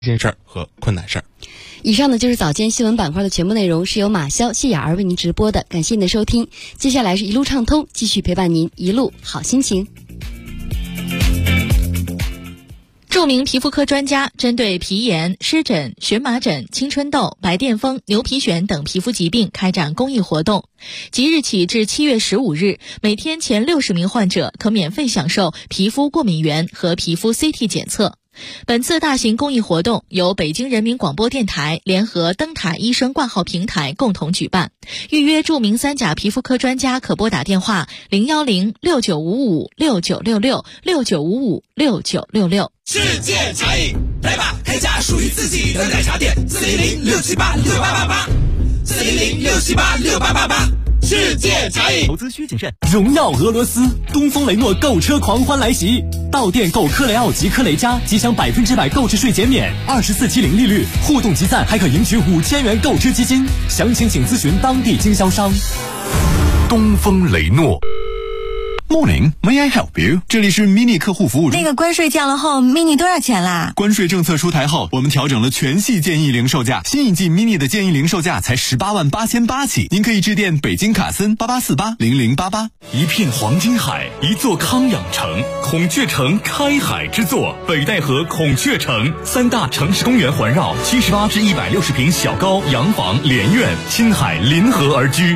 这事儿和困难事儿。 以上呢就是早间新闻板块的全部内容，是由马潇、谢雅儿为您直播的，感谢您的收听。接下来是一路畅通，继续陪伴您一路好心情。 著名皮肤科专家针对皮炎、湿疹、荨麻疹、青春痘、白癜风、牛皮癣等皮肤疾病开展公益活动。即日起至7月15日，每天前60名患者可免费享受皮肤过敏原和皮肤 CT 检测。本次大型公益活动由北京人民广播电台联合灯塔医生挂号平台共同举办。预约著名3甲皮肤科专家可拨打电话010-6955-6966 世界茶饮，来吧，开家属于自己的奶茶店，400-678-6888，400-678-6888。世界茶饮， 投资需谨慎。荣耀俄罗斯，东风雷诺购车狂欢来袭！到店购科雷傲及科雷嘉，即享100%购置税减免，24期零利率，互动集赞还可赢取5000元购车基金。详情请咨询当地经销商。 东风雷诺。Morning, may I help you? 这里是 Mini 客户服务中。 那个关税降了后 ，Mini 多少钱啦？ 关税政策出台后，我们调整了全系建议零售价，新一季 Mini 的建议零售价才188800起，您可以致电北京卡森88480088。 一片黄金海，一座康养城，孔雀城开海之作，北戴河孔雀城，3大城市公园环绕，78至160平小高洋房连院，亲海临河而居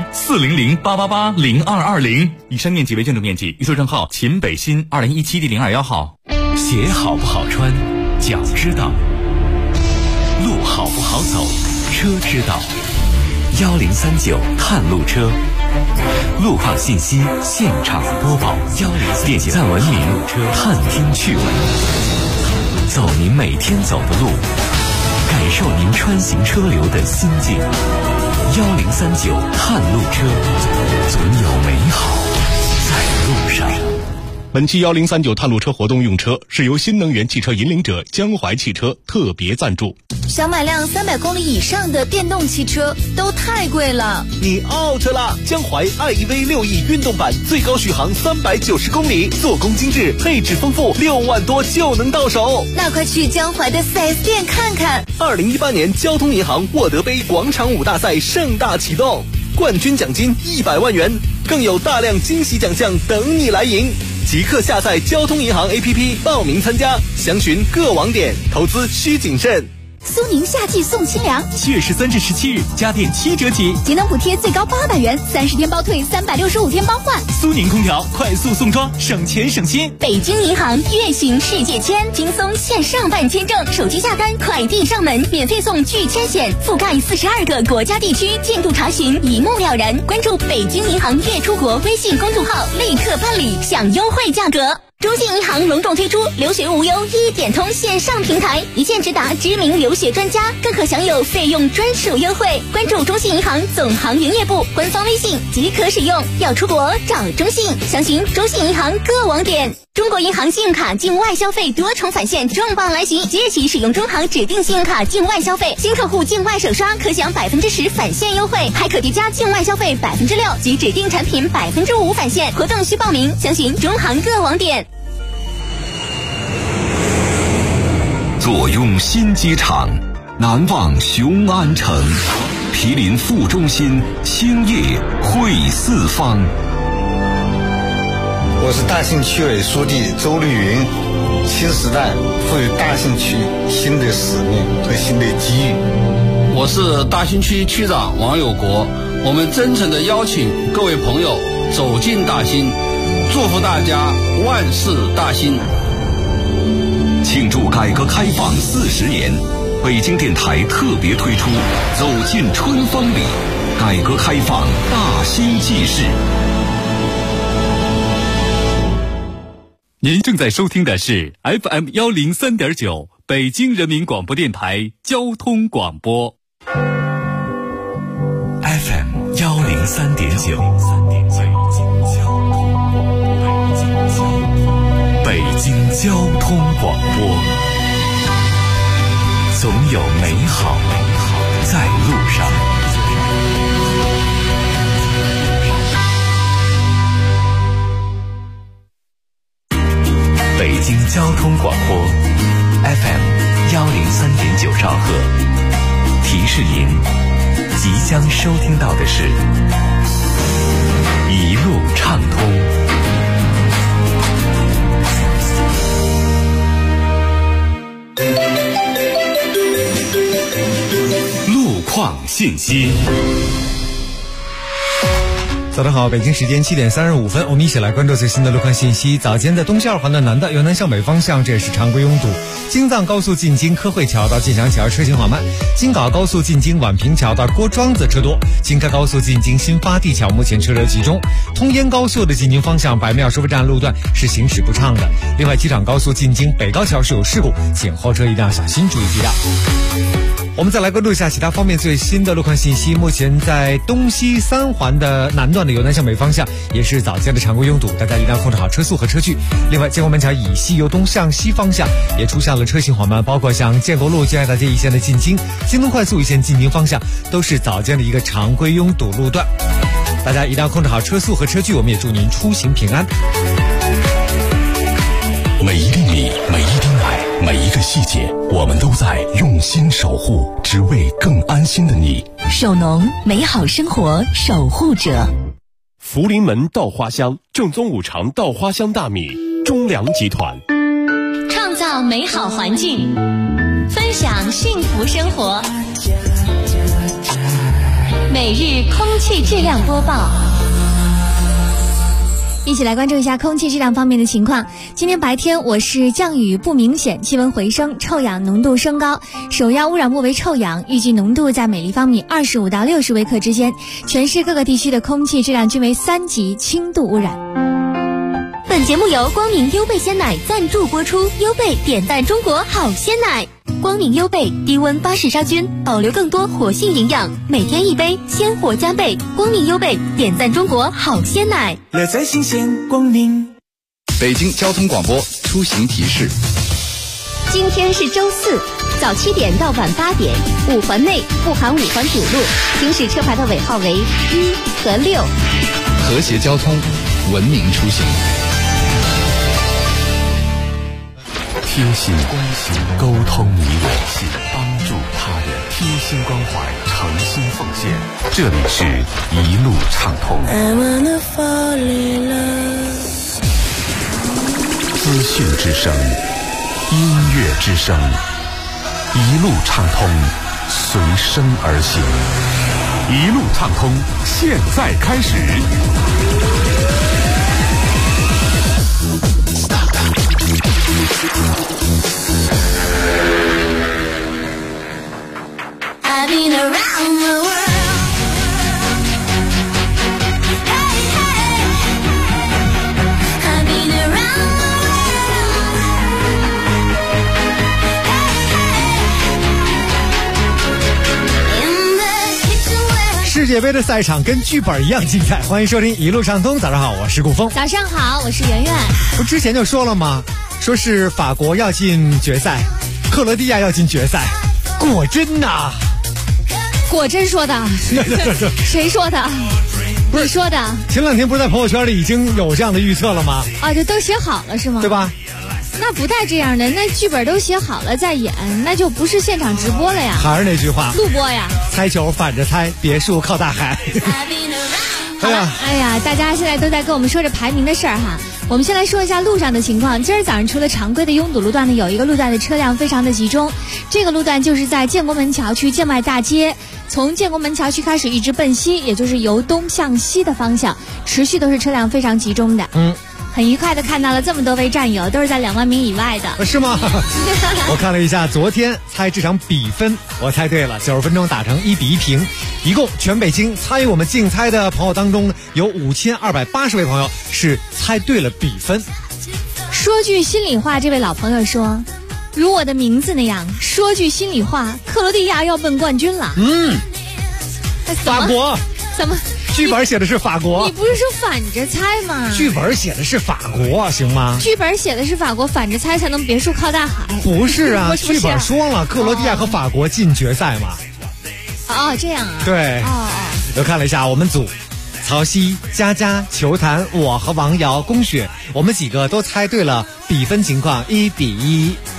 ，400-888-0220。以上面积为建筑面积。预售证号秦北新2017第021号。 鞋好不好穿，脚知道；路好不好走，车知道。1039探路车，路况信息现场播报。点赞文明，探听趣闻，走您每天走的路，感受您穿行车流的心境。1039探路车，总有美好在路上。 本期1039探路车活动用车是由新能源汽车引领者江淮汽车特别赞助。 想买辆300公里以上的电动汽车都太贵了， 你 out 了！江淮 iEV6E 运动版最高续航390公里，做工精致，配置丰富，6万多就能到手。 那快去江淮的 4S 店看看。 2018年交通银行沃德杯广场舞大赛盛大启动，冠军奖金100万元，更有大量惊喜奖项等你来赢。即刻下载交通银行 APP 报名参加，详询各网点，投资需谨慎。 苏宁夏季送清凉 7月13至17日，家电7折起， 节能补贴最高800元，30天包退，365天包换。 苏宁空调快速送装，省钱省心。 北京银行月行世界签，轻松线上办签证，手机下单，快递上门，免费送拒签险，覆盖42个国家地区，进度查询一目了然。关注北京银行月出国微信公众号，立刻办理，享优惠价格。中信银行隆重推出留学无忧一点通线上平台，一键直达知名留学专家，更可享有费用专属优惠。关注中信银行总行营业部官方微信即可使用。要出国找中信，详询中信银行各网点。中国银行信用卡境外消费多重返现重磅来袭，即日起使用中行指定信用卡境外消费，新客户境外首刷可享10%返现优惠，还可叠加境外消费6%及指定产品5%返现。活动需报名，详询中行各网点。 坐拥新机场，难忘雄安城，毗邻副中心，兴业汇四方。 我是大兴区委书记周绿云，新时代赋予大兴区新的使命和新的机遇。 我是大兴区区长王有国，我们真诚地邀请各位朋友走进大兴，祝福大家万事大兴。 庆祝改革开放40年，北京电台特别推出走进春风里，改革开放大兴纪事。 您正在收听的是 FM 103.9北京人民广播电台交通广播。 FM 103.9北京交通广播，总有美好在路上。北京交通广播 FM 103.9 兆赫。提示您，即将收听到的是一路畅通。路况信息。 早上好，北京时间7点35分，我们一起来关注最新的路况信息。早间在东西二环的南段由南向北方向，这也是常规拥堵。京藏高速进京科惠桥到建祥桥车行缓慢，京港高速进京宛平桥到郭庄子车多，京开高速进京新发地桥目前车流集中。通燕高速的进京方向白庙收费站路段是行驶不畅的。另外，机场高速进京北高桥是有事故，请后车一定要小心注意避让。我们再来关注一下其他方面最新的路况信息。目前在东西三环的南段的由南向北方向也是早间的常规拥堵，大家一定要控制好车速和车距。另外，建国门桥以西由东向西方向也出现了车行缓慢，包括像建国路、建爱大街一线的进京、京东快速一线进京方向都是早间的一个常规拥堵路段，大家一定要控制好车速和车距。我们也祝您出行平安。 每一粒米，每一滴奶，每一个细节，我们都在用心守护，只为更安心的你。 首农，美好生活守护者。 福临门稻花香，正宗五常稻花香大米，中粮集团。 创造美好环境，分享幸福生活。每日空气质量播报。 一起来关注一下空气质量方面的情况。今天白天我市降雨不明显，气温回升，臭氧浓度升高，首要污染物为臭氧，预计浓度在每立方米25到60微克之间。全市各个地区的空气质量均为3级轻度污染。 本节目由光明优贝鲜奶赞助播出，优贝点赞中国好鲜奶。光明优贝低温巴氏杀菌，保留更多活性营养，每天一杯，鲜活加倍。光明优贝点赞中国好鲜奶， 乐在新鲜光明。 北京交通广播出行提示： 今天是周四，早7点到晚8点，5环内不含5环堵路，行驶车牌的尾号为1和6。 和谐交通，文明出行。 贴心关心，沟通你我，帮助他人，贴心关怀，诚心奉献。这里是一路畅通。资讯之声，音乐之声，一路畅通，随声而行。一路畅通，现在开始。 I've been around the world. Hey, hey. I've been around the world. Hey, hey. In the kitchen where 世界杯的赛场跟剧本一样精彩，欢迎收听一路畅通。早上好，我是顾峰。 早上好，我是圆圆。 不之前就说了吗？说是法国要进决赛，克罗地亚要进决赛，果真呐！ 果真说的？谁说的？不是说的。 前两天不是在朋友圈里已经有这样的预测了吗？ 啊，这都写好了是吗？ 对吧？ 那不带这样的，那剧本都写好了再演，那就不是现场直播了呀。 还是那句话， 录播呀。 猜球反着猜，别墅靠大海。 哎呀，大家现在都在跟我们说着排名的事儿哈。我们先来说一下路上的情况。今儿早上除了常规的拥堵路段呢，有一个路段的车辆非常的集中。这个路段就是在建国门桥区建外大街，从建国门桥区开始一直奔西，也就是由东向西的方向，持续都是车辆非常集中的。很愉快的看到了这么多位战友，都是在2万名以外的。 是吗？我看了一下昨天猜这场比分，我猜对了，90分钟打成1-1平。一共全北京参与我们竞猜的朋友当中，有5280位朋友是猜对了比分。 说句心里话，这位老朋友说，如我的名字那样，说句心里话，克罗地亚要奔冠军了。 法国怎么？ 剧本写的是法国， 你不是说反着猜吗？ 剧本写的是法国，行吗？ 剧本写的是法国，反着猜才能别墅靠大海。 不是啊，剧本说了，克罗地亚和法国进决赛嘛。 哦，这样啊。 对。我看了一下，我们组曹曦、佳佳、球坛，我和王瑶、龚雪，我们几个都猜对了比分情况1-1。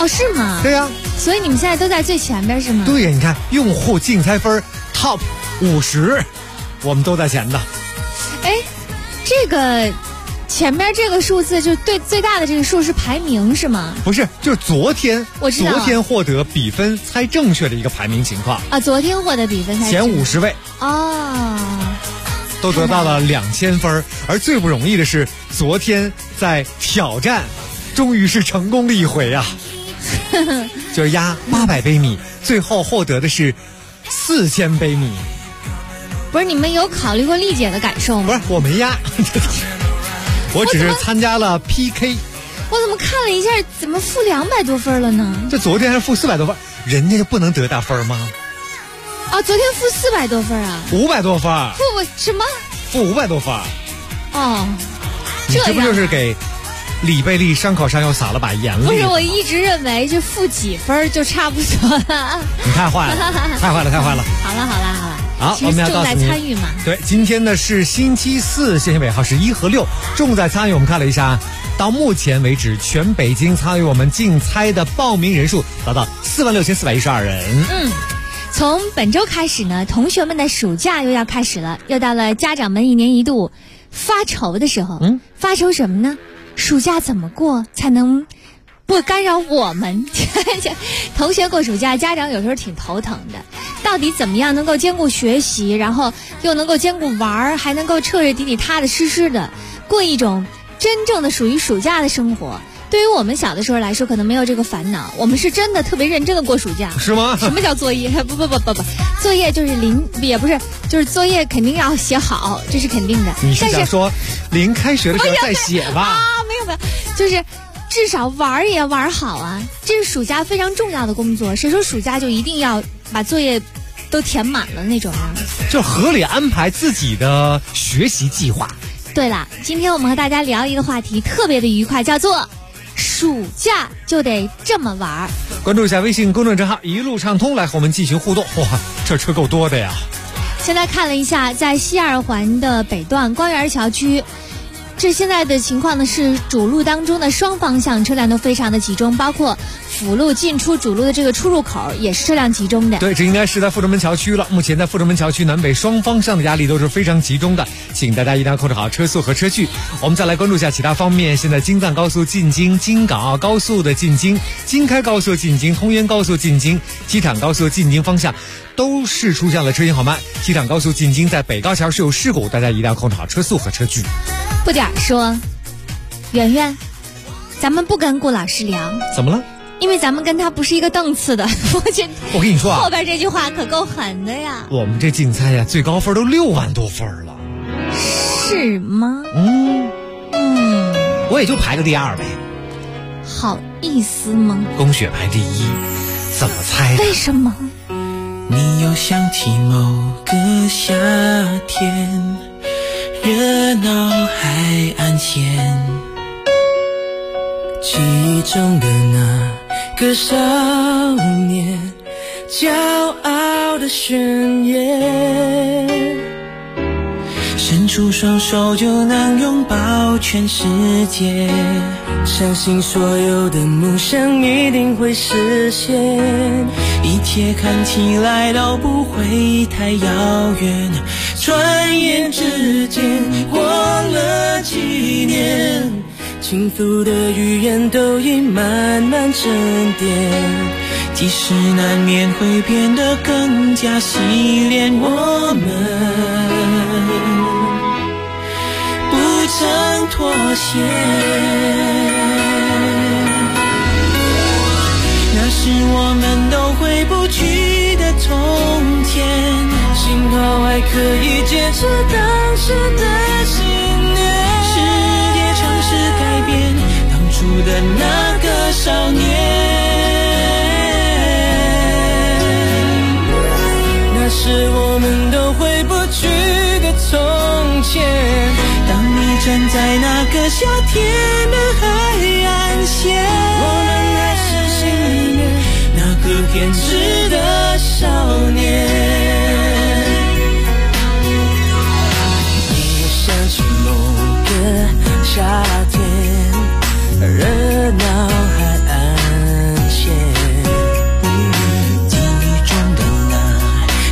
哦，是吗？ 对呀。 所以你们现在都在最前边是吗？ 对呀，你看用户竞猜分 Top 50，我们都在前的。 哎，这个前面这个数字就对最大的这个数是排名是吗？ 不是，就是昨天获得比分猜正确的一个排名情况啊。昨天获得比分猜前50位哦， 都得到了2000分。而最不容易的是，昨天在挑战，终于是成功了一回啊！就是压800杯米，最后获得的是4000杯米。 不是，你们有考虑过丽姐的感受吗？ 不是，我没压，我只是参加了 PK。 我怎么看了一下，怎么负200多分了呢？ 这昨天还是负400多分，人家就不能得大分吗？ 啊，昨天负400多分啊 ？500多分。 负什么？ 负500多分。 哦， 这不就是给李贝利伤口上又撒了把盐了？ 不是，我一直认为这负几分就差不多了。 你太坏了，太坏了，太坏了。 好了。 好，我们要告诉你， 重在参与嘛。 对，今天呢是星期四，线尾号是1和6，重在参与。我们看了一下，到目前为止，全北京参与我们竞猜的报名人数达到46412人。 从本周开始呢，同学们的暑假又要开始了，又到了家长们1年1度发愁的时候。发愁什么呢？暑假怎么过才能不干扰我们？同学过暑假，家长有时候挺头疼的。到底怎么样能够兼顾学习，然后又能够兼顾玩，还能够彻彻底底、踏踏实实的过一种真正的属于暑假的生活？对于我们小的时候来说，可能没有这个烦恼，我们是真的特别认真的过暑假。 是吗？ 什么叫作业？不，作业就是也不是，就是作业肯定要写好，这是肯定的。 你是想说临开学的时候再写吧？ 啊，没有，就是至少玩也玩好啊，这是暑假非常重要的工作。谁说暑假就一定要把作业都填满了那种啊？ 就合理安排自己的学习计划。 对了，今天我们和大家聊一个话题，特别的愉快，叫做暑假就得这么玩。 关注一下微信公众账号一路畅通，来和我们进行互动。哇，这车够多的呀！ 现在看了一下，在西二环的北段光园桥区，这现在的情况呢是主路当中的双方向车辆都非常的集中，包括辅路进出主路的这个出入口也是车辆集中的。 对，这应该是在阜成门桥区了。目前在阜成门桥区南北双方向的压力都是非常集中的，请大家一定要控制好车速和车距。我们再来关注一下其他方面。现在京藏高速进京、京港澳高速的进京、京开高速进京、通渊高速进京、机场高速进京方向都是出现了车行好慢。机场高速进京在北高桥是有事故，大家一定要控制好车速和车距。 不点说，圆圆，咱们不跟顾老师聊。 怎么了？ 因为咱们跟他不是一个档次的。 我跟你说啊， 后边这句话可够狠的呀。 我们这竞猜呀，最高分都6万多分了。 是吗？ 我也就排个第2呗。 好意思吗？ 龚雪排第1，怎么猜的？ 为什么？ 你又想起某个夏天，热闹海岸线，记忆中的那个少年，骄傲的宣言，伸出双手就能拥抱全世界，相信所有的梦想一定会实现，一切看起来都不会太遥远，转眼之间过了几年，轻浮的语言都已慢慢沉淀，即使难免会变得更加洗练，我们不曾妥协。那是我们都回不去的从前，幸好还可以坚持当时的信念。世界尝试改变当初的那个少年，那是我们都回不去的从前。当你站在那个夏天的海岸线，我们还是心里面那个偏执的少年。你想起某个夏天，热闹海岸线，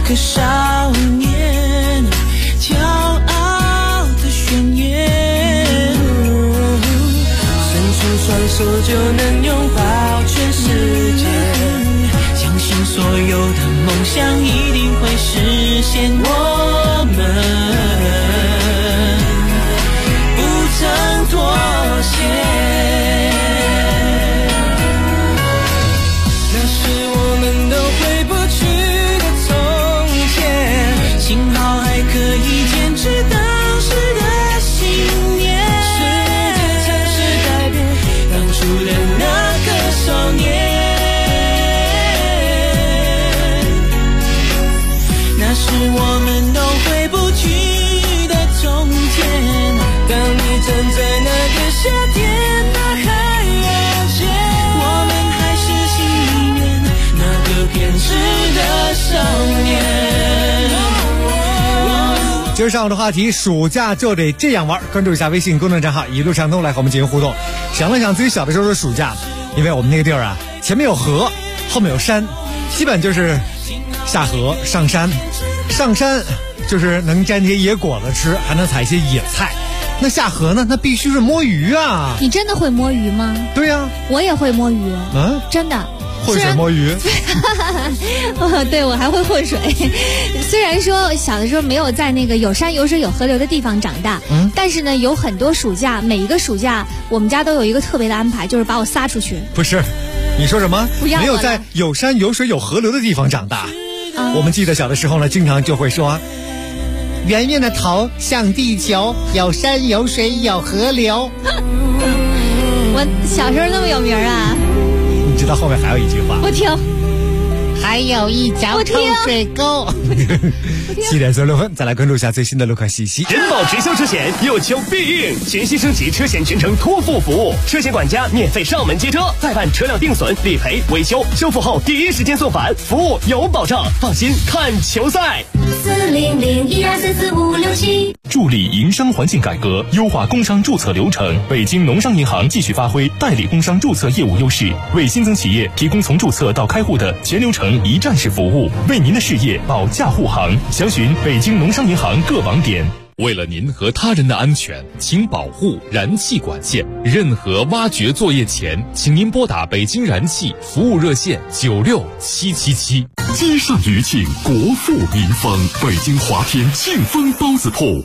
个少年，骄傲的宣言，伸出双手就能拥抱全世界，相信所有的梦想一定会实现，我们不曾妥协。幸好还可以坚持当时的信念，世界曾是改变当初的那个少年，那是我们都回不去的从前。当你站在那个夏天的海岸线，我们还是心里面那个偏执的少年。 今儿上午的话题，暑假就得这样玩。关注一下微信公众账号一路畅通，来和我们进行互动。想了想自己小的时候的暑假，因为我们那个地儿啊，前面有河，后面有山，基本就是下河上山，上山就是能摘些野果子吃，还能采一些野菜。那下河呢，那必须是摸鱼啊。 你真的会摸鱼吗？ 对呀， 我也会摸鱼。 嗯， 真的。 浑水摸鱼。 对，我还会浑水。虽然说小的时候没有在那个有山有水有河流的地方长大，但是呢，有很多暑假，每一个暑假我们家都有一个特别的安排，就是把我撒出去。 不是，你说什么？ 不要， 没有在有山有水有河流的地方长大。我们记得小的时候呢，经常就会说，圆圆的头像地球，有山有水有河流。 我小时候那么有名啊。 你知道后面还有一句话， 不听， 还有一条臭水沟。7点46分，再来关注一下最新的路况信息。 人保直销车险有求必应，全新升级车险全程托付服务，车险管家免费上门接车，再办车辆定损、理赔、维修，修复后第一时间送返，服务有保障，放心看球赛。 40012344567。 助力营商环境改革，优化工商注册流程。北京农商银行继续发挥代理工商注册业务优势，为新增企业提供从注册到开户的全流程一站式服务，为您的事业保驾护航。详询北京农商银行各网点。为了您和他人的安全，请保护燃气管线。任何挖掘作业前，请您拨打北京燃气服务热线96777。 积善余庆，国富民丰。北京华天庆丰包子铺。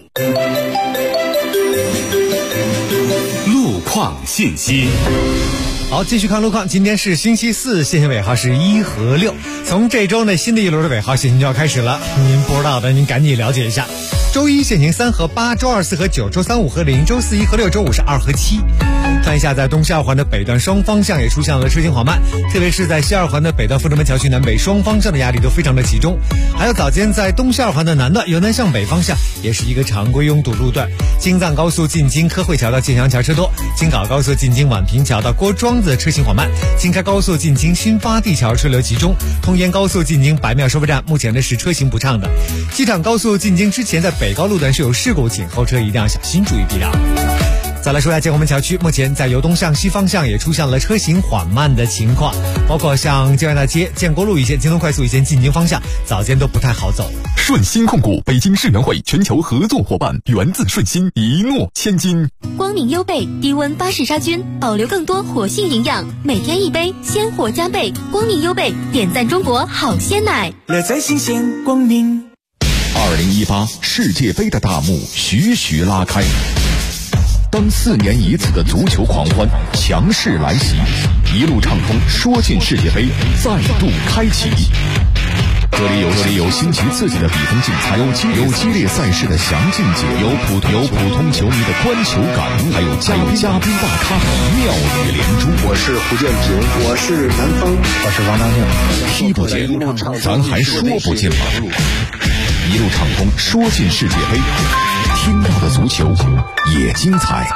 路况信息。 好，继续看路况。今天是星期四，限行尾号是1和6。从这周呢，新的一轮的尾号限行就要开始了。您不知道的，您赶紧了解一下。周一限行3和8，周2、4和9，周3、5和0，周4、1和6，周5是2和7。看一下，在东西二环的北段双方向也出现了车行缓慢，特别是在西二环的北段阜成门桥区南北双方向的压力都非常的集中。还有早间在东西二环的南段由南向北方向也是一个常规拥堵路段，京藏高速进京科汇桥到建祥桥车多，京港高速进京宛平桥到郭庄子车行缓慢，京开高速进京新发地桥车流集中，通沿高速进京白庙收费站目前呢是车行不畅的。机场高速进京之前在北高路段是有事故，请后车一定要小心注意避让。再来说一下建国门桥区，目前在由东向西方向也出现了车行缓慢的情况，包括像建外大街、建国路一线、京东快速一线进京方向早间都不太好走。 顺鑫控股北京世园会全球合作伙伴，源自顺鑫，一诺千金。 光明优贝低温巴氏杀菌，保留更多活性营养，每天一杯，鲜活加倍。光明优贝点赞中国好鲜奶， 乐在新鲜光明。 2018世界杯的大幕徐徐拉开，当4年一次的足球狂欢强势来袭，一路畅通说进世界杯再度开启。这里有新奇刺激的比分竞猜，有激烈赛事的详尽解，有普通球迷的观球感悟，还有嘉宾大咖妙语连珠。 我是胡建平，我是南风，我是王大庆。 踢不进，咱还说不进吗？一路畅通说进世界杯，听到的足球也精彩。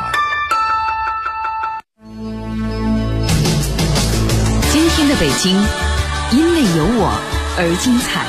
今天的北京，因为有我而精彩。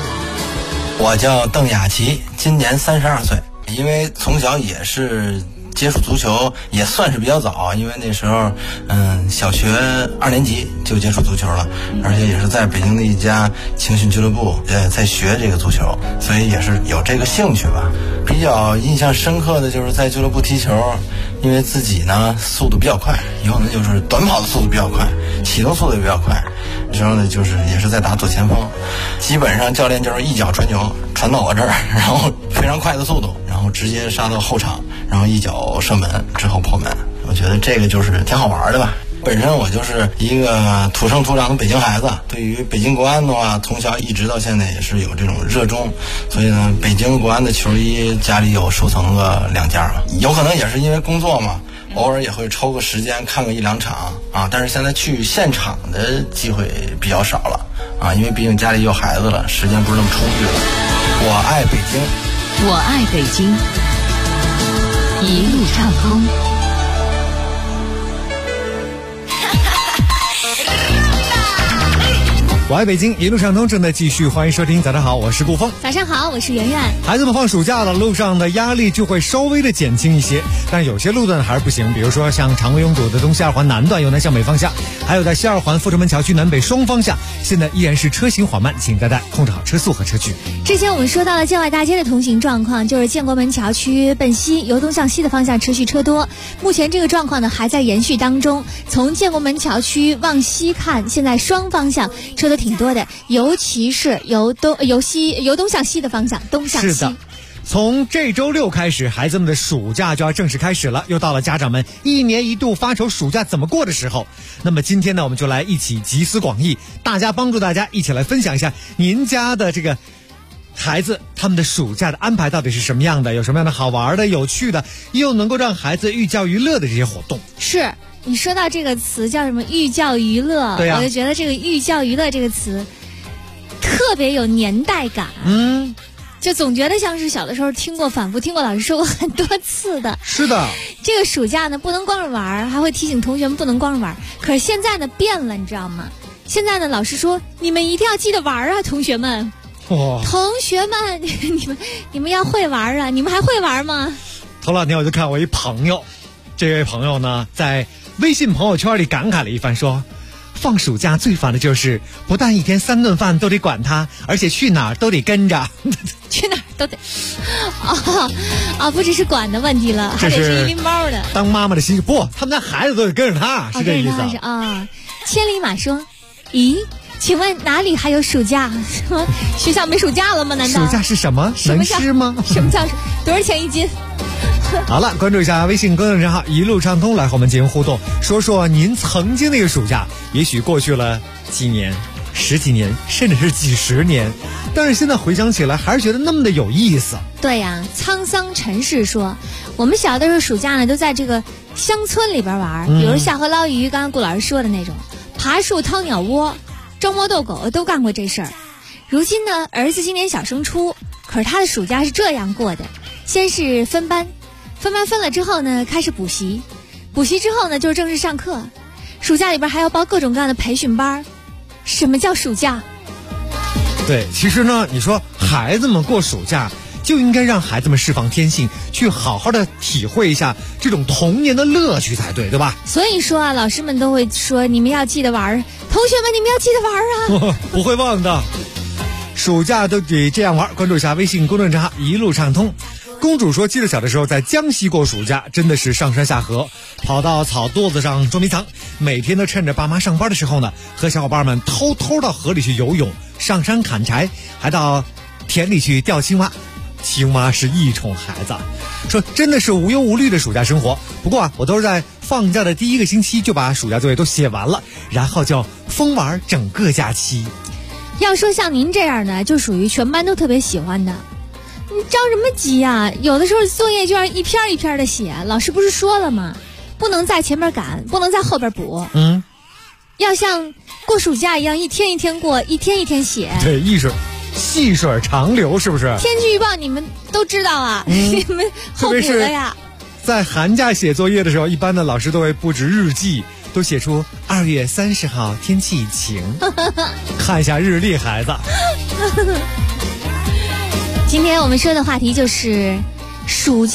我叫邓雅琪，今年32岁。因为从小也是接触足球也算是比较早，因为那时候小学2年级就接触足球了，而且也是在北京的一家青训俱乐部在学这个足球，所以也是有这个兴趣吧。比较印象深刻的就是在俱乐部踢球，因为自己呢速度比较快，有可能就是短跑的速度比较快，启动速度也比较快，之后呢就是也是在打左前锋，基本上教练就是一脚传球传到我这儿，然后非常快的速度，然后直接杀到后场，然后一脚射门之后破门。我觉得这个就是挺好玩的吧。本身我就是一个土生土长的北京孩子，对于北京国安的话，从小一直到现在也是有这种热衷，所以呢，北京国安的球衣家里有收藏个2件嘛。有可能也是因为工作嘛，偶尔也会抽个时间看个1-2场啊，但是现在去现场的机会比较少了啊，因为毕竟家里有孩子了，时间不是那么充裕了。我爱北京， 我爱北京，一路畅通。 我爱北京，一路畅通正在继续，欢迎收听。早上好，我是顾峰。 早上好，我是圆圆。 孩子们放暑假了，路上的压力就会稍微的减轻一些，但有些路段还是不行，比如说像常规拥堵的东西2环南段由南向北方向，还有在西2环阜成门桥区南北双方向，现在依然是车行缓慢，请大家控制好车速和车距。 之前我们说到了建外大街的通行状况，就是建国门桥区奔西由东向西的方向持续车多，目前这个状况呢还在延续当中。从建国门桥区往西看，现在双方向车都挺多的，尤其是由东向西的方向，东向西。 是的，从这周6开始，孩子们的暑假就要正式开始了，又到了家长们1年1度发愁暑假怎么过的时候。那么今天呢，我们就来一起集思广益，帮助大家一起来分享一下您家的这个孩子他们的暑假的安排到底是什么样的，有什么样的好玩的、有趣的，又能够让孩子寓教于乐的这些活动。 是你说到这个词叫什么寓教于乐， 对啊， 我就觉得这个寓教于乐这个词特别有年代感。就总觉得像是小的时候反复听过老师说过很多次的。 是的， 这个暑假呢不能光是玩，还会提醒同学们不能光是玩。可是现在呢变了，你知道吗？现在呢老师说你们一定要记得玩啊，同学们。同学们，你们要会玩啊！你们还会玩吗？ 头2天我就看我一朋友，这位朋友呢在微信朋友圈里感慨了一番，说放暑假最烦的就是不但1天3顿饭都得管他，而且去哪儿都得跟着去哪儿都得不只是管的问题了，还得是一拎包的。 当妈妈的心不，他们家孩子都得跟着他，是这意思啊。千里马说，咦，请问哪里还有暑假？学校没暑假了吗？难道暑假是什么？能吃吗？ 什么叫多少钱1斤？ 好了，关注一下微信公众账号一路畅通，来和我们进行互动，说说您曾经那个暑假，也许过去了几年、10几年，甚至是几10年，但是现在回想起来还是觉得那么的有意思。 对呀，沧桑尘世说，我们小的时候暑假呢都在这个乡村里边玩，比如下河捞鱼，刚刚顾老师说的那种，爬树掏鸟窝，招猫逗狗都干过这事儿。如今呢，儿子今年小升初，可是他的暑假是这样过的，先是分班分了之后呢，开始补习之后呢就是正式上课，暑假里边还要报各种各样的培训班。什么叫暑假？ 对，其实呢，你说孩子们过暑假就应该让孩子们释放天性，去好好的体会一下这种童年的乐趣才对，对吧？ 所以说啊，老师们都会说你们要记得玩，同学们你们要记得玩啊不会忘的，暑假都得这样玩。关注一下微信公众账号一路畅通。公主说，记得小的时候在江西过暑假，真的是上山下河，跑到草垛子上捉迷藏，每天都趁着爸妈上班的时候呢，和小伙伴们偷偷到河里去游泳，上山砍柴，还到田里去钓青蛙。青蛙是一宠孩子，说真的是无忧无虑的暑假生活。不过我都是在放假的第1个星期就把暑假作业都写完了，然后就疯玩整个假期。 要说像您这样的，就属于全班都特别喜欢的。你着什么急啊？有的时候作业就要一篇一篇的写，老师不是说了吗？不能在前面赶，不能在后边补。要像过暑假一样，一天一天过，一天一天写。 对，细水长流，是不是？ 天气预报你们都知道啊，你们后补了呀。 在寒假写作业的时候，一般的老师都会布置日记，都写出2月30号天气晴。看一下日历，孩子。今天我们说的话题就是暑假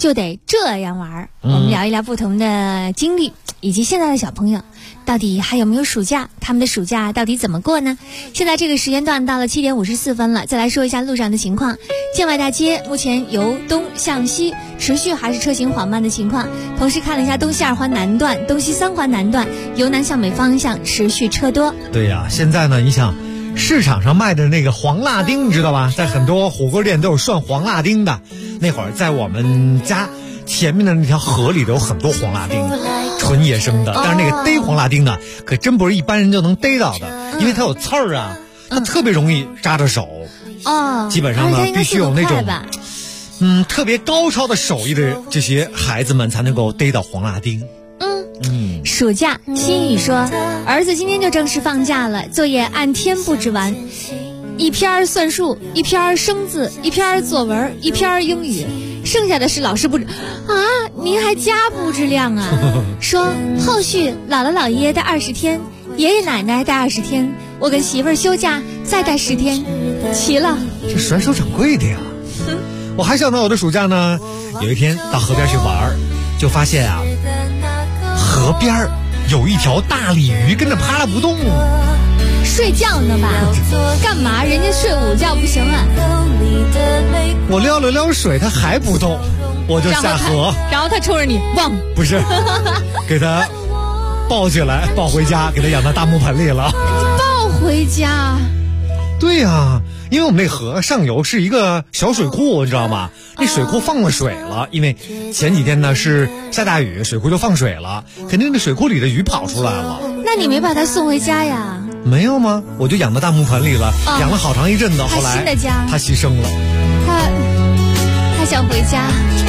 就得这样玩。我们聊一聊不同的经历，以及现在的小朋友到底还有没有暑假，他们的暑假到底怎么过呢？现在这个时间段到了7点54分了，再来说一下路上的情况。建外大街目前由东向西持续还是车行缓慢的情况，同时看了一下东西2环南段、东西3环南段由南向北方向持续车多。 对呀，现在呢，你想市场上卖的那个黄辣丁，你知道吧？在很多火锅店都有涮黄辣丁的。那会儿在我们家前面的那条河里头有很多黄辣丁，纯野生的。但是那个逮黄辣丁呢，可真不是一般人就能逮到的，因为它有刺儿啊，它特别容易扎着手。基本上呢，必须有那种特别高超的手艺的这些孩子们才能够逮到黄辣丁。 暑假，心雨说，儿子今天就正式放假了，作业按天布置完，一篇算术，一篇生字，一篇作文，一篇英语，剩下的是老师布置。您还加布置量啊？说后续姥姥姥爷待20天，爷爷奶奶待20天，我跟媳妇儿休假再待10天，齐了。 这甩手掌柜的呀！我还想到我的暑假呢，有一天到河边去玩，就发现啊，河边有一条大鲤鱼跟着趴了不动。 睡觉呢吧？干嘛？人家睡午觉不行啊？ 我撩了撩水，它还不动，我就下河。 然后他冲着你汪， 不是，给它抱起来，抱回家，给它养到大木盆里了。 抱回家？ 对呀，因为我们那河上游是一个小水库，你知道吗？那水库放了水了，因为前几天呢是下大雨，水库就放水了，肯定那水库里的鱼跑出来了。 那你没把它送回家呀？ 没有吗？我就养到大木盆里了，养了好长一阵子，后来新的家他牺牲了。 他想回家。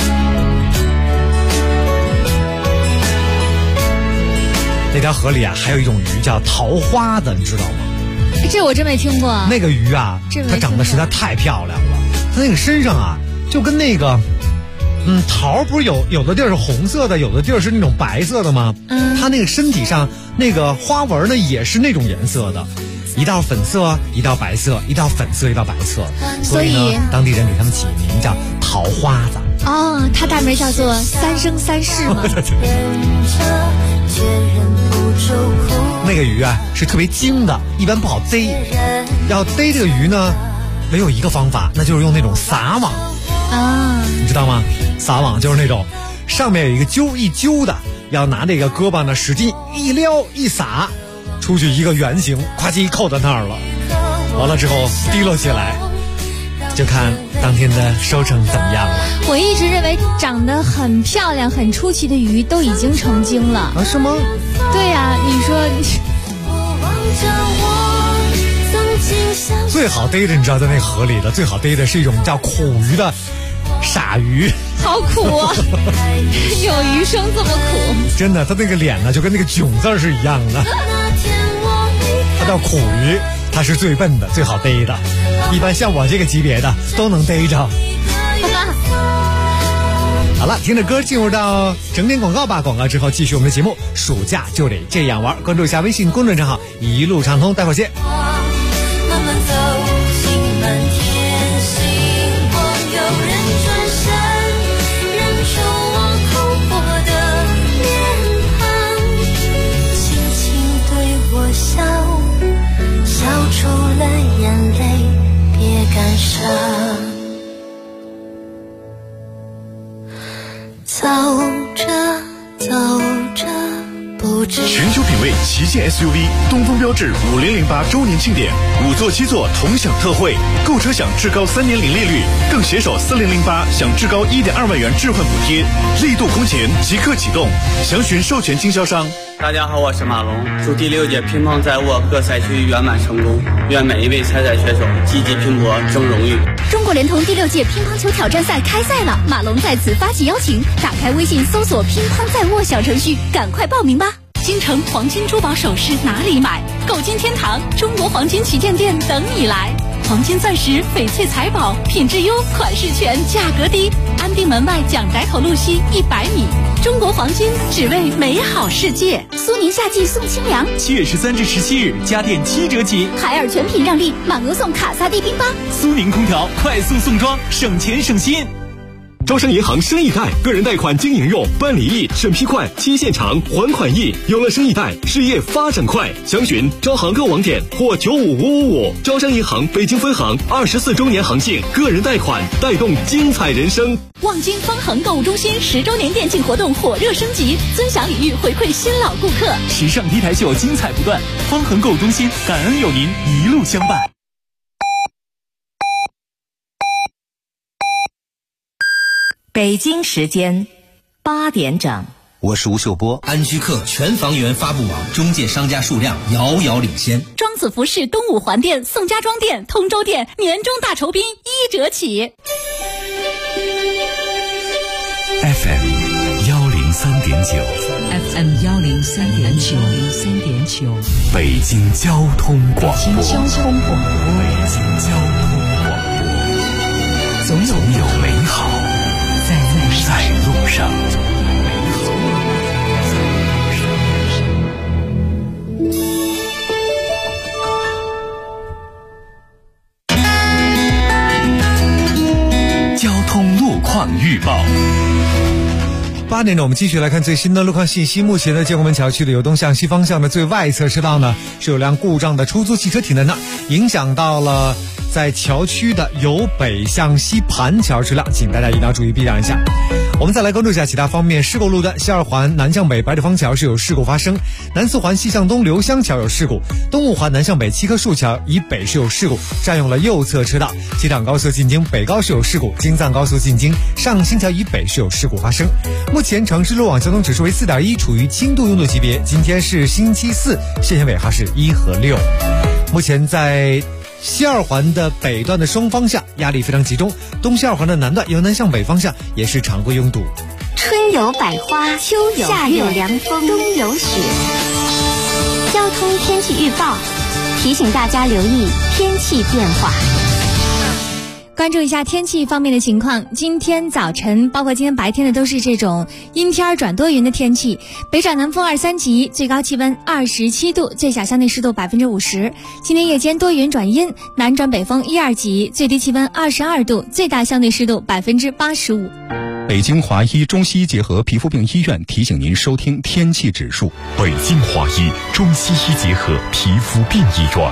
那条河里啊，还有一种鱼叫桃花子，你知道吗？ 这我真没听过。 那个鱼啊，它长得实在太漂亮了，它那个身上啊，就跟那个桃不是有的地儿是红色的，有的地儿是那种白色的吗？它那个身体上那个花纹呢，也是那种颜色的，一道粉色，一道白色，一道粉色，一道白色。所以呢，当地人给他们起名叫桃花子。 它大名叫做三生三世嘛。 那个鱼啊是特别精的，一般不好逮。要逮这个鱼呢，没有一个方法，那就是用那种撒网。你知道吗？撒网就是那种上面有一个一揪的，要拿那个胳膊呢使劲一撩一撒，出去一个圆形，咵叽扣在那儿了。完了之后提溜起来，就看当天的收成怎么样了。 我一直认为长得很漂亮很出奇的鱼都已经成精了。 是吗？ 对呀，你说最好逮的，你知道在那个河里的最好逮的是一种叫苦鱼的傻鱼。 好苦啊！有鱼生这么苦？ 真的，它那个脸呢就跟那个囧字是一样的。它叫苦鱼，它是最笨的，最好逮的。一般像我这个级别的都能逮着。好了，听着歌进入到整点广告吧。广告之后继续我们的节目，暑假就得这样玩。关注一下微信公众账号一路畅通，待会儿见。 慢慢走进满天星光，有人转身认出我哭过的脸庞，轻轻对我笑，笑出了眼泪，别感伤。走着走着不知全球品味旗舰 SUV 东风标致5008周年庆典，5座7座同享特惠，购车享至高3年零利率，更携手4008享至高1.2万元置换补贴，力度空前即刻启动，详询授权经销商。 大家好，我是马龙，祝第6届乒乓在握各赛区圆满成功，愿每一位参赛选手积极拼搏争荣誉。 中国联通第6届乒乓球挑战赛开赛了，马龙在此发起邀请，打开微信搜索乒乓在握小程序，赶快报名吧。京城黄金珠宝首饰哪里买？购金天堂中国黄金旗舰店等你来。黄金钻石翡翠财宝，品质优，款式全，价格低。安定门外蒋宅口路西100米。中国黄金，只为美好世界。苏宁夏季送清凉 ，7月13至17日家电7折起， 海尔全品让利，满额送卡萨帝冰吧。 苏宁空调快速送装，省钱省心。 招商银行生意贷个人贷款经营用，办理易，审批快，期限长，还款易。有了生意贷，事业发展快。详询招行各网点或95555。招商银行北京分行24周年行庆，个人贷款带动精彩人生。 望京方恒购物中心10周年店庆活动火热升级，尊享礼遇回馈新老顾客， 时尚 T 台秀精彩不断。方恒购物中心感恩有您一路相伴。 北京时间8点整， 我是吴秀波。 安居客全房源发布网中介商家数量遥遥领先， 庄子服饰东五环店、宋家庄店、通州店年终大酬宾1折起。 FM 103.9 FM 103.9 北京交通广播。 北京交通广播， 总有美好在路上。交通路况预报。 8点钟，我们继续来看最新的路况信息。目前呢，建国门桥区的由东向西方向的最外侧车道呢，是有辆故障的出租汽车停在那儿，影响到了在桥区的由北向西盘桥车辆，请大家一定要注意避让一下。我们再来关注一下其他方面，事故路段西二环南向北白纸坊桥是有事故发生，南四环西向东刘香桥有事故，东五环南向北七棵树桥以北是有事故，占用了右侧车道。京藏高速进京北高是有事故，京藏高速进京上新桥以北是有事故发生。目前城市路网交通指数为4.1，处于轻度拥堵级别。今天是星期四，限行尾号是1和6。目前在西二环的北段的双方向压力非常集中，东西二环的南段由南向北方向也是常规拥堵。 春有百花，秋有夏有凉风，冬有雪。交通天气预报提醒大家留意天气变化。 关注一下天气方面的情况，今天早晨包括今天白天的都是这种阴天转多云的天气，北转南风2、3级，最高气温27度，最小相对湿度50%。今天夜间多云转阴，南转北风1、2级，最低气温22度，最大相对湿度85%。 北京华医中西医结合皮肤病医院提醒您收听天气指数。 北京华医中西医结合皮肤病医院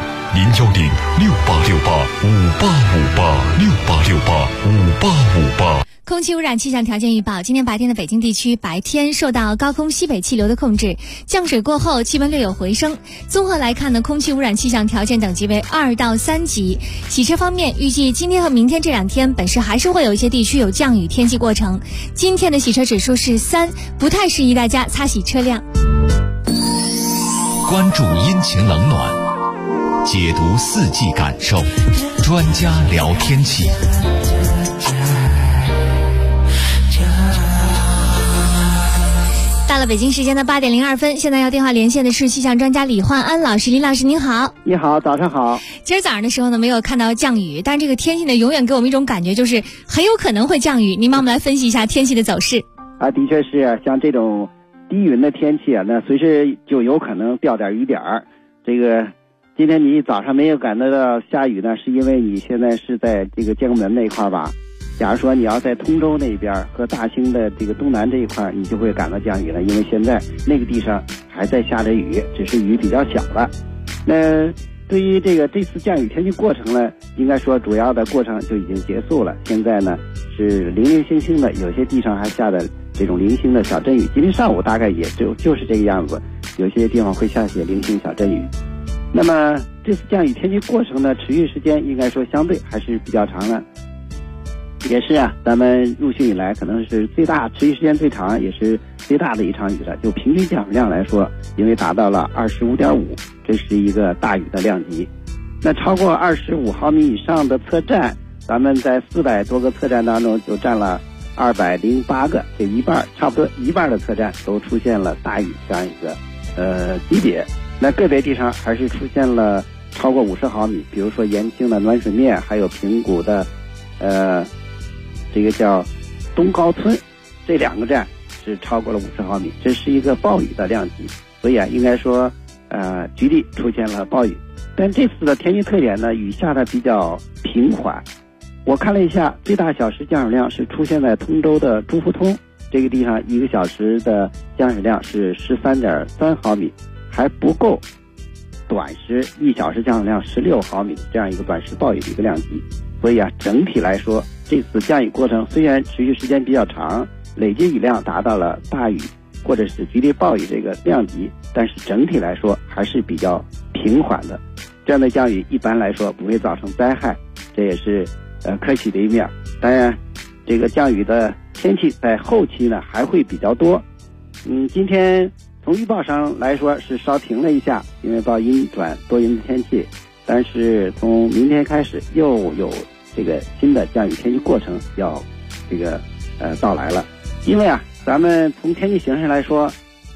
，010686858585868685858。 空气污染气象条件预报，今天白天的北京地区白天受到高空西北气流的控制，降水过后气温略有回升。综合来看呢，空气污染气象条件等级为2到3级。洗车方面，预计今天和明天这2天本市还是会有一些地区有降雨天气过程。今天的洗车指数是3，不太适宜大家擦洗车辆。 关注阴晴冷暖，解读四季感受，专家聊天气。 到了北京时间的8点02分，现在要电话连线的是气象专家李焕安老师。李老师您好。 你好，早上好。 今儿早上的时候呢，没有看到降雨，但是这个天气呢，永远给我们一种感觉，就是很有可能会降雨。您帮我们来分析一下天气的走势。 的确是像这种低云的天气啊，那随时就有可能掉点雨点儿。这个今天你早上没有感觉到下雨呢，是因为你现在是在这个建国门那一块吧？假如说你要在通州那边和大兴的这个东南这一块，你就会感到降雨了，因为现在那个地上还在下着雨，只是雨比较小了。那对于这次降雨天气过程呢，应该说主要的过程就已经结束了。现在呢是零零星星的，有些地上还下的这种零星的小阵雨。今天上午大概也就是这个样子，有些地方会下些零星小阵雨。那么这次降雨天气过程呢，持续时间应该说相对还是比较长的。也是啊，咱们入汛以来可能是持续时间最长，也是最大的一场雨了。就平均降水量来说，因为达到了25.5，这是一个大雨的量级。那超过25毫米以上的测站，咱们在400多个测站当中就占了208个，这一半，差不多一半的测站都出现了大雨这样一个级别。那个别地方还是出现了超过50毫米，比如说延庆的暖水面，还有平谷的这个叫东高村，这2个站是超过了50毫米，这是一个暴雨的量级。所以啊，应该说局地出现了暴雨。但这次的天气特点呢，雨下的比较平缓， 我看了一下，最大小时降水量是出现在通州的中福通这个地方，1个小时的降水量是13.3毫米，还不够短时1小时降水量16毫米这样一个短时暴雨的一个量级。所以整体来说，这次降雨过程虽然持续时间比较长，累计雨量达到了大雨或者是局地暴雨这个量级，但是整体来说还是比较平缓的。这样的降雨一般来说不会造成灾害，这也是可喜的一面。当然，这个降雨的天气在后期呢还会比较多。今天从预报上来说是稍停了一下，因为报阴转多云的天气，但是从明天开始又有这个新的降雨天气过程要到来了。因为咱们从天气形势来说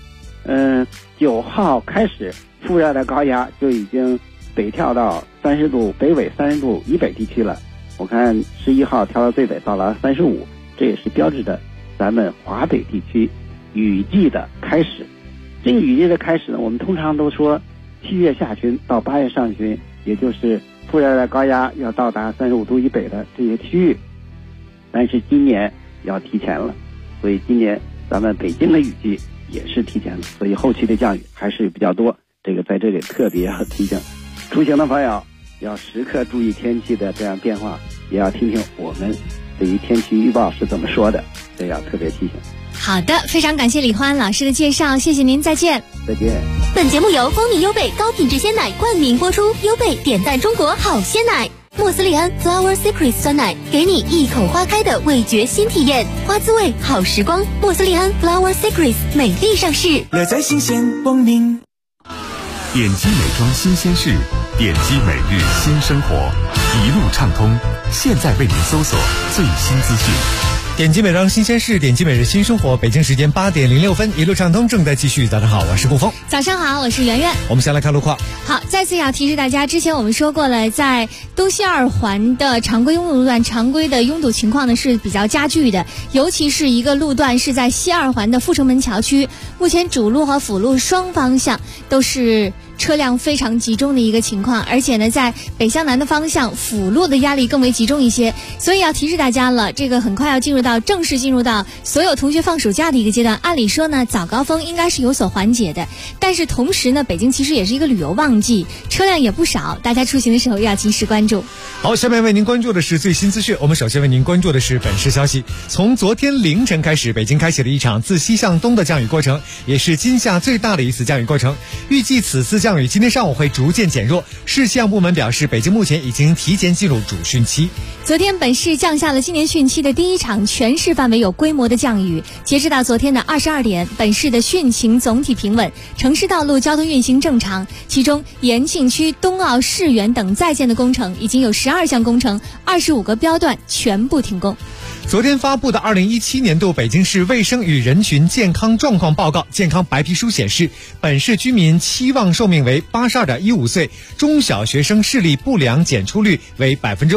，9号开始副热带高压就已经北跳到30度北纬30度以北地区了。我看11号跳到最北到了35，这也是标志着咱们华北地区雨季的开始。这个雨季的开始呢，我们通常都说7月下旬到8月上旬，也就是副热带高压要到达35度以北的这些区域，但是今年要提前了，所以今年咱们北京的雨季也是提前了，所以后期的降雨还是比较多。这个在这里特别要提醒出行的朋友，要时刻注意天气的这样变化，也要听听我们对于天气预报是怎么说的，这要特别提醒。 好的，非常感谢李欢老师的介绍，谢谢您，再见。 再见。 本节目由蜂蜜优贝高品质鲜奶冠名播出，优贝点赞中国好鲜奶。莫斯利安 Flower Secret 酸奶，给你一口花开的味觉新体验，花滋味好时光。莫斯利安 Flower Secret 美丽上市， 乐在新鲜光明。 点击美妆新鲜事，点击每日新生活，一路畅通。现在为您搜索最新资讯。 点击美妆新鲜事，点击每日新生活。北京时间8点06分，一路畅通正在继续。早上好，我是顾峰。 早上好，我是圆圆。 我们先来看路况。 好，再次要提示大家，之前我们说过了，在东西二环的常规拥堵路段，常规的拥堵情况呢是比较加剧的，尤其是一个路段是在西二环的阜成门桥区，目前主路和辅路双方向都是车辆非常集中的一个情况，而且呢，在北向南的方向，辅路的压力更为集中一些，所以要提示大家了，这个很快要正式进入到所有同学放暑假的一个阶段。按理说呢，早高峰应该是有所缓解的，但是同时呢，北京其实也是一个旅游旺季，车辆也不少，大家出行的时候要及时关注。 好，下面为您关注的是最新资讯。我们首先为您关注的是本市消息。从昨天凌晨开始，北京开启了一场自西向东的降雨过程，也是今夏最大的一次降雨过程。预计此次降雨今天上午会逐渐减弱。市气象部门表示，北京目前已经提前进入主汛期。 昨天本市降下了今年汛期的第一场全市范围有规模的降雨。截止到昨天的22点，本市的汛情总体平稳，城市道路交通运行正常。其中，延庆区冬奥世园等在建的工程已经有12项工程，25个标段全部停工。 昨天发布的2017年度北京市卫生与人群健康状况报告健康白皮书显示，本市居民期望寿命为82.15岁，中小学生视力不良检出率为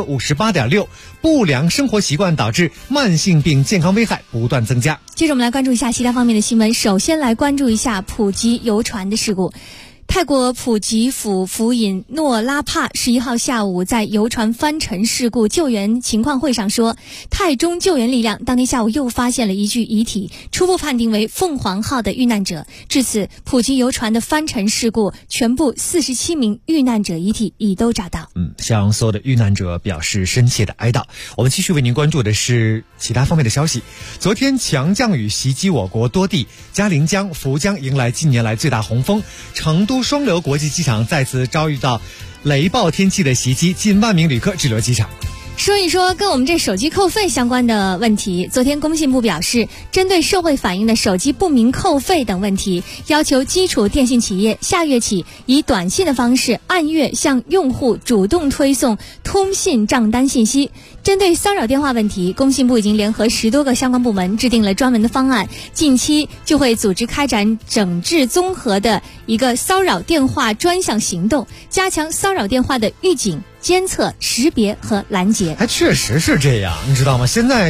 58.6%，不良生活习惯导致慢性病健康危害不断增加。 接着我们来关注一下其他方面的新闻，首先来关注一下普吉游船的事故。泰国普吉府府尹诺拉帕11号下午在游船翻沉事故救援情况会上说，泰中救援力量当天下午又发现了一具遗体，初步判定为凤凰号的遇难者。至此，普吉游船的翻沉事故全部47名遇难者遗体已都找到。 向所有的遇难者表示深切的哀悼。我们继续为您关注的是其他方面的消息。昨天强降雨袭击我国多地，嘉陵江、福江迎来近年来最大洪峰，成都双流国际机场再次遭遇到雷暴天气的袭击，近万名旅客滞留机场。 说一说跟我们这手机扣费相关的问题。昨天工信部表示，针对社会反映的手机不明扣费等问题，要求基础电信企业下月起以短信的方式按月向用户主动推送通信账单信息。针对骚扰电话问题，工信部已经联合10多个相关部门制定了专门的方案，近期就会组织开展整治综合的一个骚扰电话专项行动，加强骚扰电话的预警、监测、识别和拦截。 还确实是这样，你知道吗？现在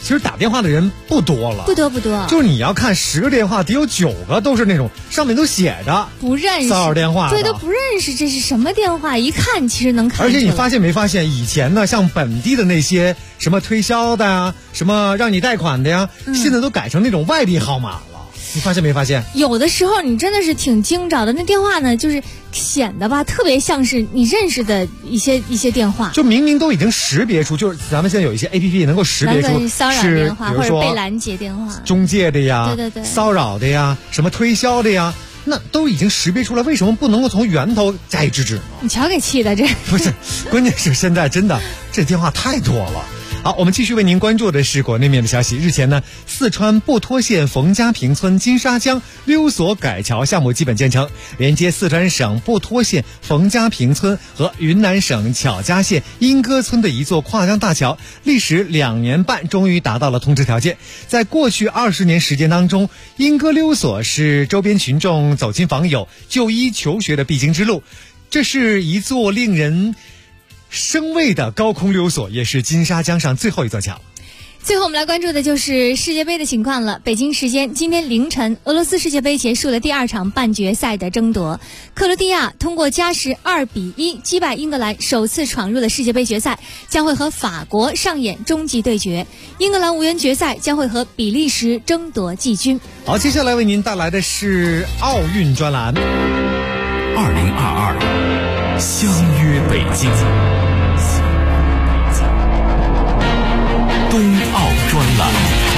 其实打电话的人不多了， 不多， 就是你要看10个电话，得有9个都是那种上面都写着不认识骚扰电话的， 对，都不认识这是什么电话，一看其实能看出来。 而且你发现没发现，以前呢，像本地的那些什么推销的呀，什么让你贷款的呀，现在都改成那种外地号码了。你发现没发现？ 有的时候你真的是挺惊着的，那电话呢，就是显得吧，特别像是你认识的一些电话， 就明明都已经识别出，就是咱们现在有一些 APP 能够识别出骚扰电话或者被拦截电话、 中介的呀， 对， 骚扰的呀，什么推销的呀，那都已经识别出来，为什么不能够从源头加以制止呢？ 你瞧给气的这不是，关键是现在真的这电话太多了。好，我们继续为您关注的是国内面的消息。日前呢，四川布拖县冯家坪村金沙江溜索改桥项目基本建成，连接四川省布拖县冯家坪村和云南省巧家县英歌村的一座跨江大桥，历时2年半，终于达到了通车条件。在过去20年时间当中，英歌溜索是周边群众走亲访友、就医求学的必经之路。这是一座令人生畏的高空溜索，也是金沙江上最后一座桥。 最后我们来关注的就是世界杯的情况了。北京时间今天凌晨，俄罗斯世界杯结束了第2场半决赛的争夺，克罗地亚通过加时2-1击败英格兰，首次闯入了世界杯决赛，将会和法国上演终极对决。英格兰无缘决赛，将会和比利时争夺季军。 好，接下来为您带来的是奥运专栏。 2022相约北京。冬奥专栏。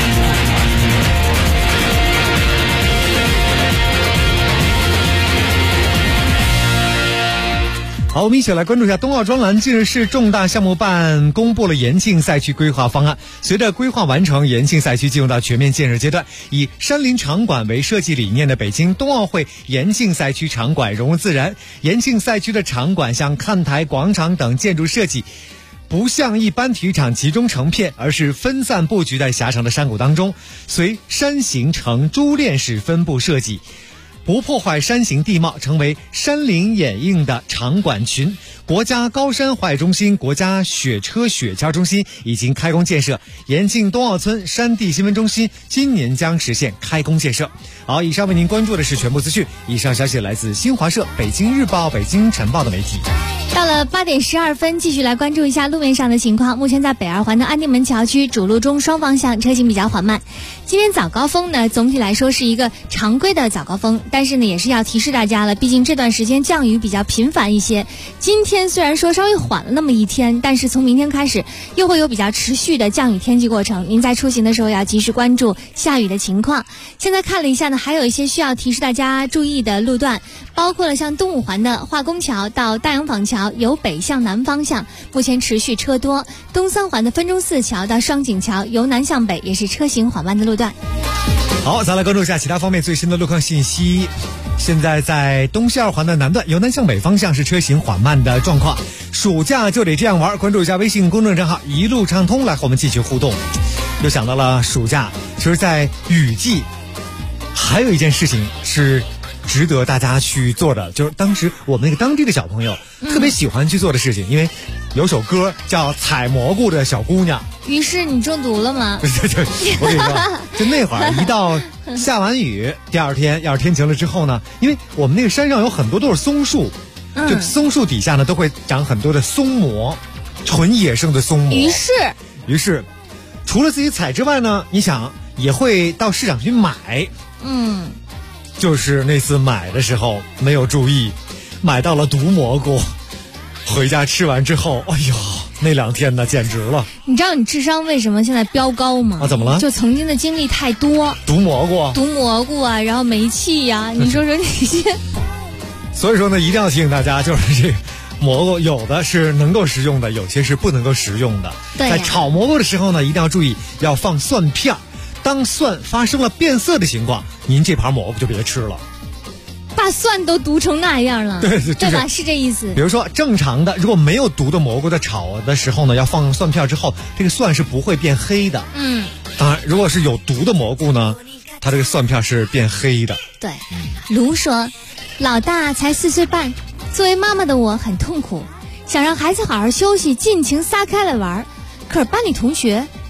好，我们一起来关注一下冬奥专栏。近日市重大项目办公布了延庆赛区规划方案，随着规划完成，延庆赛区进入到全面建设阶段。以山林场馆为设计理念的北京冬奥会延庆赛区场馆融入自然，延庆赛区的场馆像看台、广场等建筑设计不像一般体育场集中成片，而是分散布局在狭长的山谷当中，随山形呈珠链式分布设计，不破坏山形地貌，成为山林掩映的场馆群。国家高山滑雪中心、国家雪车雪橇中心已经开工建设，延庆冬奥村山地新闻中心今年将实现开工建设。好，以上为您关注的是全部资讯，以上消息来自新华社、北京日报、北京晨报的媒体。 到了8点12分，继续来关注一下路面上的情况。目前在北2环的安定门桥区主路中双方向车行比较缓慢。今天早高峰呢，总体来说是一个常规的早高峰，但是呢也是要提示大家了，毕竟这段时间降雨比较频繁一些。今天虽然说稍微缓了那么一天，但是从明天开始又会有比较持续的降雨天气过程，您在出行的时候要及时关注下雨的情况。现在看了一下呢，还有一些需要提示大家注意的路段，包括了像东5环的化工桥到大洋坊桥由北向南方向目前持续车多，东3环的分钟寺桥到双井桥由南向北也是车行缓慢的路段。 好，咱来关注一下其他方面最新的路况信息。现在在东西2环的南段由南向北方向是车行缓慢的状况。暑假就得这样玩，关注一下微信公众账号一路畅通，来和我们继续互动。又想到了暑假，其实在雨季还有一件事情是值得大家去做的，就是当时我们那个当地的小朋友特别喜欢去做的事情，因为有首歌叫《采蘑菇的小姑娘》。 于是你中毒了吗？ 我跟你说，就那会儿一到下完雨，第2天要是天晴了之后呢，因为我们那个山上有很多都是松树，就松树底下呢都会长很多的松蘑，纯野生的松蘑。于是除了自己采之外呢，你想也会到市场去买。就是那次买的时候没有注意，买到了毒蘑菇，回家吃完之后，哎呦，那2天呢简直了。 你知道你智商为什么现在飙高吗？ 怎么了？ 就曾经的经历太多。 毒蘑菇啊，然后煤气呀，你说这些。 所以说呢，一定要提醒大家，就是这蘑菇有的是能够食用的，有些是不能够食用的。 对在炒蘑菇的时候呢，一定要注意要放蒜片。当蒜发生了变色的情况，您这盘蘑菇就别吃了。 把蒜都毒成那样了，对吧？是这意思。 比如说正常的，如果没有毒的蘑菇在炒的时候呢，要放蒜片之后，这个蒜是不会变黑的。当然，如果是有毒的蘑菇呢，它这个蒜片是变黑的。 对，卢说，老大才4岁半，作为妈妈的我很痛苦，想让孩子好好休息，尽情撒开了玩，可是班里同学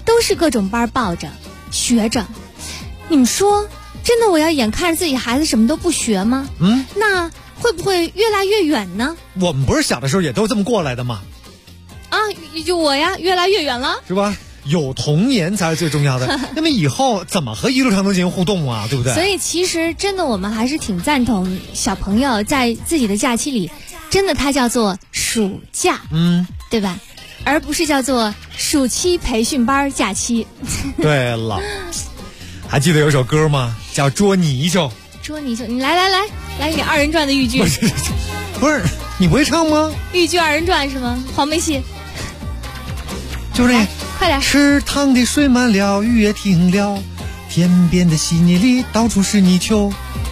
都是各种班报着学着。你们说，真的我要眼看着自己孩子什么都不学吗？那会不会越来越远呢？ 我们不是小的时候也都这么过来的吗？ 啊，就我呀，越来越远了， 是吧？有童年才是最重要的。那么以后怎么和一路畅通进行互动啊？对不对？ 所以其实真的，我们还是挺赞同小朋友在自己的假期里，真的它叫做暑假，对吧？而不是叫做暑期培训班假期。 对了，还记得有首歌吗？叫《捉泥鳅》。 捉泥鳅，你来一点二人转的豫剧。 不是，你不会唱吗？ 豫剧二人转是吗？黄梅戏。 就是那， 快点！ 池塘的水满了，雨也停了，天边的稀泥里到处是泥鳅。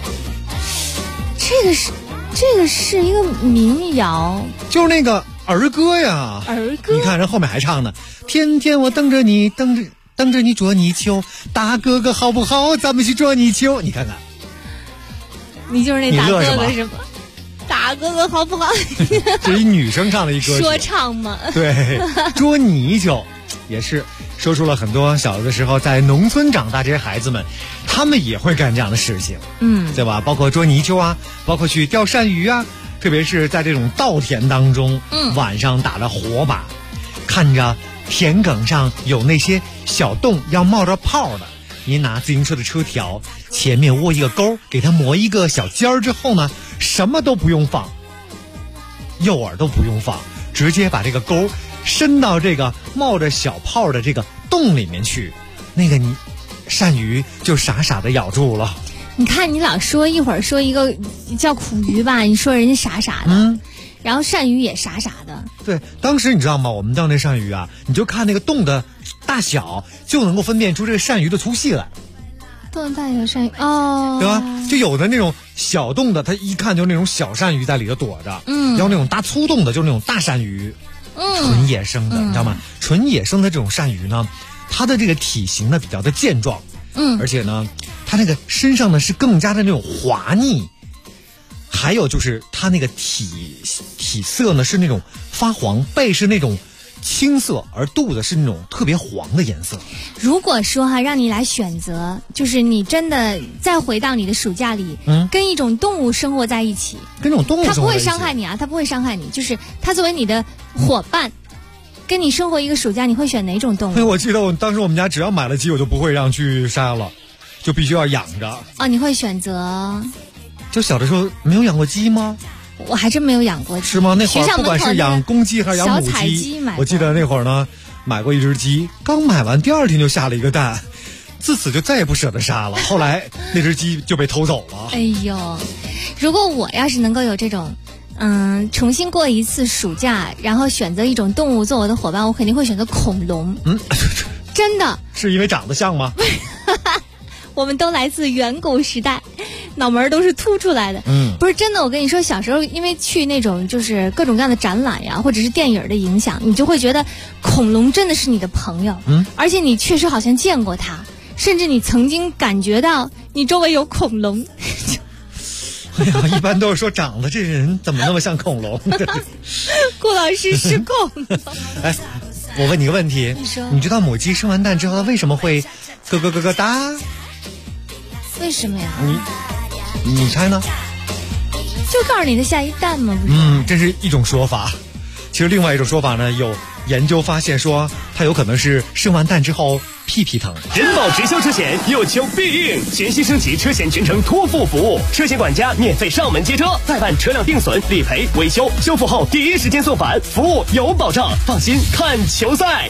这个是一个民谣， 就是那个儿歌呀。 儿歌， 你看人后面还唱呢，天天我等着你，等着你捉泥鳅，大哥哥好不好？咱们去捉泥鳅。你看看， 你就是那大哥哥是吗？大哥哥好不好？ 这是一女生唱的一歌曲， 说唱吗？ 对，捉泥鳅也是说出了很多小的时候在农村长大这些孩子们，他们也会干这样的事情，对吧？包括捉泥鳅啊，包括去钓鳝鱼啊，特别是在这种稻田当中，晚上打着火把，看着田埂上有那些小洞要冒着泡的。您拿自行车的车条前面窝一个钩，给它磨一个小尖儿之后呢，什么都不用放，诱饵都不用放，直接把这个钩伸到这个冒着小泡的这个洞里面去，那个你鳝鱼就傻傻的咬住了。 你看你老说一会儿说一个叫苦鱼吧，你说人家傻傻的，然后鳝鱼也傻傻的。 对，当时你知道吗？我们钓那鳝鱼啊，你就看那个洞的大小，就能够分辨出这个鳝鱼的粗细来。 洞大小鳝鱼哦， 对吧？就有的那种小洞的，它一看就是那种小鳝鱼在里头躲着，要那种大粗洞的，就是那种大鳝鱼，纯野生的，你知道吗？纯野生的这种鳝鱼呢，它的这个体型呢比较的健壮，而且呢，它那个身上呢是更加的那种滑腻。还有就是它那个体色呢是那种发黄，背是那种青色，而肚子是那种特别黄的颜色。 如果说让你来选择，就是你真的再回到你的暑假里，跟一种动物生活在一起， 跟这种动物生活在一起， 它不会伤害你啊，它不会伤害你，就是它作为你的伙伴，跟你生活一个暑假，你会选哪种动物？ 我记得当时我们家只要买了鸡，我就不会让去杀了，就必须要养着。 哦，你会选择？ 就小的时候没有养过鸡吗？ 我还真没有养过鸡。 是吗？那会儿不管是养公鸡还是养母鸡，我记得那会儿呢，买过一只鸡，刚买完第二天就下了一个蛋，自此就再也不舍得杀了。后来那只鸡就被偷走了。 哎呦，如果我要是能够有这种，重新过一次暑假，然后选择一种动物做我的伙伴，我肯定会选择恐龙。真的是因为长得像吗？ 我们都来自远古时代，脑门都是凸出来的。不是真的，我跟你说，小时候因为去那种就是各种各样的展览呀，或者是电影的影响，你就会觉得恐龙真的是你的朋友，而且你确实好像见过它，甚至你曾经感觉到你周围有恐龙。 哎呀，一般都是说长得这人怎么那么像恐龙？ 顾老师失控了。 哎，我问你个问题，你知道母鸡生完蛋之后它为什么会咯咯咯咯哒？ 为什么呀？ 你猜呢？ 就告诉你的下一蛋吗？不是？ 这是一种说法。其实另外一种说法呢，有研究发现说，它有可能是生完蛋之后屁屁疼。 人保直销车险有求必应，全新升级车险全程托付服务，车险管家免费上门接车，再办车辆定损、理赔、维修，修复后第一时间送返，服务有保障，放心看球赛。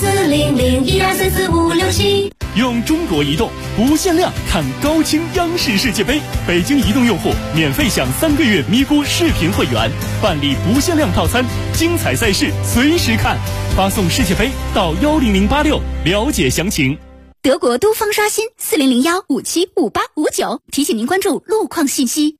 40012345667。 用中国移动不限量看高清央视世界杯，北京移动用户免费享3个月咪咕视频会员，办理不限量套餐，精彩赛事随时看，发送世界杯到10086了解详情。 德国都方刷新4001575859，提醒您关注路况信息。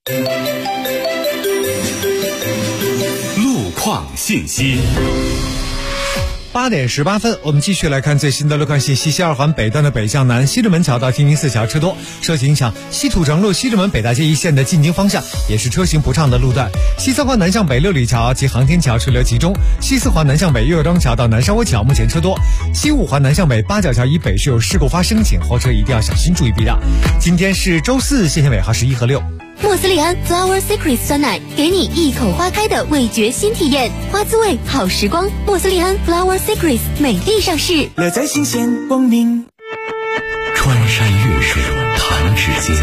路况信息。 8点18分，我们继续来看最新的路况信息。西二环北段的北向南西直门桥到天宁寺桥车多，受其影响，西土城路西直门北大街一线的进京方向也是车行不畅的路段。西3环南向北六里桥及航天桥车流集中，西4环南向北岳庄桥到南沙窝桥目前车多。西5环南向北八角桥以北是有事故发生，请后车一定要小心注意避让。今天是周四，谢谢尾号是1和6。 莫斯利安 Flower Secret 酸奶，给你一口花开的味觉新体验，花滋味好时光。莫斯利安 Flower Secret 美丽上市， 乐在新鲜光明。 穿山越水弹指间，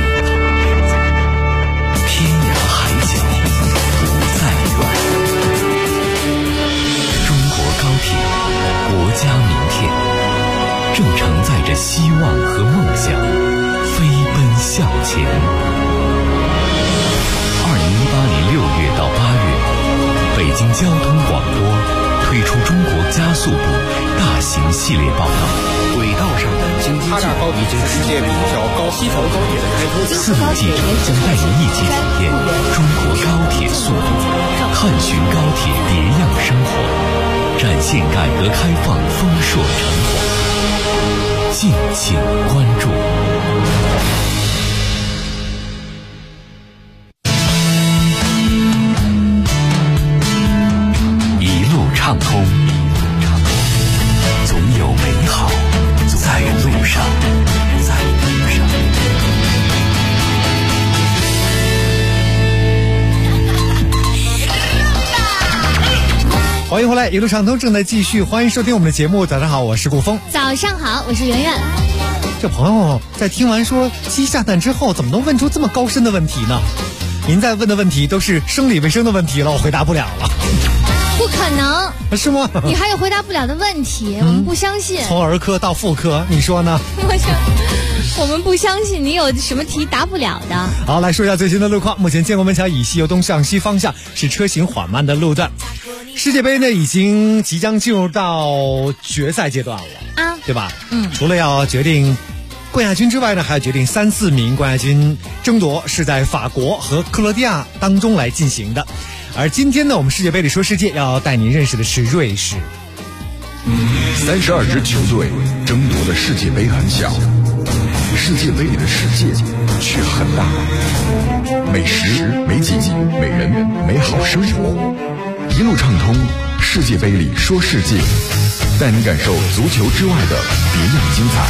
天涯海角不再远。中国高铁，国家名片，正承载着希望和梦想，飞奔向前。2018年6月到8月，北京交通广播推出中国加速度大型系列报道。轨道上的京津冀已经世界比较高，西条高铁的开通，4路记者将带您一起体验中国高铁速度，探寻高铁别样生活，展现改革开放丰硕成果。敬请关注。畅通，总有美好在路上， 欢迎回来，一路畅通正在继续，欢迎收听我们的节目。早上好，我是顾峰。 早上好，我是圆圆。 这朋友在听完说鸡下蛋之后，怎么能问出这么高深的问题呢？您在问的问题都是生理卫生的问题了，我回答不了了。 不可能， 是吗？ 你还有回答不了的问题，我们不相信。 从儿科到妇科，你说呢？ 我们不相信你有什么题答不了的。 好，来说一下最新的路况。目前建国门桥以西由东向西方向是车行缓慢的路段。世界杯呢，已经即将进入到决赛阶段了啊，对吧？除了要决定冠亚军之外呢，还要决定3、4名冠亚军争夺是在法国和克罗地亚当中来进行的。而今天呢，我们世界杯里说世界要带您认识的是瑞士。 32支球队争夺的世界杯很小，世界杯里的世界却很大。美食、美景、美人、美好生活，一路畅通。世界杯里说世界，带您感受足球之外的别样精彩。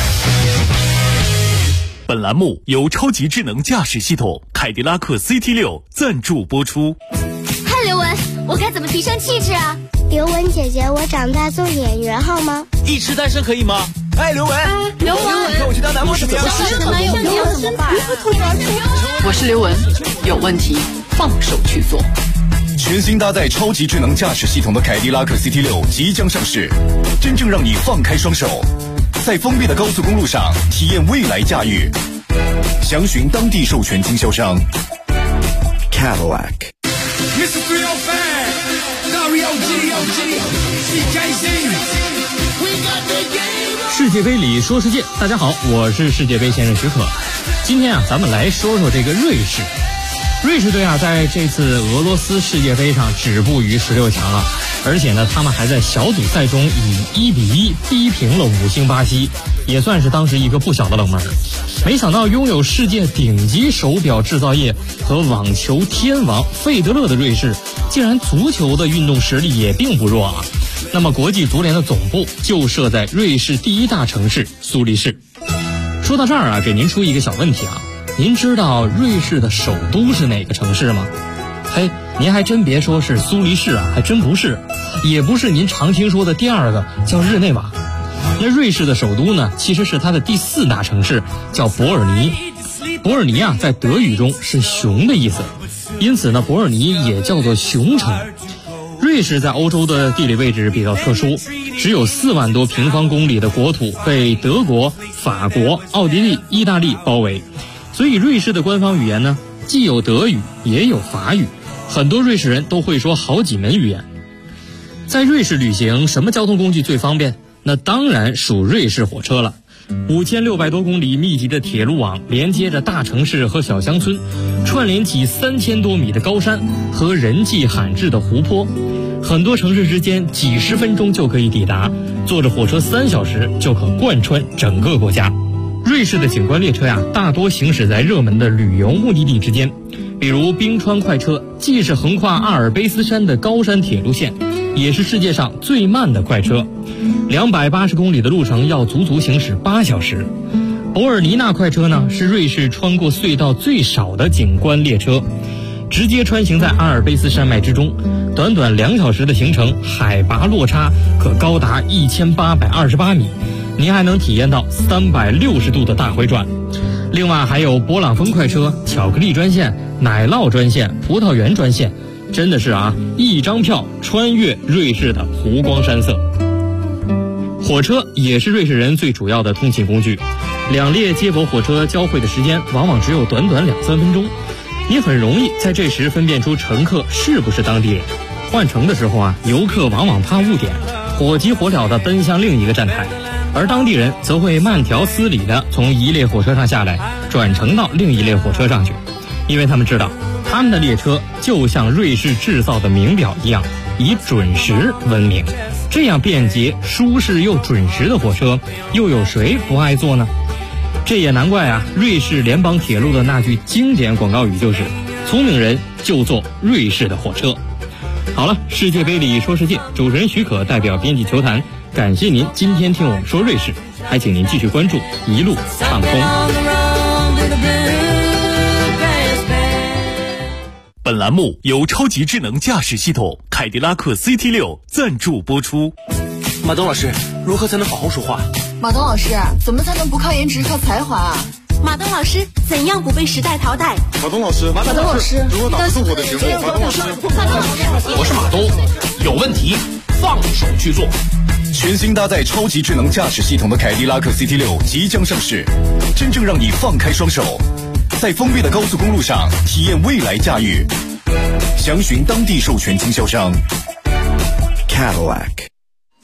本栏目由超级智能驾驶系统凯迪拉克 CT6 赞助播出。 刘雯，我该怎么提升气质啊？ 刘雯姐姐，我长大做演员好吗？ 一直单身可以吗？哎，刘雯， 刘雯， 看我去当男模怎么样？ 我是刘雯，有问题放手去做。 全新搭载超级智能驾驶系统的凯迪拉克 CT6 即将上市，真正让你放开双手，在封闭的高速公路上体验未来驾驭。详询当地授权经销商 Cadillac。 世界杯里说世界，大家好，我是世界杯先生许可。今天咱们来说说这个瑞士。瑞士队在这次俄罗斯世界杯上止步于16强了，而且呢，他们还在小组赛中以1-1逼平了5星巴西，也算是当时一个不小的冷门。没想到拥有世界顶级手表制造业和网球天王费德勒的瑞士，竟然足球的运动实力也并不弱啊。那么国际足联的总部就设在瑞士第一大城市苏黎世。说到这儿给您出一个小问题啊，您知道瑞士的首都是哪个城市吗？嘿，您还真别说是苏黎世还真不是，也不是您常听说的第二个叫日内瓦。那瑞士的首都呢，其实是它的第4大城市，叫伯尔尼。伯尔尼在德语中是熊的意思，因此呢，伯尔尼也叫做熊城。瑞士在欧洲的地理位置比较特殊，只有4万多平方公里的国土被德国、法国、奥地利、意大利包围，所以瑞士的官方语言呢，既有德语也有法语，很多瑞士人都会说好几门语言。在瑞士旅行，什么交通工具最方便？那当然属瑞士火车了。5600多公里密集的铁路网连接着大城市和小乡村，串联起3000多米的高山和人迹罕至的湖泊。 很多城市之间几十分钟就可以抵达，坐着火车3小时就可贯穿整个国家。瑞士的景观列车呀，大多行驶在热门的旅游目的地之间，比如冰川快车，既是横跨阿尔卑斯山的高山铁路线，也是世界上最慢的快车，280公里的路程要足足行驶8小时。博尔尼纳快车呢，是瑞士穿过隧道最少的景观列车，直接穿行在阿尔卑斯山脉之中，短短2小时的行程，海拔落差可高达1828米，您还能体验到360度的大回转。另外还有勃朗峰快车、巧克力专线、奶酪专线、葡萄园专线，真的是一张票穿越瑞士的湖光山色。火车也是瑞士人最主要的通勤工具，2列接驳火车交汇的时间往往只有短短2-3分钟，你很容易在这时分辨出乘客是不是当地人。换乘的时候游客往往怕误点，火急火燎地奔向另一个站台，而当地人则会慢条斯理地从一列火车上下来，转乘到另一列火车上去，因为他们知道他们的列车就像瑞士制造的名表一样，以准时闻名。这样便捷、舒适又准时的火车，又有谁不爱坐呢？这也难怪瑞士联邦铁路的那句经典广告语就是聪明人就坐瑞士的火车。好了，世界杯里说世界，主持人许可代表编辑球坛，感谢您今天听我们说瑞士，还请您继续关注一路畅通。 本栏目由超级智能驾驶系统凯迪拉克 CT6 赞助播出。 马东老师，如何才能好好说话？ 马东老师，怎么才能不靠颜值靠才华啊？ 马东老师，怎样不被时代淘汰？ 马东老师，如何打出我的节目？马东老师， 我是马东，有问题放手去做。 全新搭载超级智能驾驶系统的凯迪拉克 CT6 即将上市，真正让你放开双手，在封闭的高速公路上体验未来驾驭。详询当地授权经销商 Cadillac。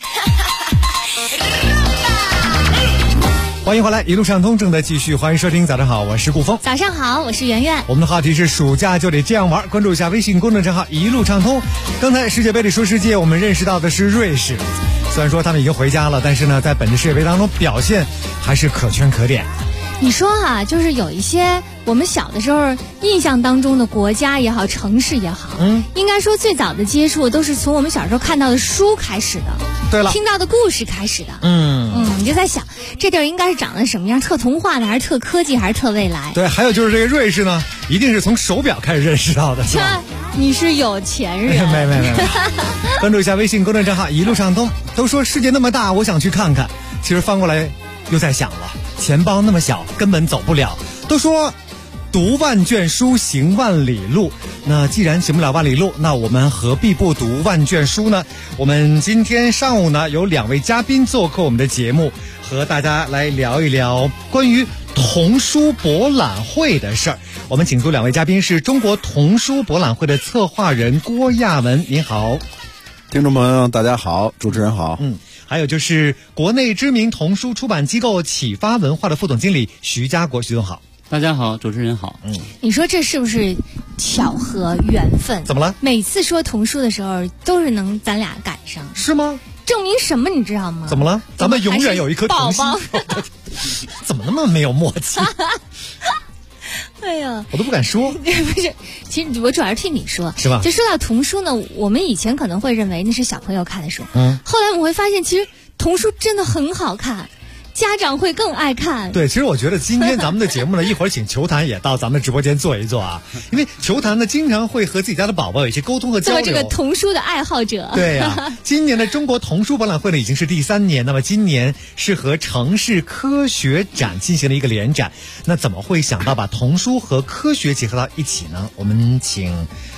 欢迎回来，一路畅通正在继续，欢迎收听。早上好，我是顾峰。 早上好，我是圆圆。 我们的话题是暑假就得这样玩，关注一下微信公众账号一路畅通。刚才世界杯里说世界，我们认识到的是瑞士，虽然说他们已经回家了，但是呢，在本次世界杯当中表现还是可圈可点。 你说就是有一些我们小的时候印象当中的国家也好，城市也好，应该说最早的接触都是从我们小时候看到的书开始的， 对了， 听到的故事开始的。你就在想这地儿应该是长得什么样，特童话的还是特科技还是特未来？ 对，还有就是这个瑞士呢，一定是从手表开始认识到的，是吧？ 你是有钱人。 没。关注一下微信公众账号一路畅通。都说世界那么大，我想去看看，其实翻过来又在想了，钱包那么小，根本走不了。都说读万卷书，行万里路。那既然行不了万里路，那我们何必不读万卷书呢？我们今天上午呢，有2位嘉宾做客我们的节目，和大家来聊一聊关于童书博览会的事儿。我们请出2位嘉宾，是中国童书博览会的策划人郭亚文，您好。 听众朋友大家好，主持人好。 还有就是国内知名童书出版机构启发文化的副总经理徐家国，徐总好。 大家好，主持人好。 你说这是不是巧合缘分？ 怎么了？ 每次说童书的时候都是能咱俩赶上， 是吗？ 证明什么你知道吗？ 怎么了？咱们永远有一颗童心。怎么那么没有默契？ 哎呀， 我都不敢说。 不是，其实我主要是替你说， 是吧？ 就说到童书呢，我们以前可能会认为那是小朋友看的书，后来我们会发现，其实童书真的很好看。家长会更爱看。 对，其实我觉得今天咱们的节目呢，一会儿请球坛也到咱们的直播间坐一坐啊，因为球坛呢经常会和自己家的宝宝有一些沟通和交流。 做这个童书的爱好者。 对呀，今年的中国童书博览会呢已经是第3年，那么今年是和城市科学展进行了一个联展，那怎么会想到把童书和科学结合到一起呢？我们请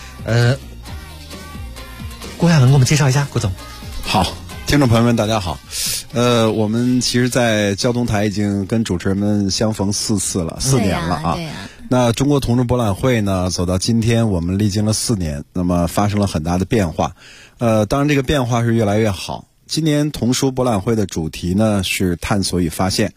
郭亚文给我们介绍一下，郭总。 好。听众朋友们大家好，我们其实在交通台已经跟主持人们相逢4年了啊。那中国童书博览会呢走到今天，我们历经了4年，那么发生了很大的变化。当然这个变化是越来越好。今年童书博览会的主题呢是探索与发现。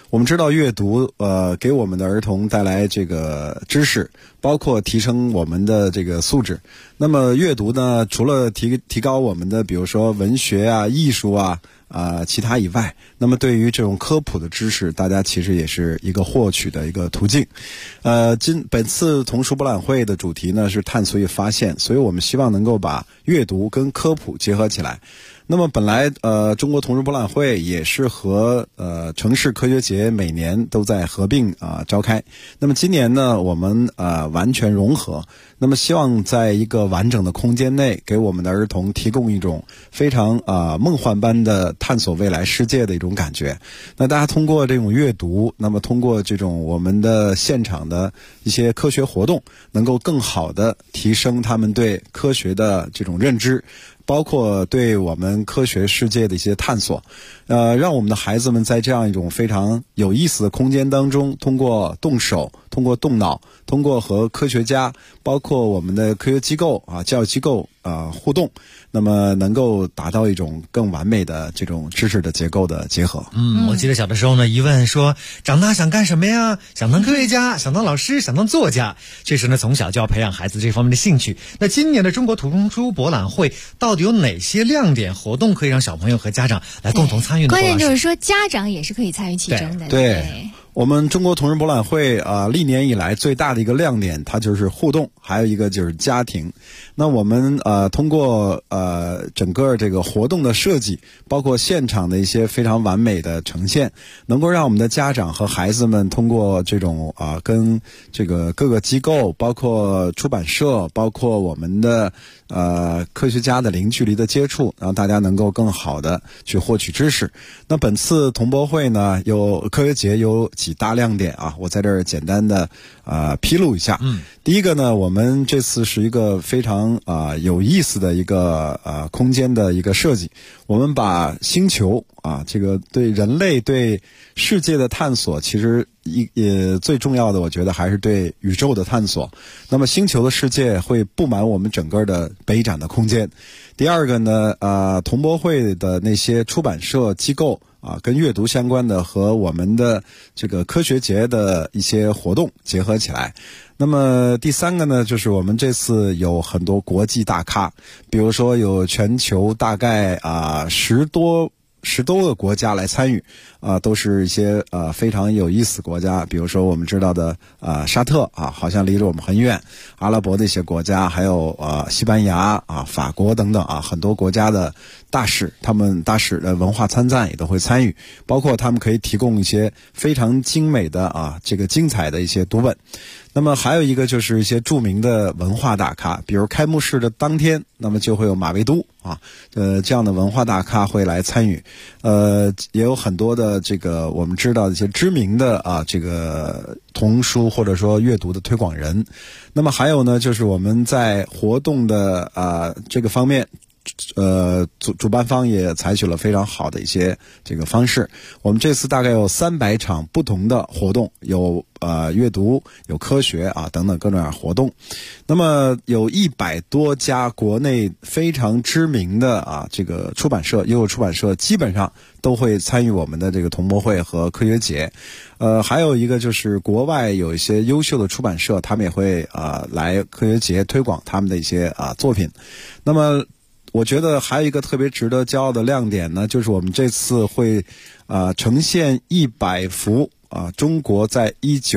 我们知道阅读给我们的儿童带来这个知识，包括提升我们的这个素质。那么阅读呢，除了提高我们的比如说文学啊、艺术啊其他以外，那么对于这种科普的知识，大家其实也是一个获取的一个途径。本次童书博览会的主题呢是探索与发现，所以我们希望能够把阅读跟科普结合起来。那么本来中国童书博览会也是和城市科学节每年都在合并召开。那么今年呢，我们完全融合，那么希望在一个完整的空间内，给我们的儿童提供一种非常梦幻般的探索未来世界的一种感觉。那大家通过这种阅读，那么通过这种我们的现场的一些科学活动，能够更好的提升他们对科学的这种认知，包括对我们科学世界的一些探索，让我们的孩子们在这样一种非常有意思的空间当中，通过动手，通过动脑，通过和科学家，包括我们的科学机构教育机构互动，那么能够达到一种更完美的这种知识的结构的结合。 我记得小的时候呢，一问说长大想干什么呀？想当科学家，想当老师，想当作家。确实呢，从小就要培养孩子这方面的兴趣。那今年的中国童书博览会到底有哪些亮点活动可以让小朋友和家长来共同参与呢？ 关键就是说家长也是可以参与其中的。 对，我们中国童书博览会历年以来最大的一个亮点，它就是互动，还有一个就是家庭。那我们通过整个这个活动的设计，包括现场的一些非常完美的呈现，能够让我们的家长和孩子们通过这种跟这个各个机构，包括出版社，包括我们的科学家的零距离的接触，让大家能够更好的去获取知识。那本次童博会呢，科学节有几大亮点我在这儿简单的披露一下。第一个呢，我们这次是一个非常有意思的一个空间的一个设计。我们把星球这个对人类对世界的探索，其实最重要的，我觉得还是对宇宙的探索。那么星球的世界会布满我们整个的北展的空间。第二个呢，童博会的那些出版社机构跟阅读相关的和我们的这个科学节的一些活动结合起来。那么第三个呢，就是我们这次有很多国际大咖，比如说有全球大概十多个国家来参与，都是一些非常有意思的国家，比如说我们知道的沙特好像离着我们很远，阿拉伯的一些国家，还有西班牙法国等等很多国家的大使，他们大使的文化参赞也都会参与，包括他们可以提供一些非常精美的这个精彩的一些读本。那么还有一个就是一些著名的文化大咖，比如开幕式的当天，那么就会有马未都这样的文化大咖会来参与。也有很多的这个我们知道的一些知名的这个童书或者说阅读的推广人。那么还有呢，就是我们在活动的这个方面，主办方也采取了非常好的一些这个方式。我们这次大概有300场不同的活动，有阅读，有科学等等各种活动。那么有100多家国内非常知名的这个出版社，优秀出版社基本上都会参与我们的这个童博会和科学节。还有一个就是国外有一些优秀的出版社，他们也会来科学节推广他们的一些作品。那么我觉得还有一个特别值得骄傲的亮点呢，就是我们这次会呈现100幅中国在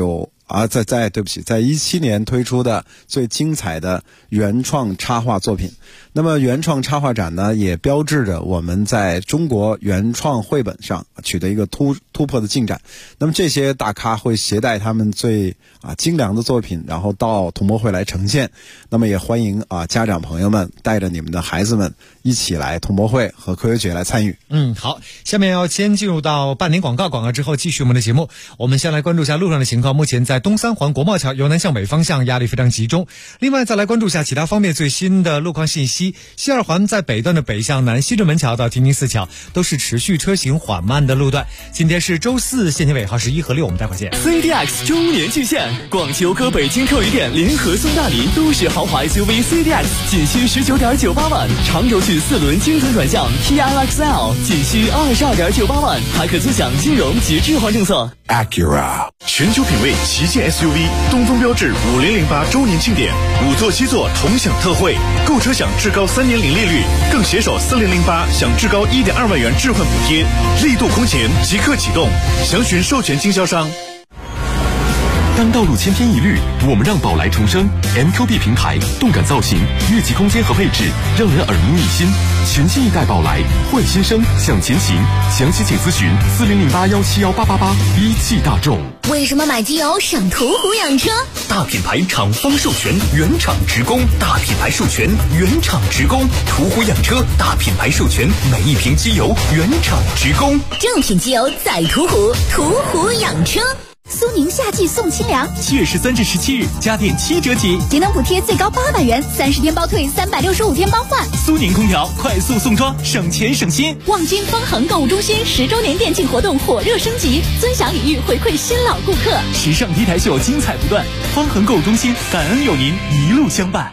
17年推出的最精彩的原创插画作品。那么原创插画展呢，也标志着我们在中国原创绘本上取得一个突破的进展。那么这些大咖会携带他们最精良的作品，然后到童博会来呈现。那么也欢迎家长朋友们带着你们的孩子们一起来童博会和科学节来参与。 好，下面要先进入到半年广告之后继续我们的节目。我们先来关注一下路上的情况。目前在东三环国贸桥由南向北方向压力非常集中。另外再来关注一下其他方面最新的路况信息。 西。西二环在北段的北向南西直门桥到天津四桥都是持续车行缓慢的路段。今天是周四，限行尾号是1和6，我们待会儿见。 CDX 周年巨献，广汽讴歌北京客运店联合送大礼，都市豪华 SUV CDX 仅需19.98万，长轴距4轮精准转向 TLXL 仅需22.98万，还可尊享金融及置换政策。 Acura 全球品味旗舰 SUV 东风标致5008周年庆典，5座7座同享特惠，购车享至高3年零利率，更携手4008享至高1.2万元置换补贴，力度空前即刻启动，详询授权经销商。当道路千篇一律，我们让宝来重生。MQB 平台，动感造型，越级空间和配置，让人耳目一新。全新一代宝来，换新生，向前行。详情请咨询4008171888。一汽大众。 为什么买机油上途虎养车？ 大品牌厂方授权，原厂直供；大品牌授权，原厂直供。途虎养车，大品牌授权，每一瓶机油原厂直供。 正品机油在途虎，途虎养车。苏宁夏季送清凉 ，7月13至17日，家电7折起， 节能补贴最高800元，30天包退，365天包换。 苏宁空调快速送装，省钱省心。 望京方恒购物中心10周年店庆活动火热升级，尊享礼遇回馈新老顾客。 时尚 T 台秀精彩不断，方恒购物中心感恩有您一路相伴。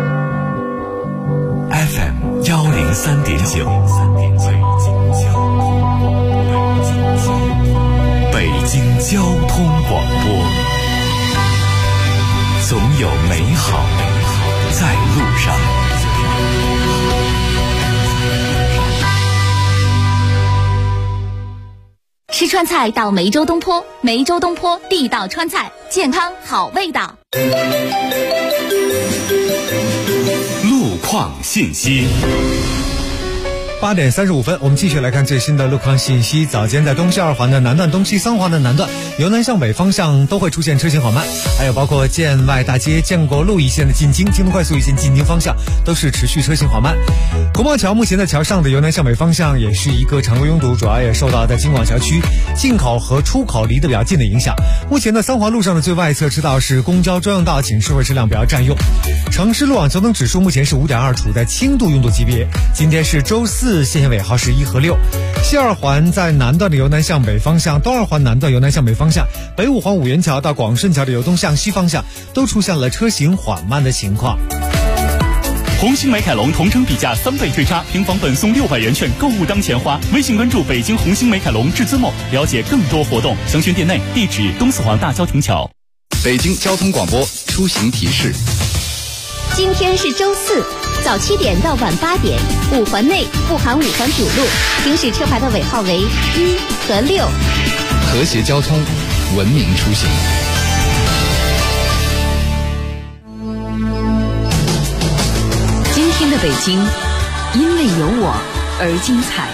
FM 103.9。北京交通广播，总有美好在路上。 吃川菜到梅州东坡，梅州东坡地道川菜，健康好味道。 路况信息。 8点35分，我们继续来看最新的路况信息。早间在东西二环的南段、东西三环的南段，由南向北方向都会出现车行缓慢，还有包括建外大街、建国路一线的进京、京东快速一线进京方向都是持续车行缓慢。国贸桥目前在桥上的由南向北方向也是一个常规拥堵，主要也受到在京广桥区进口和出口离得比较近的影响。目前的三环路上的最外侧车道是公交专用道，请社会车辆不要占用。城市路网交通指数目前是5.2，处在轻度拥堵级别。今天是周四，限行尾号是1和6。西二环在南段的由南向北方向，东二环南段由南向北方向，北五环五元桥到广顺桥的由东向西方向都出现了车行缓慢的情况。 红星美凯龙同城比价3倍退差，平房本送600元券，购物当钱花。微信关注北京红星美凯龙至尊梦，了解更多活动。详询店内，地址东四环大交亭桥。 北京交通广播出行提示。 今天是周四，早7点到晚8点，5环内不含5环主路，行驶车牌的尾号为1和6。 和谐交通，文明出行。 今天的北京，因为有我而精彩。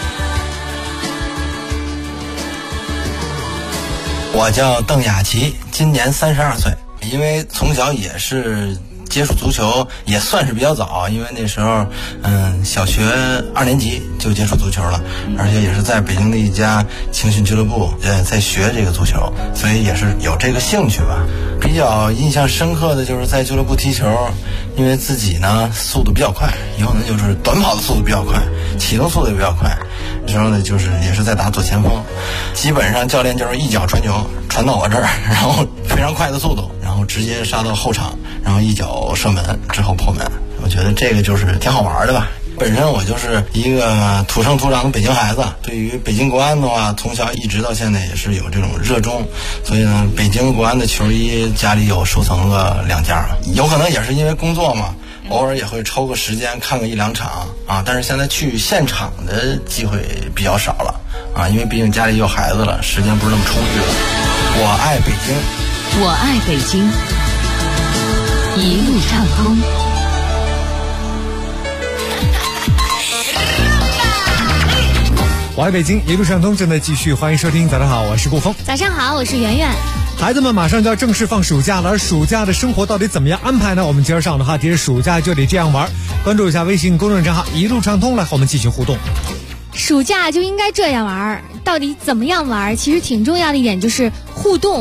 我叫邓雅琪，今年32岁，因为从小也是接触足球也算是比较早，因为那时候小学2年级就接触足球了，而且也是在北京的一家青训俱乐部在学这个足球，所以也是有这个兴趣吧。比较印象深刻的就是在俱乐部踢球，因为自己呢速度比较快，以后呢就是短跑的速度比较快，启动速度也比较快，那时候呢就是也是在打左前锋，基本上教练就是一脚传球传到我这儿，然后非常快的速度，然后直接杀到后场，然后一脚射门之后破门。我觉得这个就是挺好玩的吧。本身我就是一个土生土长的北京孩子，对于北京国安的话，从小一直到现在也是有这种热衷，所以呢，北京国安的球衣家里有收藏个2件，有可能也是因为工作嘛，偶尔也会抽个时间看个1-2场啊，但是现在去现场的机会比较少了啊，因为毕竟家里有孩子了，时间不是那么充裕了。我爱北京， 我爱北京，一路畅通。 我爱北京，一路畅通正在继续，欢迎收听。早上好，我是顾峰。 早上好，我是圆圆。 孩子们马上就要正式放暑假了，而暑假的生活到底怎么样安排呢？我们今儿上的话题是暑假就得这样玩，关注一下微信公众账号一路畅通，来和我们继续互动。 暑假就应该这样玩，到底怎么样玩？其实挺重要的一点就是互动。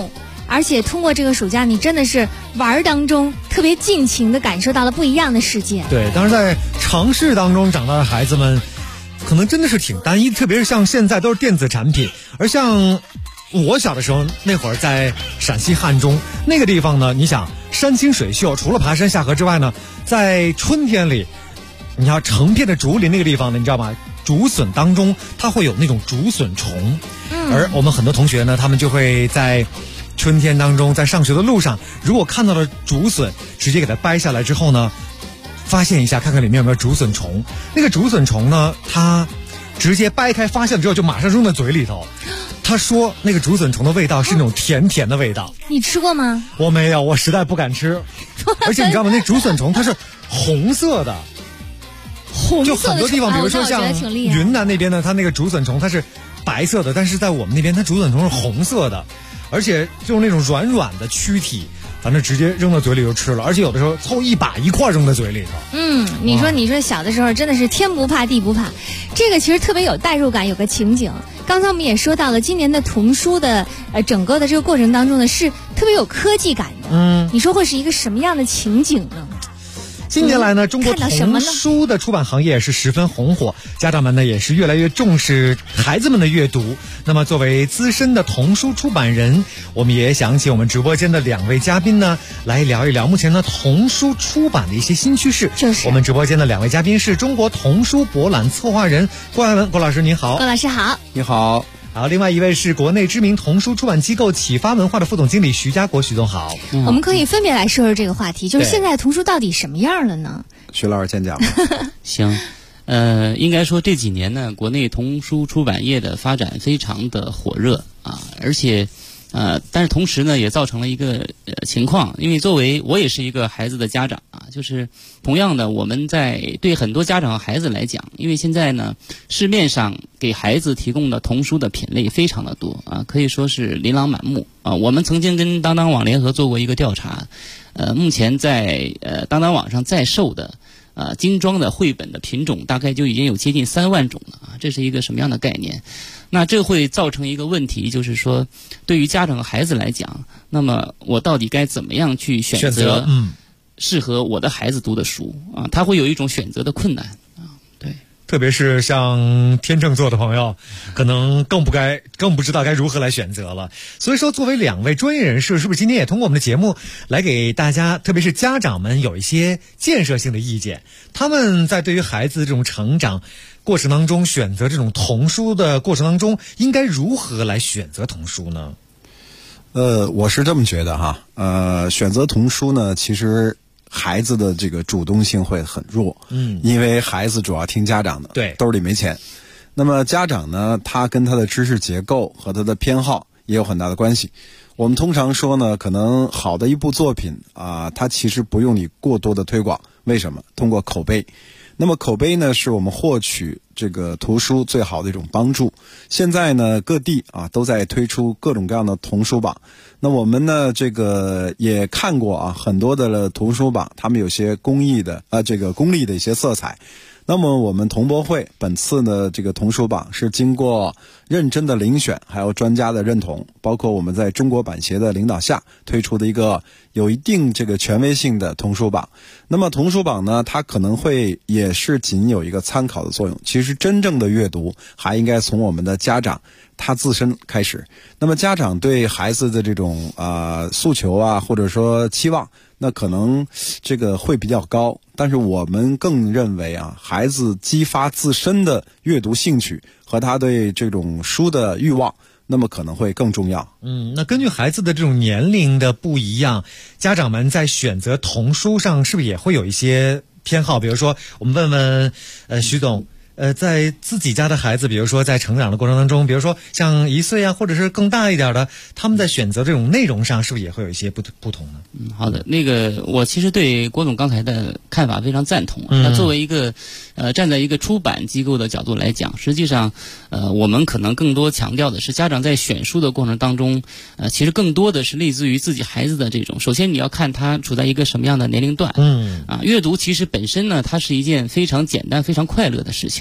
而且通过这个暑假，你真的是玩当中特别尽情的感受到了不一样的世界。 对，当然在城市当中长大的孩子们，可能真的是挺单一，特别是像现在都是电子产品，而像我小的时候那会儿在陕西汉中那个地方呢，你想山清水秀，除了爬山下河之外呢，在春天里，你要成片的竹林那个地方呢，你知道吗？竹笋当中它会有那种竹笋虫，而我们很多同学呢，他们就会在春天当中，在上学的路上，如果看到了竹笋，直接给它掰下来之后呢，发现一下，看看里面有没有竹笋虫。那个竹笋虫呢，它直接掰开发现了之后，就马上扔在嘴里头。他说那个竹笋虫的味道是那种甜甜的味道。 你吃过吗？ 我没有，我实在不敢吃。而且你知道吗？那竹笋虫它是红色的。就很多地方，比如说像云南那边呢，它那个竹笋虫它是白色的，但是在我们那边它竹笋虫是红色的，而且就是那种软软的躯体，反正直接扔到嘴里就吃了，而且有的时候凑一把一块扔在嘴里头。 你说小的时候真的是天不怕地不怕，这个其实特别有代入感，有个情景。刚才我们也说到了，今年的童书的整个的这个过程当中呢，是特别有科技感的。你说会是一个什么样的情景呢？ 近年来呢，中国童书的出版行业是十分红火，家长们呢也是越来越重视孩子们的阅读。那么作为资深的童书出版人，我们也想请我们直播间的2位嘉宾呢，来聊一聊目前的童书出版的一些新趋势。我们直播间的2位嘉宾是中国童书博览策划人郭爱文，郭老师您好。 郭老师好。 你好。 好，另外一位是国内知名童书出版机构启发文化的副总经理徐家国，徐总好。 我们可以分别来说说这个话题，就是现在童书到底什么样了呢？ 徐老师先讲吧。 行，应该说这几年呢，国内童书出版业的发展非常的火热啊，而且但是同时呢，也造成了一个情况，因为作为我也是一个孩子的家长啊，就是同样的，我们在对很多家长和孩子来讲，因为现在呢，市面上给孩子提供的童书的品类非常的多啊，可以说是琳琅满目啊。我们曾经跟当当网联合做过一个调查，目前在当当网上在售的精装的绘本的品种大概就已经有接近3万种了啊，这是一个什么样的概念？那这会造成一个问题，就是说，对于家长和孩子来讲，那么我到底该怎么样去选择适合我的孩子读的书啊？他会有一种选择的困难啊，对。 特别是像天秤座的朋友，可能更不知道该如何来选择了。所以说，作为2位专业人士，是不是今天也通过我们的节目来给大家，特别是家长们有一些建设性的意见？他们在对于孩子这种成长过程当中，选择这种童书的过程当中，应该如何来选择童书呢？ 我是这么觉得哈，选择童书呢，其实孩子的这个主动性会很弱，因为孩子主要听家长的， 对， 兜里没钱。那么家长呢，他跟他的知识结构和他的偏好也有很大的关系。我们通常说呢，可能好的一部作品啊，它其实不用你过多的推广，为什么？通过口碑。那么口碑呢，是我们获取这个图书最好的一种帮助。现在呢，各地啊都在推出各种各样的童书榜。那我们呢，这个也看过啊，很多的图书榜，他们有些公益的这个功利的一些色彩。那么我们童博会本次呢，这个童书榜是经过认真的遴选，还有专家的认同，包括我们在中国版协的领导下推出的一个有一定这个权威性的童书榜。那么童书榜呢，它可能会也是仅有一个参考的作用，其实真正的阅读还应该从我们的家长他自身开始。那么家长对孩子的这种诉求啊，或者说期望，那可能这个会比较高，但是我们更认为啊，孩子激发自身的阅读兴趣和他对这种书的欲望，那么可能会更重要。 那根据孩子的这种年龄的不一样，家长们在选择童书上是不是也会有一些偏好？比如说，我们问问徐总。在自己家的孩子，比如说在成长的过程当中，比如说像1岁啊，或者是更大一点的，他们在选择这种内容上，是不是也会有一些不同呢？ 好的，那个我其实对郭总刚才的看法非常赞同。那作为一个站在一个出版机构的角度来讲，实际上我们可能更多强调的是，家长在选书的过程当中，其实更多的是类似于自己孩子的这种。首先你要看他处在一个什么样的年龄段。阅读其实本身呢，它是一件非常简单、非常快乐的事情。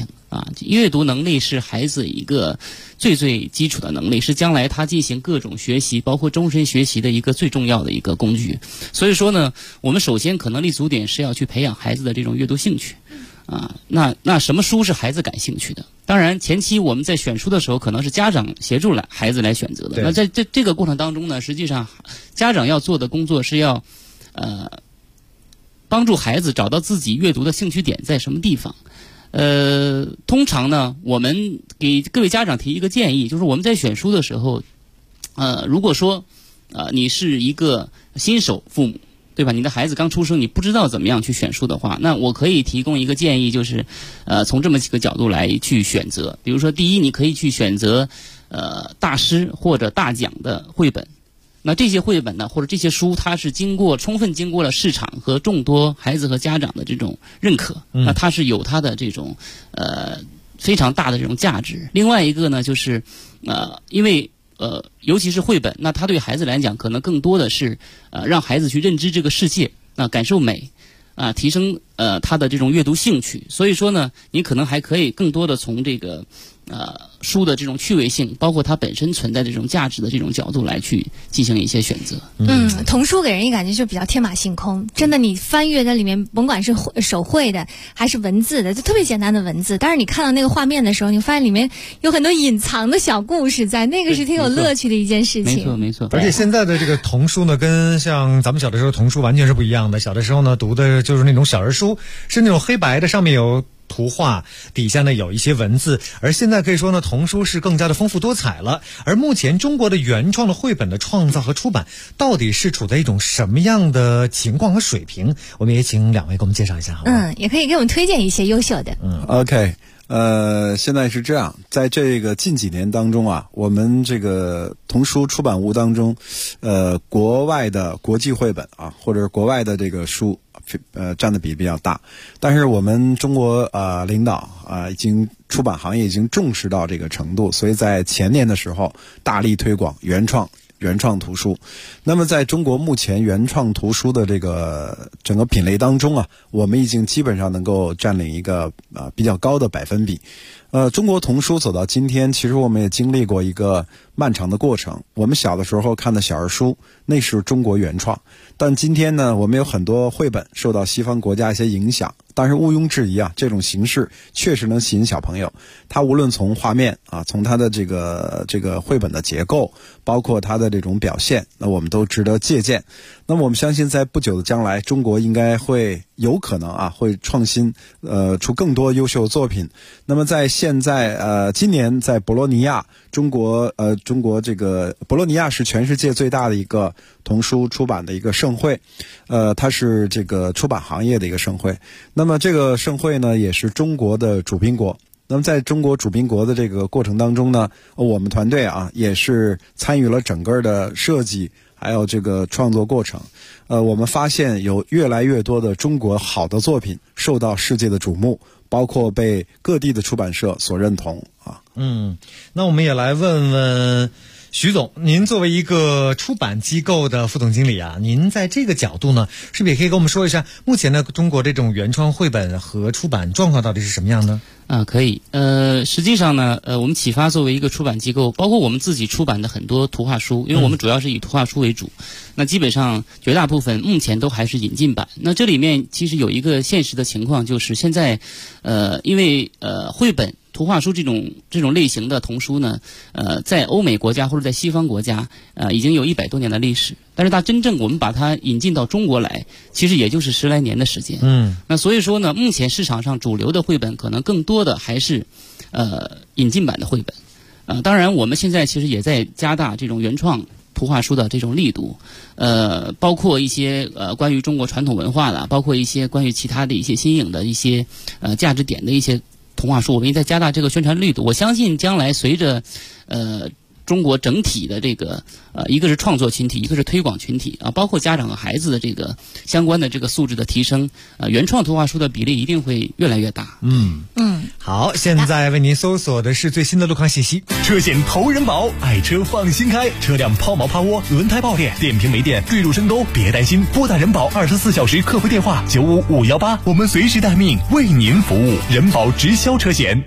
性啊。阅读能力是孩子一个最基础的能力，是将来他进行各种学习，包括终身学习的一个最重要的一个工具。所以说呢，我们首先可能立足点是要去培养孩子的这种阅读兴趣啊。那什么书是孩子感兴趣的？当然，前期我们在选书的时候，可能是家长协助孩子来选择的。那在这个过程当中呢，实际上家长要做的工作是要帮助孩子找到自己阅读的兴趣点在什么地方。通常呢，我们给各位家长提一个建议，就是我们在选书的时候，如果说你是一个新手父母，对吧？你的孩子刚出生，你不知道怎么样去选书的话，那我可以提供一个建议，就是从这么几个角度来去选择。比如说，第一，你可以去选择大师或者大奖的绘本。那这些绘本呢，或者这些书，它是充分经过了市场和众多孩子和家长的这种认可，那它是有它的这种非常大的这种价值。另外一个呢，就是因为尤其是绘本，那它对孩子来讲，可能更多的是让孩子去认知这个世界，感受美，提升他的这种阅读兴趣。所以说呢，你可能还可以更多的从这个书的这种趣味性，包括它本身存在的这种价值的这种角度来去进行一些选择。 童书给人一感觉就比较天马行空，真的，你翻阅在里面，甭管是手绘的还是文字的，就特别简单的文字，但是你看到那个画面的时候，你发现里面有很多隐藏的小故事在，那个是挺有乐趣的一件事情。 没错。 而且现在的这个童书呢，跟像咱们小的时候童书完全是不一样的。小的时候呢，读的就是那种小人书，是那种黑白的，上面有图画，底下呢有一些文字。而现在可以说呢，童书是更加的丰富多彩了。而目前中国的原创的绘本的创造和出版到底是处在一种什么样的情况和水平？我们也请两位给我们介绍一下好吗？ 也可以给我们推荐一些优秀的。 OK。现在是这样，在这个近几年当中啊，我们这个童书出版物当中，国外的国际绘本啊，或者是国外的这个书，占的比较大。但是我们中国领导已经出版行业已经重视到这个程度，所以在前年的时候大力推广原创图书。那么在中国目前原创图书的这个整个品类当中啊，我们已经基本上能够占领一个比较高的百分比。中国童书走到今天，其实我们也经历过一个漫长的过程。我们小的时候看的小儿书，那是中国原创，但今天呢，我们有很多绘本受到西方国家一些影响，但是毋庸置疑啊，这种形式确实能吸引小朋友。它无论从画面啊，从它的这个绘本的结构，包括它的这种表现，那我们都值得借鉴。那么我们相信，在不久的将来，中国应该会有可能会创新，出更多优秀作品。那么在现在今年在博洛尼亚，中国这个博洛尼亚是全世界最大的一个童书出版的一个盛会，它是这个出版行业的一个盛会。那么这个盛会呢，也是中国的主宾国。那么在中国主宾国的这个过程当中呢，我们团队也是参与了整个的设计，还有这个创作过程。我们发现有越来越多的中国好的作品受到世界的瞩目，包括被各地的出版社所认同啊。 那我们也来问问徐总，您作为一个出版机构的副总经理啊，您在这个角度呢，是不是也可以跟我们说一下目前的中国这种原创绘本和出版状况到底是什么样呢？ 可以。实际上呢，我们启发作为一个出版机构，包括我们自己出版的很多图画书，因为我们主要是以图画书为主，那基本上绝大部分目前都还是引进版。那这里面其实有一个现实的情况，就是现在因为绘本图画书这种类型的童书呢，在欧美国家或者在西方国家，已经有100多年的历史。但是它真正我们把它引进到中国来，其实也就是10来年的时间。那所以说呢，目前市场上主流的绘本可能更多的还是引进版的绘本。当然我们现在其实也在加大这种原创图画书的这种力度，包括一些关于中国传统文化的，包括一些关于其他的一些新颖的一些价值点的一些童话书，我们也在加大这个宣传力度。我相信将来随着中国整体的这个一个是创作群体，一个是推广群体啊，包括家长和孩子的这个相关的这个素质的提升，原创图画书的比例一定会越来越大。 好，现在为您搜索的是最新的路况信息。 车险投人保，爱车放心开，车辆抛锚趴窝、轮胎爆裂、电瓶没电、坠入深沟，别担心，拨打人保24小时客服电话95518，我们随时待命，为您服务。人保直销车险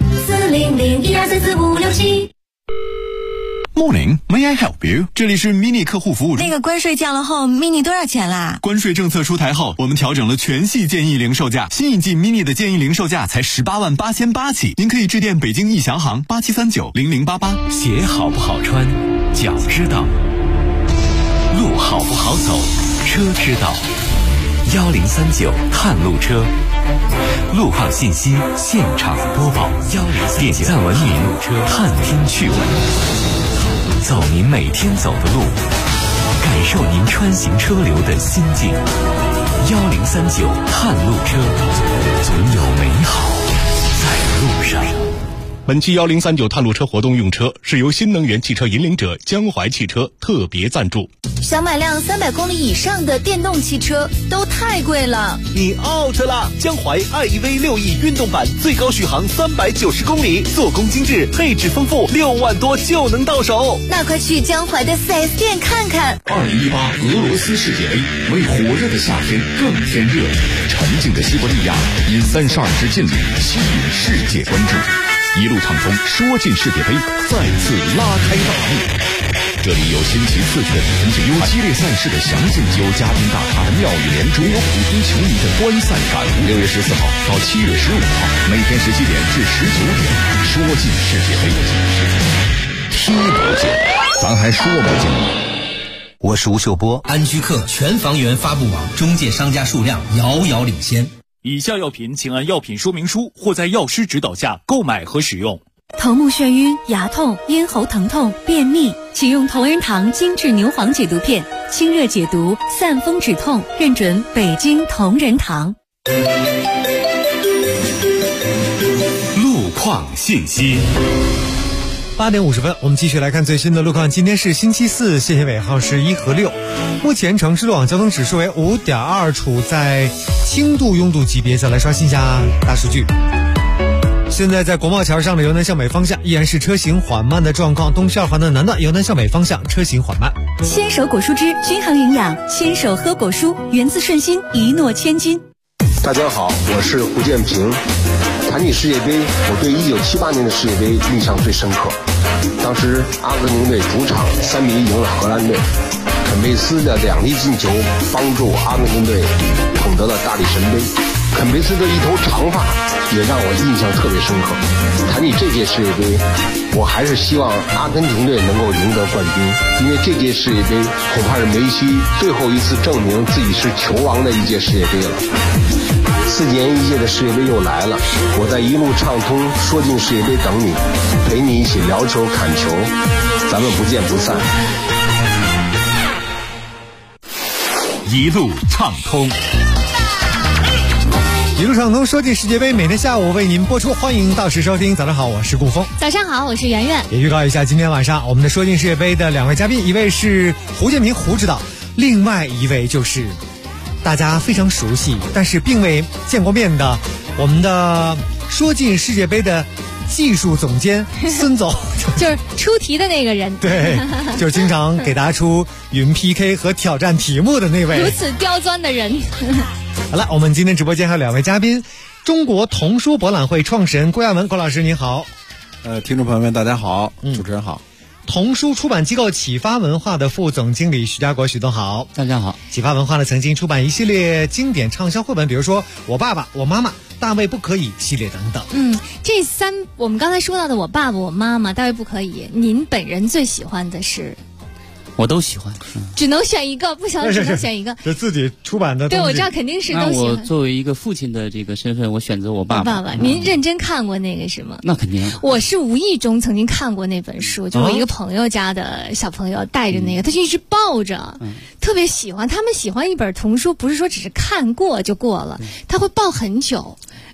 40012344567。 Morning, may I help you？ 这里是 mini 客户服务中。 那个关税降了后 ，mini 多少钱啦？ 关税政策出台后，我们调整了全系建议零售价，新一季 mini 的建议零售价才188000起，您可以致电北京易祥行87390088。 鞋好不好穿，脚知道；路好不好走，车知道。1039探路车，路况信息现场播报。点赞文明，探听趣闻，走您每天走的路，感受您穿行车流的心境。1039探路车，总有美好在路上。 本期1039探路车活动用车是由新能源汽车引领者江淮汽车特别赞助。 想买辆300公里以上的电动汽车都太贵了， 你 out 了！江淮 iEV 6E 运动版最高续航390公里，做工精致，配置丰富，6万多就能到手。 那快去江淮的 4S 店看看。 2018俄罗斯世界杯为火热的夏天更添热，沉静的西伯利亚因32支劲旅吸引世界关注。一路畅通，说进世界杯再次拉开大幕。这里有星期4区的比分之有激烈赛事的详尽，有嘉宾大咖的妙语连珠，有普通球迷的观赛感悟。6月14号到7月15号，每天17点至19点，说进世界杯，踢不进，咱还说不进。 我是吴秀波，安居客全房源发布网中介商家数量遥遥领先。 以下药品请按药品说明书或在药师指导下购买和使用。 头目眩晕、牙痛、咽喉疼痛、便秘，请用同仁堂精致牛黄解毒片，清热解毒，散风止痛，认准北京同仁堂。 路况信息。 8点50分，我们继续来看最新的路况。今天是星期四，谢谢尾号是1和6。目前城市路网交通指数为5.2，处在轻度拥堵级别。再来刷新一下大数据。现在在国贸桥上的由南向北方向依然是车行缓慢的状况，东西2环的南段由南向北方向车行缓慢。 牵手果蔬汁均衡营养，牵手喝果蔬，源自顺心，一诺千金。 大家好，我是胡建平。谈起世界杯，我对1978年的世界杯印象最深刻。当时阿根廷队主场3-1赢了荷兰队，肯贝斯的2粒进球帮助阿根廷队捧得了大力神杯。肯贝斯的一头长发也让我印象特别深刻。谈起这届世界杯，我还是希望阿根廷队能够赢得冠军，因为这届世界杯恐怕是梅西最后一次证明自己是球王的一届世界杯了。4年一届的世界杯又来了，我在一路畅通说进世界杯等你，陪你一起聊球看球，咱们不见不散。 一路畅通， 一路畅通说进世界杯，每天下午为您播出，欢迎到时收听。早上好，我是顾峰。 早上好，我是圆圆。 也预告一下，今天晚上我们的说进世界杯的2位嘉宾，一位是胡建平胡指导，另外一位就是大家非常熟悉但是并未见过面的我们的说进世界杯的技术总监孙总就是出题的那个人。 对，就是经常给大家出云 PK 和挑战题目的那位， 如此刁钻的人。 好了，我们今天直播间还有2位嘉宾，中国童书博览会创始人郭亚文郭老师您好。 听众朋友们大家好，主持人好。 童书出版机构启发文化的副总经理徐家国徐总好。 大家好。 启发文化呢曾经出版一系列经典畅销绘本，比如说我爸爸我妈妈大卫不可以系列等等。 这3我们刚才说到的我爸爸我妈妈大卫不可以，您本人最喜欢的是？ 我都喜欢， 只能选一个，不想只能选一个。 就自己出版的东西。 对，我知道肯定是都喜欢。 那我作为一个父亲的这个身份，我选择我爸爸。 您认真看过那个是吗？ 那肯定。 我是无意中曾经看过那本书，就我一个朋友家的小朋友带着那个，他就一直抱着，特别喜欢。他们喜欢一本童书，不是说只是看过就过了，他会抱很久。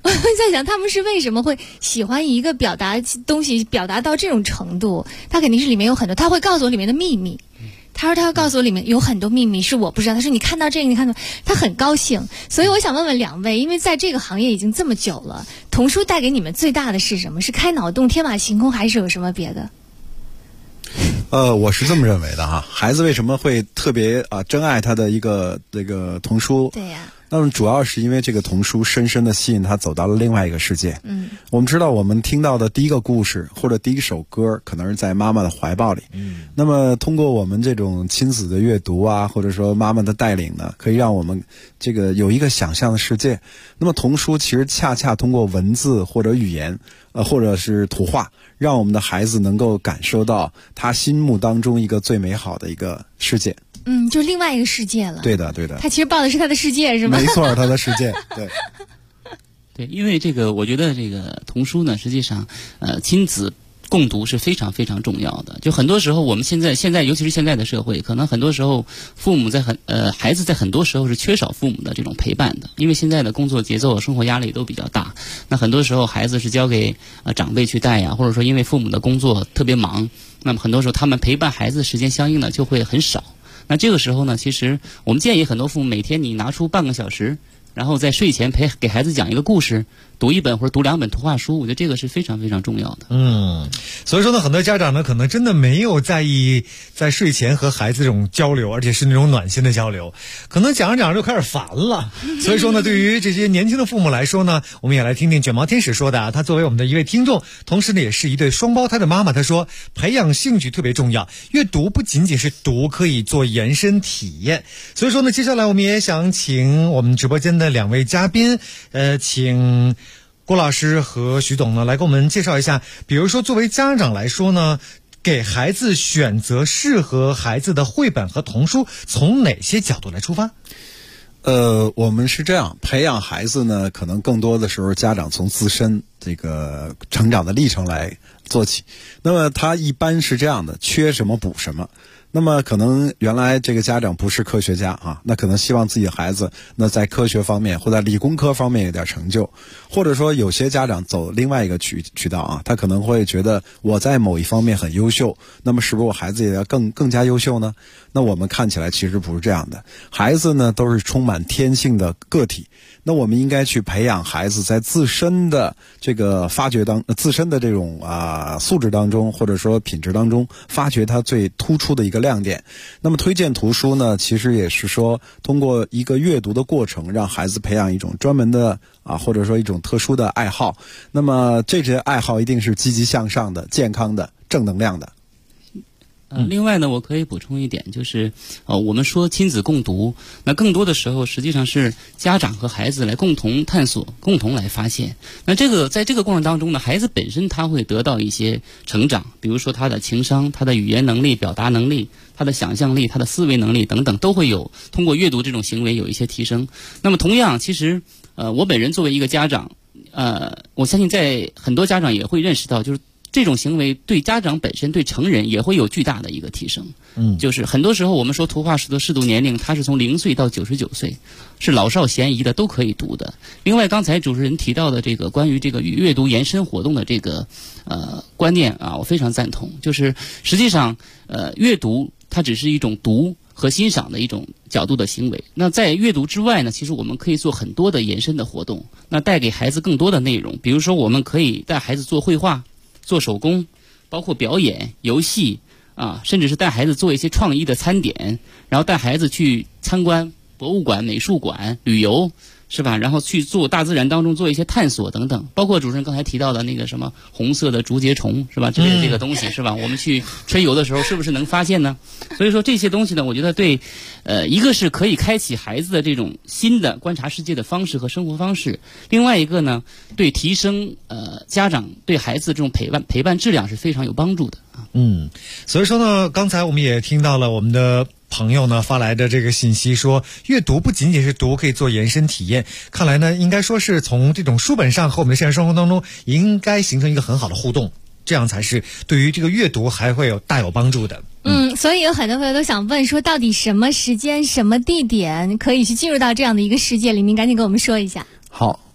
我在想，他们是为什么会喜欢一个表达东西表达到这种程度？他肯定是里面有很多，他会告诉我里面的秘密。他说他要告诉我里面有很多秘密是我不知道。他说你看到这个，你看到，他很高兴。所以我想问问两位，因为在这个行业已经这么久了，童书带给你们最大的是什么？是开脑洞、天马行空，还是有什么别的？ 我是这么认为的哈。孩子为什么会特别珍爱他的一个这个童书？ 对呀。 那么主要是因为这个童书深深的吸引他走到了另外一个世界。我们知道我们听到的第一个故事或者第一首歌可能是在妈妈的怀抱里。那么通过我们这种亲子的阅读啊，或者说妈妈的带领呢，可以让我们这个有一个想象的世界。那么童书其实恰恰通过文字或者语言或者是图画，让我们的孩子能够感受到他心目当中一个最美好的一个世界。 就是另外一个世界了。 对的，对的。 他其实报的是他的世界，是吗？ 没错，他的世界。对， 对，因为这个，我觉得这个童书呢，实际上，亲子共读是非常非常重要的。就很多时候，我们现在，尤其是现在的社会，可能很多时候，父母孩子在很多时候是缺少父母的这种陪伴的，因为现在的工作节奏、生活压力都比较大。那很多时候，孩子是交给长辈去带呀，或者说因为父母的工作特别忙，那么很多时候他们陪伴孩子的时间相应的就会很少。那这个时候呢，其实我们建议很多父母每天你拿出半个小时，然后在睡前给孩子讲一个故事，读一本或者读2本图画书，我觉得这个是非常非常重要的。 所以说呢，很多家长呢可能真的没有在意在睡前和孩子这种交流，而且是那种暖心的交流，可能讲着讲着就开始烦了。所以说呢，对于这些年轻的父母来说呢，我们也来听听卷毛天使说的啊。他作为我们的一位听众，同时呢也是一对双胞胎的妈妈，他说培养兴趣特别重要，阅读不仅仅是读，可以做延伸体验。所以说呢，接下来我们也想请我们直播间的2位嘉宾，请郭老师和徐总呢来给我们介绍一下，比如说作为家长来说呢，给孩子选择适合孩子的绘本和童书，从哪些角度来出发？ 我们是这样，培养孩子呢，可能更多的时候家长从自身这个成长的历程来做起。那么他一般是这样的，缺什么补什么。那么可能原来这个家长不是科学家啊，那可能希望自己的孩子那在科学方面或在理工科方面有点成就，或者说有些家长走另外一个渠道啊，他可能会觉得我在某一方面很优秀，那么是不是我孩子也要更加优秀呢？那我们看起来其实不是这样的，孩子呢都是充满天性的个体，那我们应该去培养孩子在自身的这个发掘自身的这种素质当中，或者说品质当中，发掘他最突出的一个亮点。那么推荐图书呢，其实也是说通过一个阅读的过程，让孩子培养一种专门的或者说一种特殊的爱好。那么这些爱好一定是积极向上的、健康的、正能量的。 另外呢，我可以补充一点，就是我们说亲子共读，那更多的时候实际上是家长和孩子来共同探索、共同来发现。那在这个过程当中呢，孩子本身他会得到一些成长，比如说他的情商、他的语言能力、表达能力、他的想象力、他的思维能力等等，都会有通过阅读这种行为有一些提升。那么同样，其实我本人作为一个家长，我相信在很多家长也会认识到，就是这种行为对家长本身、对成人也会有巨大的一个提升。就是很多时候我们说图画书的适读年龄，它是从0岁到99岁，是老少咸宜的，都可以读的。另外，刚才主持人提到的这个关于这个阅读延伸活动的这个观念啊，我非常赞同。就是实际上阅读它只是一种读和欣赏的一种角度的行为。那在阅读之外呢，其实我们可以做很多的延伸的活动，那带给孩子更多的内容。比如说，我们可以带孩子做绘画、做手工，包括表演、游戏甚至是带孩子做一些创意的餐点，然后带孩子去参观博物馆、美术馆、旅游，是吧？然后去做大自然当中做一些探索等等，包括主持人刚才提到的那个什么红色的竹节虫，是吧？之类的这个东西，是吧？我们去春游的时候是不是能发现呢？所以说这些东西呢，我觉得对一个是可以开启孩子的这种新的观察世界的方式和生活方式，另外一个呢，对提升家长对孩子这种陪伴质量是非常有帮助的啊。 所以说呢，刚才我们也听到了我们的朋友呢发来的这个信息，说阅读不仅仅是读，可以做延伸体验。看来呢，应该说是从这种书本上和我们的现实生活当中应该形成一个很好的互动，这样才是对于这个阅读还会大有帮助的。 所以有很多朋友都想问说，到底什么时间、什么地点可以去进入到这样的一个世界里？您赶紧给我们说一下。 好，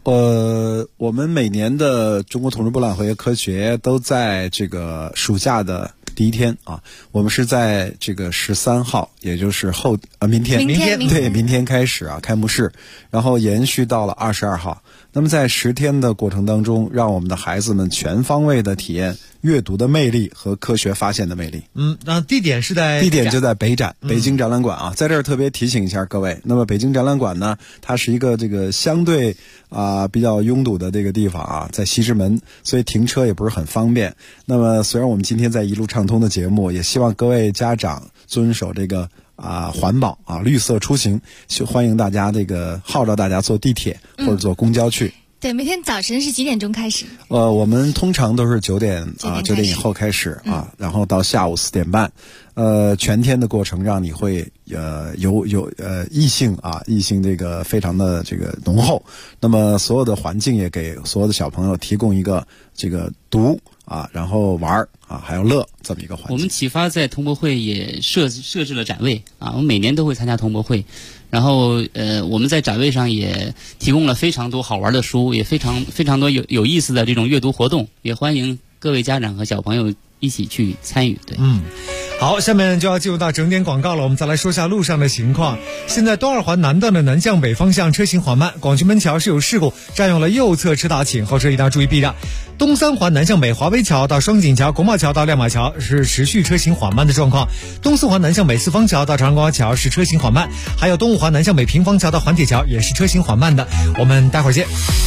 我们每年的中国同志博览会科学都在这个暑假的第一天啊，我们是在这个13号，也就是明天开始啊开幕式，然后延续到了22号。那么在10天的过程当中，让我们的孩子们全方位的体验阅读的魅力和科学发现的魅力。 那地点就在北展，北京展览馆啊。在这儿特别提醒一下各位，那么北京展览馆呢，它是一个这个相对比较拥堵的这个地方啊，在西直门，所以停车也不是很方便。那么虽然我们今天在一路畅通的节目，也希望各位家长遵守这个环保绿色出行，欢迎大家号召大家坐地铁或者坐公交去。 对，每天早晨是几点钟开始？ 我们通常都是9点以后开始然后到下午4点半，全天的过程让你会有异性这个非常的这个浓厚。那么所有的环境也给所有的小朋友提供一个这个读然后玩还有乐这么一个环境。 我们启发在同博会也设置了展位我们每年都会参加同博会，然后我们在展位上也提供了非常多好玩的书，也非常多有意思的这种阅读活动，也欢迎各位家长和小朋友一起去参与。对， 好，下面就要进入到整点广告了。我们再来说一下路上的情况。现在东二环南段的南向北方向车行缓慢，广渠门桥是有事故，占用了右侧车道，请后车一定要注意避让。东三环南向北华威桥到双井桥、国贸桥到亮马桥是持续车行缓慢的状况。东四环南向北四方桥到长安公桥是车行缓慢，还有东五环南向北平房桥到环铁桥也是车行缓慢的。我们待会儿见。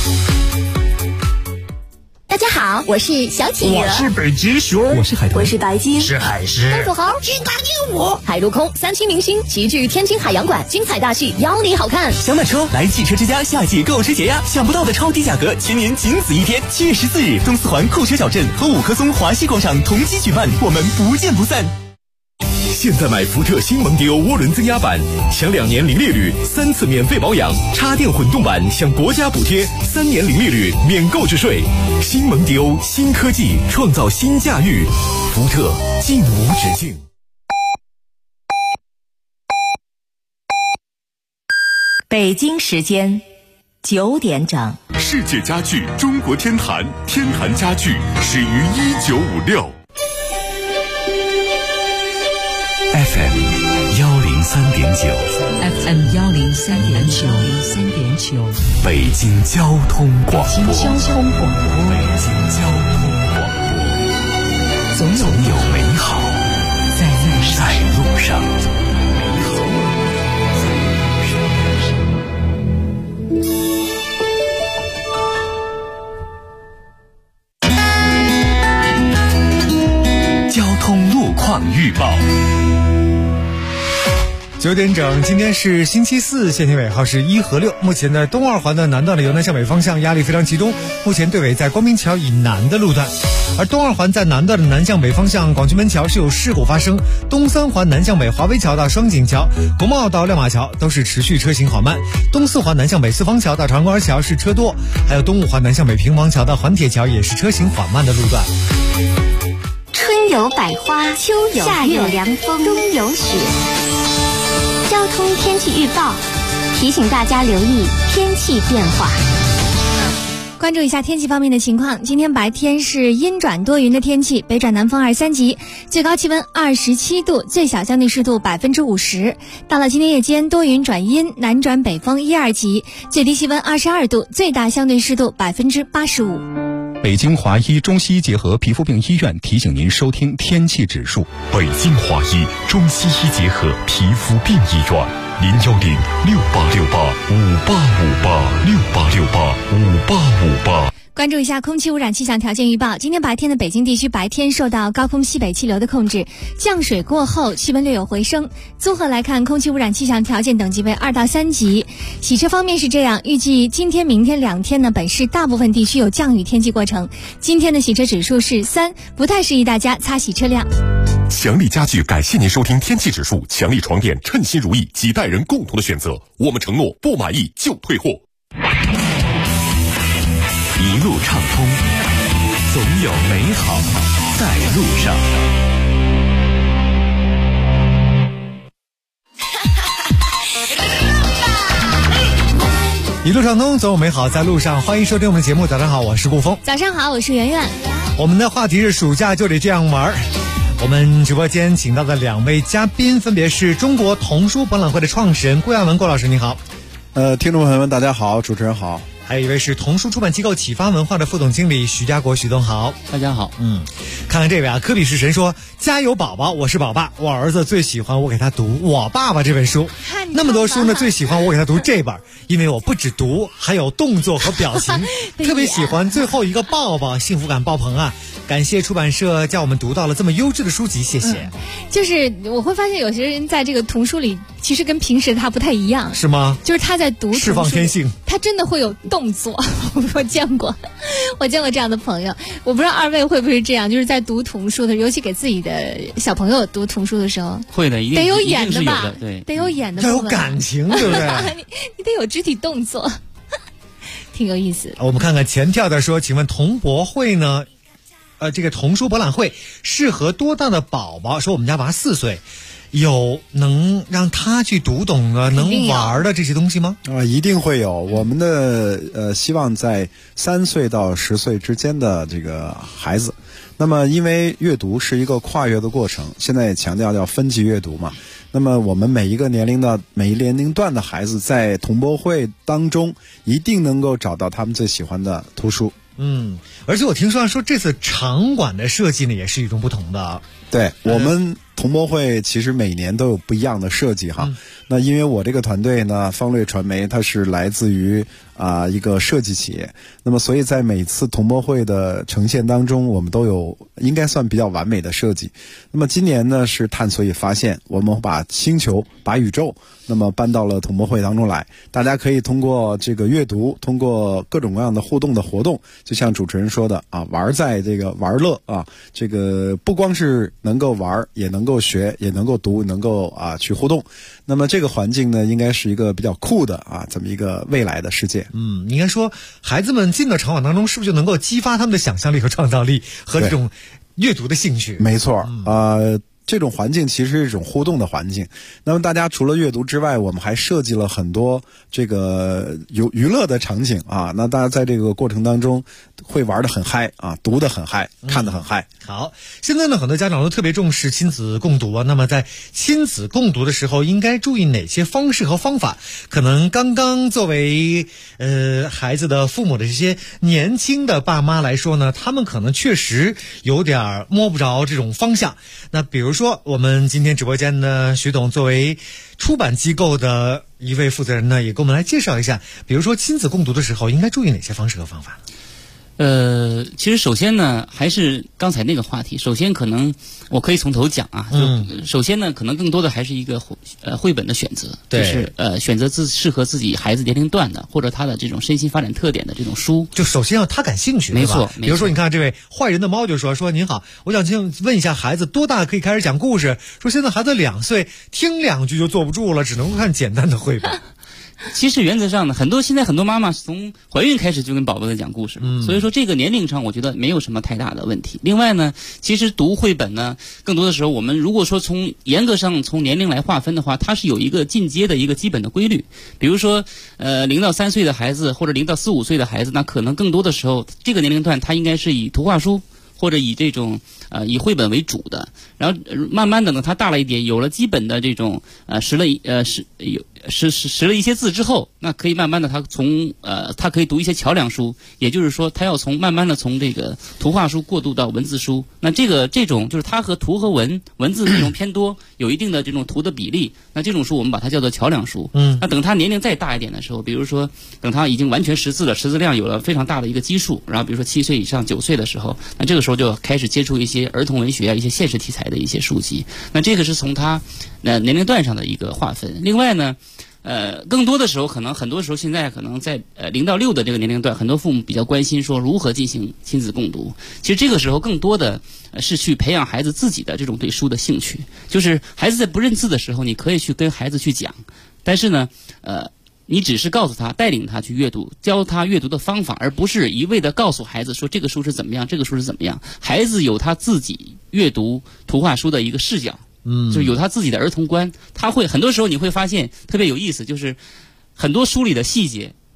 大家好，我是小企鹅， 我是北极熊， 我是海豚， 我是白鲸， 是海狮， 公主猴，金刚鹦鹉，海陆空3期明星齐聚天津海洋馆，精彩大戏邀你好看。 想买车来汽车之家夏季购车节呀！想不到的超低价格，全年仅此一天，7月14日，东四环酷车小镇和5棵松华西广场同期举办，我们不见不散。 现在买福特新蒙迪欧涡轮增压版，享2年零利率，3次免费保养；插电混动版享国家补贴，3年零利率免购置税。新蒙迪欧，新科技创造新驾驭，福特尽无止境。 北京时间9点整。 世界家具中国天坛，天坛家具始于1956。 FM 103.9， 北京交通广播，总有美好在路上。 交通路况预报。 9点整，今天是星期四，限行尾号是1和6。目前在东二环的南段的由南向北方向压力非常集中，目前队尾在光明桥以南的路段。而东二环在南段的南向北方向广渠门桥是有事故发生，东三环南向北华威桥到双井桥、国贸到亮马桥都是持续车行缓慢，东四环南向北四方桥到长官桥是车多，还有东五环南向北平房桥到环铁桥也是车行缓慢的路段。 春有百花，秋有夏有凉风，冬有雪。交通天气预报提醒大家留意天气变化。 关注一下天气方面的情况，今天白天是阴转多云的天气，北转南风2、3级，最高气温27度，最小相对湿度50%。到了今天夜间，多云转阴，南转北风1、2级，最低气温22度，最大相对湿度85%。 北京华医中西医结合皮肤病医院提醒您收听天气指数。 北京华医中西医结合皮肤病医院，0806-5858-5858，6858-5858。 关注一下空气污染气象条件预报。今天白天的北京地区白天受到高空西北气流的控制，降水过后气温略有回升。综合来看，空气污染气象条件等级为2到3级。洗车方面是这样，预计今天、明天2天呢，本市大部分地区有降雨天气过程。今天的洗车指数是3，不太适宜大家擦洗车辆。 强力家具感谢您收听天气指数，强力床垫称心如意，几代人共同的选择。我们承诺不满意就退货。 一路畅通，总有美好在路上。 一路畅通，总有美好在路上。欢迎收听我们的节目。早上好，我是顾峰。 早上好，我是圆圆。 我们的话题是暑假就得这样玩。我们直播间请到的2位嘉宾分别是中国童书博览会的创始人顾亚文，顾老师你好。 听众朋友们大家好，主持人好。 还有一位是童书出版机构启发文化的副总经理徐家国，徐总好。 大家好。 看看这位啊，科比式神说：加油宝宝，我是宝爸，我儿子最喜欢我给他读《我爸爸》这本书。那么多书呢，最喜欢我给他读这本，因为我不只读，还有动作和表情，特别喜欢最后一个抱抱，幸福感爆棚啊！感谢出版社叫我们读到了这么优质的书籍，谢谢。 就是我会发现有些人在这个童书里，其实跟平时他不太一样， 是吗？ 就是他在读释放天性， 他真的会有动作。我见过这样的朋友，我不知道二位会不会这样，就是在读童书的时候，尤其给自己的小朋友读童书的时候， 会的，一定得有演的吧？ 对， 得有演的， 要有感情，对不对？ 你得有肢体动作，挺有意思。 我们看看前跳的说，请问童博会呢？这个童书博览会适合多大的宝宝？说我们家娃4岁，有能让他去读懂的、能玩的这些东西吗？ 一定会有。我们的希望在3岁到10岁之间的这个孩子。那么因为阅读是一个跨越的过程，现在也强调要分级阅读嘛。那么我们每一年龄段的孩子在童博会当中一定能够找到他们最喜欢的图书。 而且我听说这次场馆的设计呢也是与众不同的。 对，我们童博会其实每年都有不一样的设计哈。那因为我这个团队呢，方略传媒，它是来自于一个设计企业，那么所以在每次童博会的呈现当中，我们都有应该算比较完美的设计。那么今年呢是探索与发现，我们把星球、把宇宙那么搬到了童博会当中来，大家可以通过这个阅读，通过各种各样的互动的活动，就像主持人说的玩在这个玩乐这个不光是能够玩，也能够学，也能够读，能够去互动。那么这个环境呢，应该是一个比较酷的这么一个未来的世界。 应该说孩子们进到场馆当中，是不是就能够激发他们的想象力和创造力和这种阅读的兴趣？ 没错，这种环境其实是一种互动的环境。那么大家除了阅读之外，我们还设计了很多这个娱乐的场景那大家在这个过程当中会玩得很嗨读得很嗨，看得很嗨。 好，现在呢很多家长都特别重视亲子共读那么在亲子共读的时候应该注意哪些方式和方法？可能刚刚作为孩子的父母的这些年轻的爸妈来说呢，他们可能确实有点摸不着这种方向。那比如说我们今天直播间的徐董作为出版机构的一位负责人呢，也给我们来介绍一下，比如说亲子共读的时候应该注意哪些方式和方法？ 其实首先呢，还是刚才那个话题。首先可能我可以从头讲就首先呢，可能更多的还是一个绘本的选择，就是选择适合自己孩子年龄段的，或者他的这种身心发展特点的这种书。 就首先要他感兴趣， 没错。 比如说你看这位坏人的猫就说您好，我想问一下孩子多大可以开始讲故事？说现在孩子2岁，听2句就坐不住了，只能够看简单的绘本。 其实原则上呢，现在很多妈妈从怀孕开始就跟宝宝在讲故事，所以说这个年龄上我觉得没有什么太大的问题。另外呢，其实读绘本呢，更多的时候我们如果说严格上从年龄来划分的话，它是有一个进阶的一个基本的规律。比如说0到3岁的孩子或者0到4、5岁的孩子，那可能更多的时候这个年龄段他应该是以图画书或者以这种以绘本为主的，然后慢慢的呢，他大了一点，有了基本的这种识了一些字之后，那可以慢慢的他可以读一些桥梁书，也就是说他要慢慢的从这个图画书过渡到文字书。那这种就是他和图和文字内容偏多，有一定的这种图的比例，那这种书我们把它叫做桥梁书。那等他年龄再大一点的时候，比如说等他已经完全识字了，识字量有了非常大的一个基数，然后比如说7岁以上、9岁的时候，那这个时候就开始接触一些儿童文学一些现实题材的一些书籍。那这个是从他年龄段上的一个划分。另外呢，更多的时候，可能很多时候现在可能在0到6的这个年龄段，很多父母比较关心说如何进行亲子共读。其实这个时候更多的是去培养孩子自己的这种对书的兴趣。就是孩子在不认字的时候，你可以去跟孩子去讲，但是呢，你只是告诉他，带领他去阅读，教他阅读的方法，而不是一味的告诉孩子说这个书是怎么样，这个书是怎么样。孩子有他自己阅读图画书的一个视角。就是有他自己的儿童观，他会很多时候你会发现特别有意思，就是很多书里的细节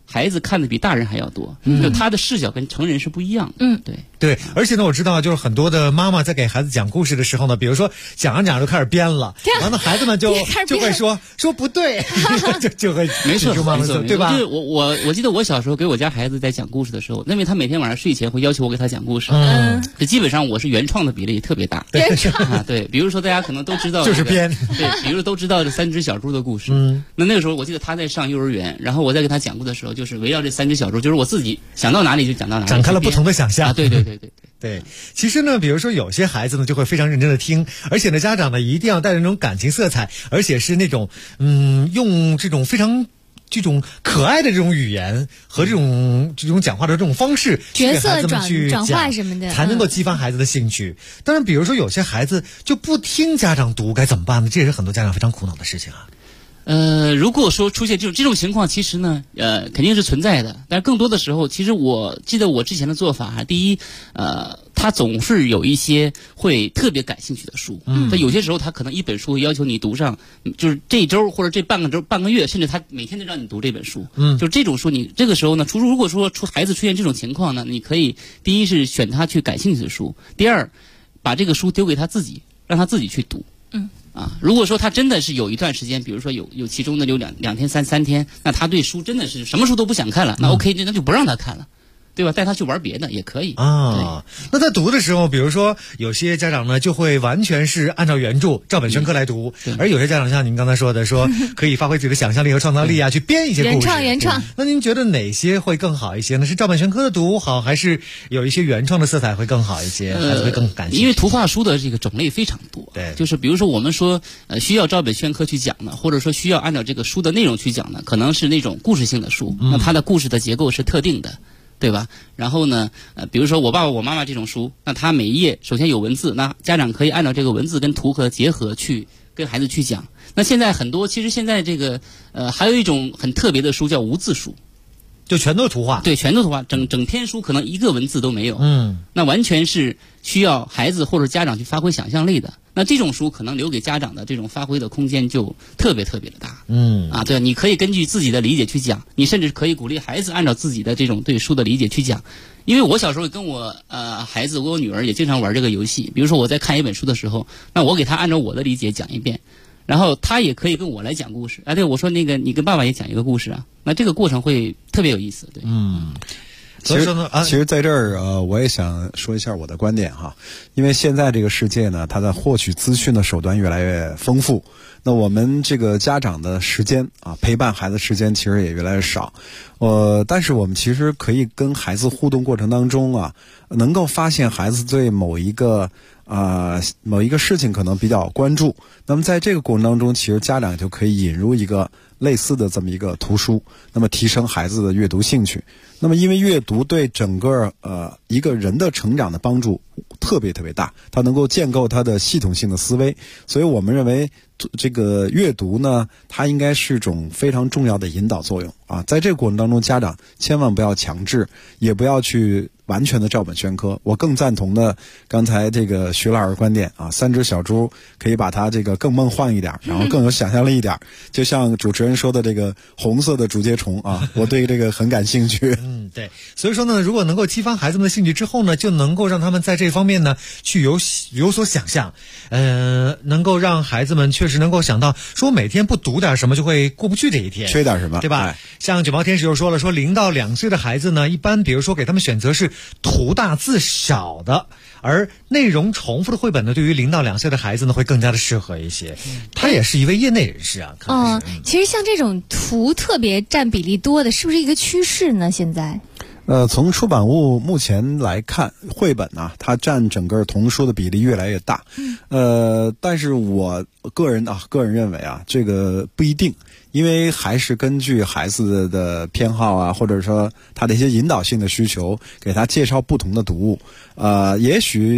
孩子看的比大人还要多，就他的视角跟成人是不一样的。 对，而且呢，我知道就是很多的妈妈在给孩子讲故事的时候呢，比如说讲着讲着就开始编了，然后孩子们就会说不对，就会没错， 对吧？ 就是我记得我小时候给我家孩子在讲故事的时候，因为他每天晚上睡前会要求我给他讲故事，就基本上我是原创的比例特别大。 原创对，比如说大家可能都知道就是编， 对，比如说都知道这3只小猪的故事。那个时候我记得他在上幼儿园，然后我在给他讲故事的时候，就是围绕这3只小猪，就是我自己想到哪里就讲到哪里， 展开了不同的想象。 对， 其实呢，比如说有些孩子呢就会非常认真的听，而且呢家长呢一定要带着那种感情色彩，而且是那种用这种非常这种可爱的这种语言和这种讲话的这种方式， 角色转化什么的， 才能够激发孩子的兴趣。当然，比如说有些孩子就不听家长读，该怎么办呢？这也是很多家长非常苦恼的事情啊。 如果说出现这种情况，其实呢，肯定是存在的。但是更多的时候，其实我记得我之前的做法第一，他总是有一些会特别感兴趣的书。但有些时候他可能一本书会要求你读上，就是这周或者这半个月，甚至他每天都让你读这本书。就是这种书，你这个时候呢，如果说孩子出现这种情况呢，你可以第一是选他去感兴趣的书，第二，把这个书丢给他自己，让他自己去读。如果说他真的是有一段时间，比如说有其中的有两天三天，那他对书真的是什么书都不想看了，那 OK， 那就不让他看了。对吧？带他去玩别的也可以啊。那在读的时候，比如说有些家长呢就会完全是按照原著照本宣科来读，而有些家长像您刚才说的，说可以发挥自己的想象力和创造力啊，去编一些故事。 原创。 那您觉得哪些会更好一些呢？是照本宣科的读好，还是有一些原创的色彩会更好一些？孩子会更感兴趣？ 因为图画书的这个种类非常多， 对， 就是比如说我们说需要照本宣科去讲的，或者说需要按照这个书的内容去讲的，可能是那种故事性的书，那它的故事的结构是特定的。对吧？然后呢，比如说我爸爸我妈妈这种书，那它每一页首先有文字，那家长可以按照这个文字跟图和结合去跟孩子去讲。那现在其实现在这个还有一种很特别的书叫无字书， 就全都是图画。 对，全都图画，整篇书可能一个文字都没有。那完全是需要孩子或者家长去发挥想象力的。那这种书可能留给家长的这种发挥的空间就特别特别的大。对，你可以根据自己的理解去讲，你甚至可以鼓励孩子按照自己的这种对书的理解去讲。因为我小时候跟我孩子，我女儿也经常玩这个游戏。比如说我在看一本书的时候，那我给他按照我的理解讲一遍，然后他也可以跟我来讲故事。对，我说那个你跟爸爸也讲一个故事啊，那这个过程会特别有意思。对， 其实在这儿我也想说一下我的观点哈，因为现在这个世界呢，它的获取资讯的手段越来越丰富，那我们这个家长的时间陪伴孩子时间其实也越来越少，但是我们其实可以跟孩子互动过程当中能够发现孩子对某一个事情可能比较关注，那么在这个过程当中，其实家长就可以引入一个类似的这么一个图书，那么提升孩子的阅读兴趣。那么因为阅读对整个一个人的成长的帮助特别特别大，它能够建构他的系统性的思维，所以我们认为这个阅读呢，它应该是一种非常重要的引导作用在这个过程当中，家长千万不要强制，也不要去完全的照本宣科。我更赞同的刚才这个徐老师观点3只小猪可以把它这个更梦幻一点，然后更有想象力一点，就像主持人说的这个红色的竹节虫我对这个很感兴趣。 对，所以说呢，如果能够激发孩子们的兴趣之后呢，就能够让他们在这方面呢去有所想象，能够让孩子们确实能够想到，说每天不读点什么就会过不去这一天， 缺点什么， 对吧？像9毛天使又说了，说0到2岁的孩子呢，一般比如说给他们选择是图大字少的，而内容重复的绘本呢，对于0到2岁的孩子呢会更加的适合一些。他也是一位业内人士其实像这种图特别占比例多的，是不是一个趋势呢？现在从出版物目前来看，绘本它占整个童书的比例越来越大。但是我个人认为这个不一定，因为还是根据孩子的偏好或者说他的一些引导性的需求，给他介绍不同的读物。也许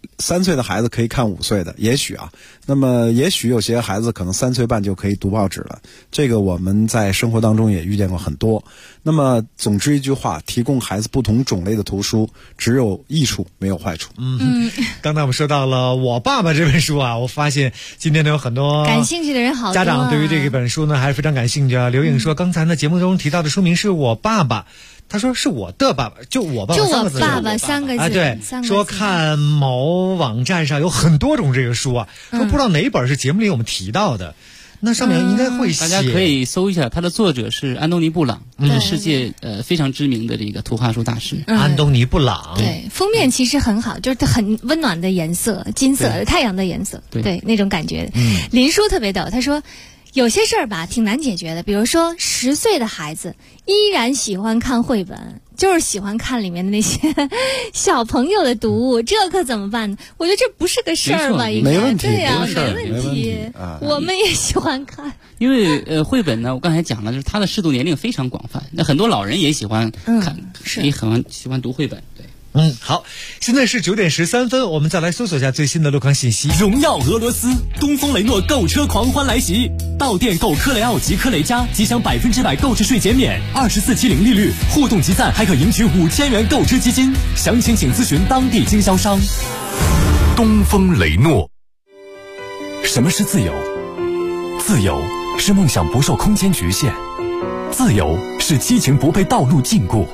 3岁的孩子可以看5岁的，也许啊，那么也许有些孩子可能3岁半就可以读报纸了，这个我们在生活当中也遇见过很多。那么总之一句话，提供孩子不同种类的图书，只有益处没有坏处。 刚才我们说到了《我爸爸》这本书啊，我发现今天呢有很多感兴趣的人好多家长对于这本书呢还是非常感兴趣啊。刘颖说，刚才呢节目中提到的书名是我爸爸。他说是我的爸爸，就我爸爸3个字， 就我爸爸3个字啊，对，说看某网站上有很多种这个书啊，说不知道哪一本是节目里我们提到的，那上面应该会写， 大家可以搜一下，他的作者是安东尼·布朗，是世界非常知名的这个图画书大师。 安东尼·布朗， 对，封面其实很好，就是很温暖的颜色，金色的太阳的颜色，对那种感觉。林叔特别逗，他说。有些事儿吧挺难解决的，比如说10岁的孩子依然喜欢看绘本，就是喜欢看里面的那些小朋友的读物，这可怎么办呢？我觉得这不是个事儿吧，应该没问题， 对呀， 没问题， 我们也喜欢看。 因为绘本呢，我刚才讲了，就是它的适度年龄非常广泛，那很多老人也喜欢看，也很喜欢读绘本，对。 好，现在是9点13分，我们再来搜索一下最新的路况信息。 荣耀俄罗斯，东风雷诺购车狂欢来袭，到店购科雷傲及科雷嘉即享100%购置税减免，24期零利率，互动集赞还可赢取5000元购车基金，详情请咨询当地经销商。 东风雷诺。什么是自由？自由是梦想不受空间局限，自由是激情不被道路禁锢。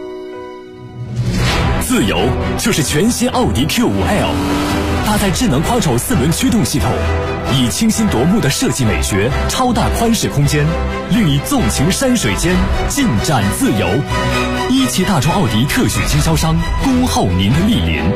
自由就是全新奥迪 Q5L， 搭载智能 Quattro 4轮驱动系统，以清新夺目的设计美学、超大宽适空间，令你纵情山水间，尽展自由。一汽大众奥迪特许经销商，恭候您的莅临。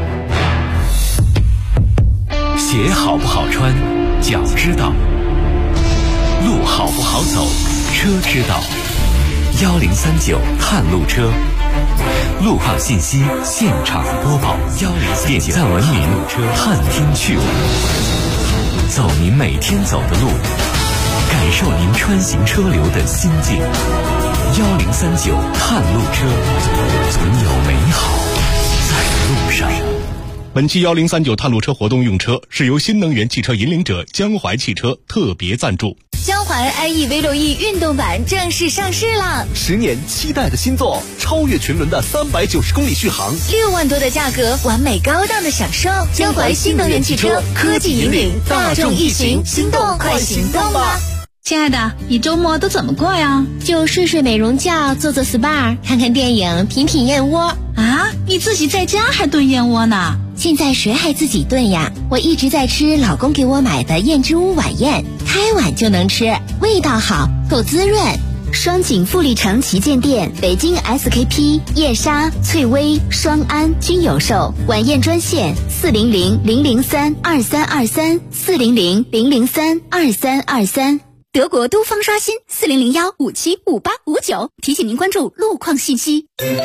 鞋好不好穿，脚知道；路好不好走，车知道。1039探路车，路况信息现场播报。点赞文明，探听趣闻，走您每天走的路，感受您穿行车流的心境。1039探路车，总有美好在路上。 本期1039探路车活动用车是由新能源汽车引领者江淮汽车特别赞助。 江淮 iE V6E 运动版正式上市了 ，10年期待的新作，超越群伦的390公里续航 ，6万多的价格，完美高档的享受。江淮新能源汽车，科技引领大众一行，心动快行动吧！ 亲爱的，你周末都怎么过呀？ 就睡睡美容觉，做做 SPA， 看看电影，品品燕窝。 啊，你自己在家还炖燕窝呢？ 现在谁还自己炖呀？我一直在吃老公给我买的燕之屋晚宴，开碗就能吃，味道好，够滋润。双井富力城旗舰店、北京 SKP、叶莎、翠微、双安均有售。晚宴专线400-003-2323 400-003-2323。 德国都方刷新4001575859，提醒您关注路况信息。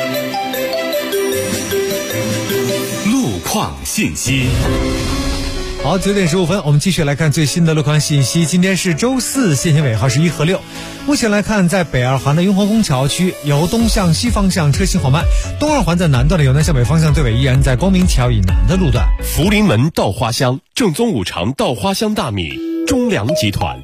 路况信息。 好，9点15分，我们继续来看最新的路况信息。今天是周四，限行尾号是1和6。目前来看，在北二环的雍和宫桥区，由东向西方向车行缓慢；东二环在南段的由南向北方向最尾依然在光明桥以南的路段。 福临门稻花香，正宗五常稻花香大米，中粮集团。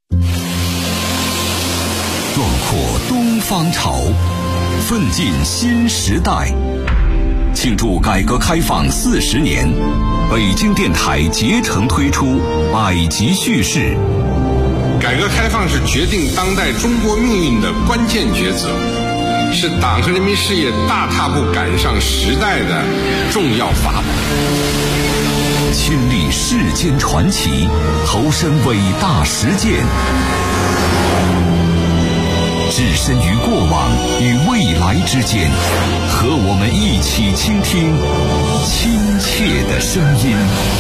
壮阔东方潮，奋进新时代。庆祝改革开放40年，北京电台竭诚推出百集叙事。 改革开放是决定当代中国命运的关键抉择，是党和人民事业大踏步赶上时代的重要法宝。 亲历世间传奇，投身伟大实践，置身于过往与未来之间，和我们一起倾听亲切的声音。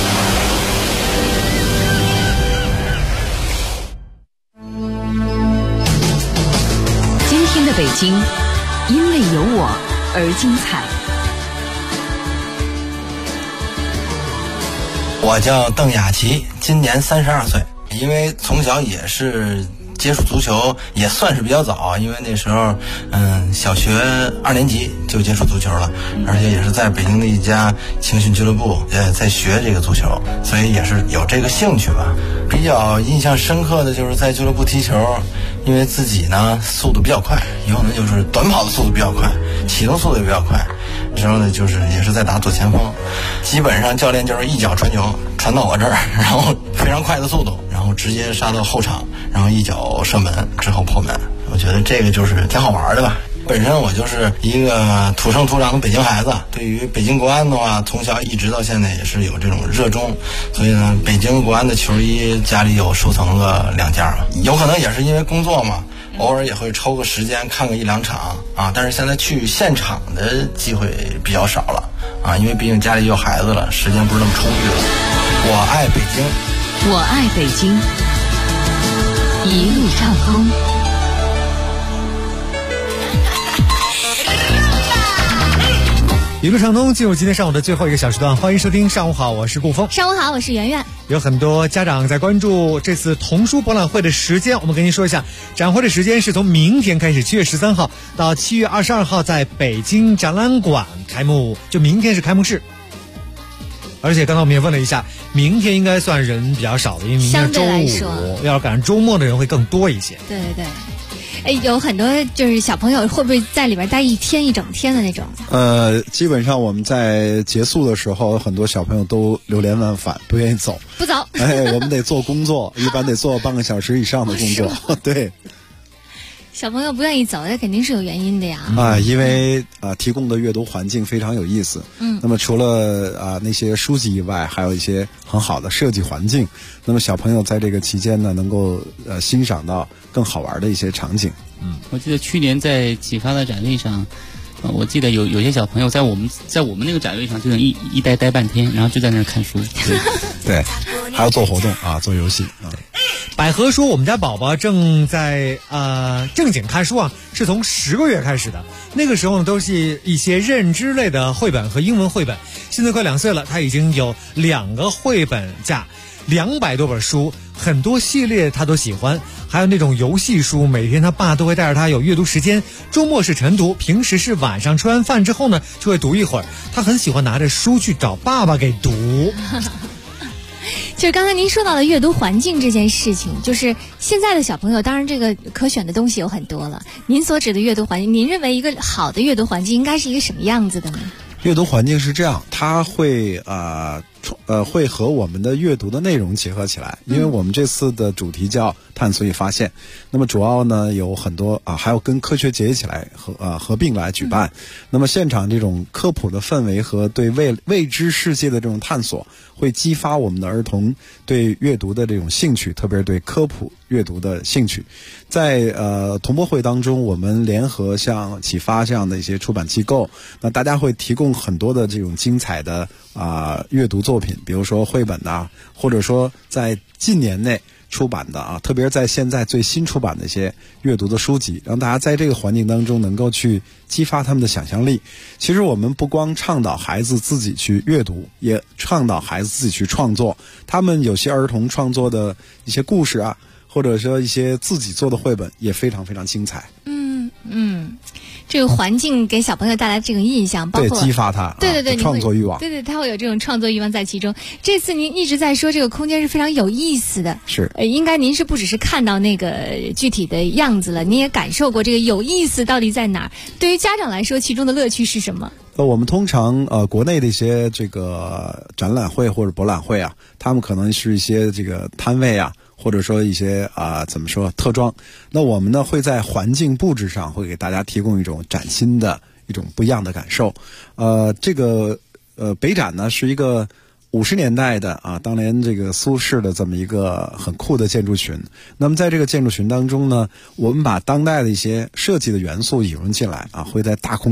今天的北京，因为有我而精彩。 我叫邓雅琪，今年32岁，因为从小也是接触足球也算是比较早，因为那时候小学2年级就接触足球了，而且也是在北京的一家青训俱乐部在学这个足球，所以也是有这个兴趣吧。比较印象深刻的就是在俱乐部踢球，因为自己呢速度比较快，有可能就是短跑的速度比较快，启动速度也比较快，之后呢就是也是在打左前锋，基本上教练就是一脚传球传到我这儿，然后非常快的速度，然后直接杀到后场，然后一脚射门之后破门。我觉得这个就是挺好玩的吧。本身我就是一个土生土长的北京孩子，对于北京国安的话，从小一直到现在也是有这种热衷，所以呢，北京国安的球衣家里有收藏个2件嘛。有可能也是因为工作嘛，偶尔也会抽个时间看个1-2场啊，但是现在去现场的机会比较少了啊，因为毕竟家里有孩子了，时间不是那么充裕了。我爱北京， 我爱北京，一路畅通。 一路畅通，进入今天上午的最后一个小时段，欢迎收听上午好，我是顾峰。 上午好，我是圆圆。 有很多家长在关注这次童书博览会的时间，我们跟您说一下，展会的时间是从明天开始，7月13号到7月22号，在北京展览馆开幕，就明天是开幕式。而且刚才我们也问了一下，明天应该算人比较少的，因为明天是周五，要是赶上周末的人会更多一些。 对对对。有很多就是小朋友会不会在里边待一整天的那种？ 基本上我们在结束的时候，很多小朋友都流连忘返，不愿意走。 不走。 我们得做工作，一般得做半个小时以上的工作。对。 小朋友不愿意走，那肯定是有原因的呀。 因为提供的阅读环境非常有意思。那么除了那些书籍以外，还有一些很好的设计环境。那么小朋友在这个期间呢，能够欣赏到更好玩的一些场景。 我记得去年在启发的展位上，我记得有些小朋友在我们那个展位上就能一待半天，然后就在那儿看书。 对，还要做活动啊，做游戏啊。 百合说我们家宝宝正在正经看书啊，是从10个月开始的。那个时候呢，都是一些认知类的绘本和英文绘本。现在快2岁了，他已经有2个绘本架，200多本书，很多系列他都喜欢。还有那种游戏书，每天他爸都会带着他有阅读时间。周末是晨读，平时是晚上吃完饭之后呢，就会读一会儿。他很喜欢拿着书去找爸爸给读。 就是刚才您说到的阅读环境这件事情，就是现在的小朋友，当然这个可选的东西有很多了。您所指的阅读环境，您认为一个好的阅读环境应该是一个什么样子的呢？ 阅读环境是这样，它会会和我们的阅读的内容结合起来，因为我们这次的主题叫探索与发现，那么主要呢有很多还要跟科学节一起来合并来举办。那么现场这种科普的氛围和对未知世界的这种探索，会激发我们的儿童对阅读的这种兴趣，特别是对科普阅读的兴趣。在童博会当中，我们联合像启发这样的一些出版机构，那大家会提供很多的这种精彩的阅读作品，比如说绘本或者说在近年内出版的特别是在现在最新出版的一些阅读的书籍，让大家在这个环境当中能够去激发他们的想象力。其实我们不光倡导孩子自己去阅读，也倡导孩子自己去创作。他们有些儿童创作的一些故事或者说一些自己做的绘本也非常非常精彩。 这个环境给小朋友带来这种印象，包括对激发他对创作欲望， 对他会有这种创作欲望在其中。这次您一直在说这个空间是非常有意思的， 是应该您是不只是看到那个具体的样子了，您也感受过这个有意思到底在哪儿？对于家长来说，其中的乐趣是什么？ 我们通常国内的一些这个展览会或者博览会他们可能是一些这个摊位或者说一些怎么说特装，那我们呢会在环境布置上会给大家提供一种崭新的一种不一样的感受。这个北展呢是一个50年代的当年这个苏式的这么一个很酷的建筑群。那么在这个建筑群当中呢，我们把当代的一些设计的元素引入进来会在大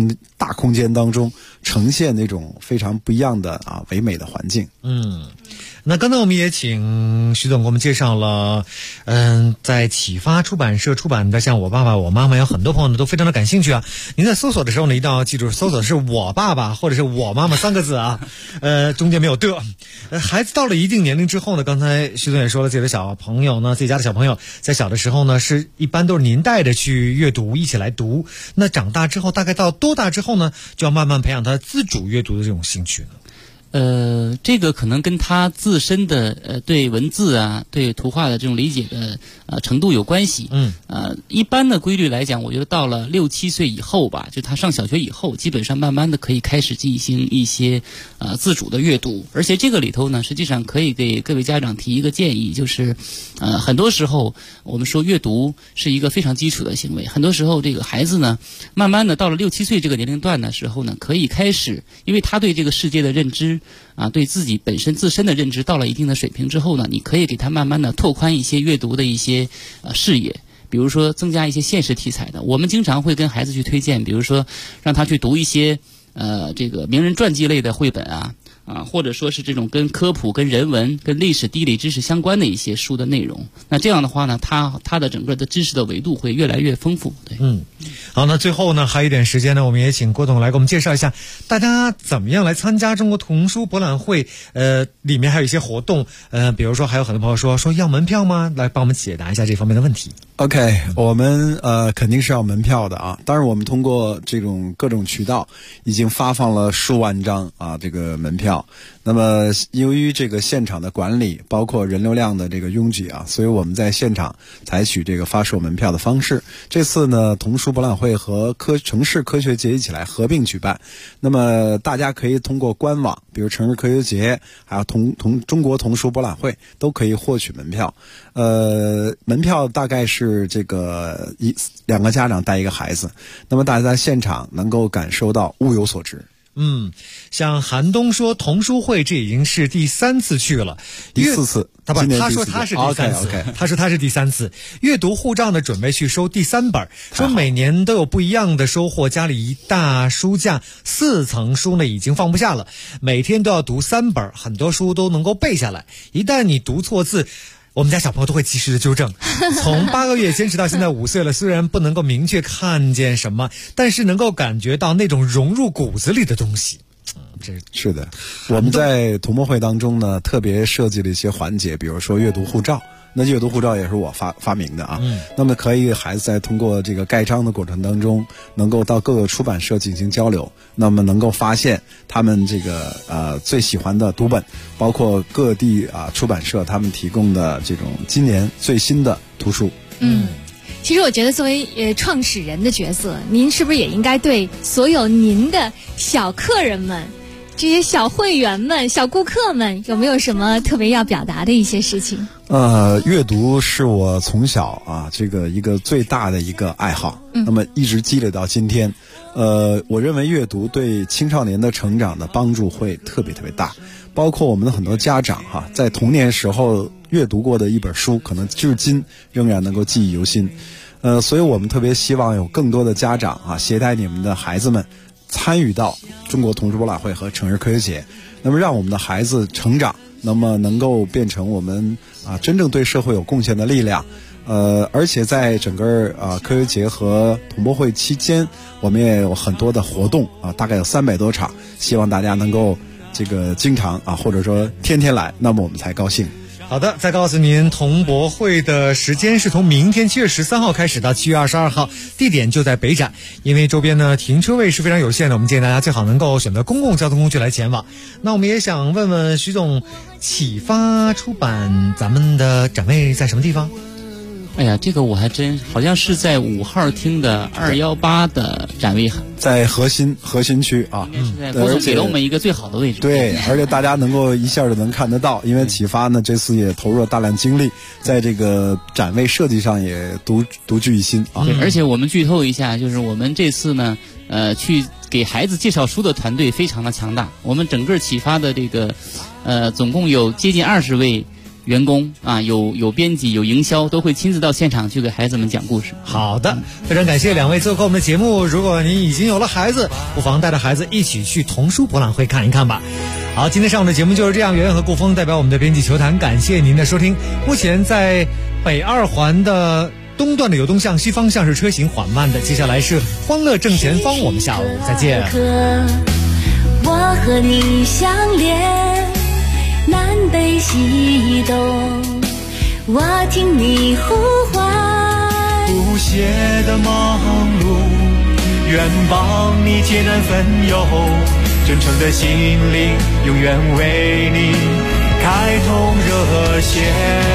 大空间当中呈现那种非常不一样的唯美的环境。 那刚才我们也请徐总给我们介绍了，在启发出版社出版的像我爸爸我妈妈，有很多朋友呢都非常的感兴趣啊。您在搜索的时候呢，一定要记住搜索的是我爸爸或者是我妈妈3个字啊，中间没有的。孩子到了一定年龄之后呢，刚才徐总也说了，自己的小朋友呢，自己家的小朋友在小的时候呢，是一般都是您带着去阅读，一起来读。那长大之后，大概到多大之后呢，就要慢慢培养他自主阅读的这种兴趣呢？ 这个可能跟他自身的对文字啊、对图画的这种理解的程度有关系。一般的规律来讲，我觉得到了6、7岁以后吧，就他上小学以后，基本上慢慢的可以开始进行一些自主的阅读。而且这个里头呢，实际上可以给各位家长提一个建议，就是很多时候我们说阅读是一个非常基础的行为，很多时候这个孩子呢，慢慢的到了6、7岁这个年龄段的时候呢，可以开始，因为他对这个世界的认知对自己自身的认知到了一定的水平之后呢，你可以给他慢慢的拓宽一些阅读的一些视野，比如说增加一些现实题材的。我们经常会跟孩子去推荐，比如说让他去读一些这个名人传记类的绘本或者说是这种跟科普、跟人文、跟历史、地理知识相关的一些书的内容。那这样的话呢，他的整个的知识的维度会越来越丰富。对， 好，那最后呢，还有一点时间呢，我们也请郭总来给我们介绍一下，大家怎么样来参加中国童书博览会？里面还有一些活动，比如说还有很多朋友说要门票吗？来帮我们解答一下这方面的问题。 OK， 我们肯定是要门票的啊。当然，我们通过这种各种渠道已经发放了数万张这个门票。那么由于这个现场的管理，包括人流量的这个拥挤所以我们在现场采取这个发售门票的方式。这次呢，童书博览会和城市科学节一起来合并举办。那么大家可以通过官网，比如城市科学节，还有中国童书博览会，都可以获取门票。门票大概是这个2个家长带一个孩子，那么大家在现场能够感受到物有所值。 像韩东说童书会这已经是第3次去了， 第4次。 他说他是第3次，他说他是第3次。阅读护照呢，准备去收第3本，说每年都有不一样的收获，家里一大书架，4层书呢已经放不下了，每天都要读3本，很多书都能够背下来。一旦你读错字，我们家小朋友都会及时的纠正。从8个月坚持到现在5岁了，虽然不能够明确看见什么，但是能够感觉到那种融入骨子里的东西。 是的，我们在童博会当中呢，特别设计了一些环节，比如说阅读护照。那阅读护照也是我发明的那么可以孩子在通过这个盖章的过程当中，能够到各个出版社进行交流，那么能够发现他们这个最喜欢的读本，包括各地出版社他们提供的这种今年最新的图书。 其实我觉得作为创始人的角色，您是不是也应该对所有您的小客人们、这些小会员们、小顾客们，有没有什么特别要表达的一些事情？ 阅读是我从小这个一个最大的一个爱好，那么一直积累到今天。我认为阅读对青少年的成长的帮助会特别特别大，包括我们的很多家长在童年时候阅读过的一本书，可能至今仍然能够记忆犹新。所以我们特别希望有更多的家长携带你们的孩子们参与到中国童书博览会和城市科学节，那么让我们的孩子成长，那么能够变成我们真正对社会有贡献的力量。而且在整个科学节和童博会期间，我们也有很多的活动大概有300多场，希望大家能够这个经常或者说天天来，那么我们才高兴。 好的，再告诉您，童博会的时间是从明天7月13号开始到7月22号，地点就在北展。因为周边呢停车位是非常有限的，我们建议大家最好能够选择公共交通工具来前往。那我们也想问问徐总，启发出版咱们的展位在什么地方？ 哎呀，这个我还真好像是在5号厅的218的展位， 在核心区郭总给了我们一个最好的位置。 对，而且大家能够一下就能看得到，因为启发呢这次也投入了大量精力，在这个展位设计上也独具一心对，而且我们剧透一下，就是我们这次呢，去给孩子介绍书的团队非常的强大。我们整个启发的这个，总共有接近20位。 员工啊，有编辑，有营销，都会亲自到现场去给孩子们讲故事。 好的，非常感谢两位做客我们的节目。如果您已经有了孩子，不妨带着孩子一起去童书博览会看一看吧。好，今天上午的节目就是这样，圆圆和顾峰代表我们的编辑球坛，感谢您的收听。目前在北二环的东段的有东向西方向是车行缓慢的，接下来是欢乐正前方，我们下午再见。 我和你相连，南北西东，我听你呼唤， 不懈的忙碌，愿帮你解难分忧，真诚的心灵永远为你开通热线。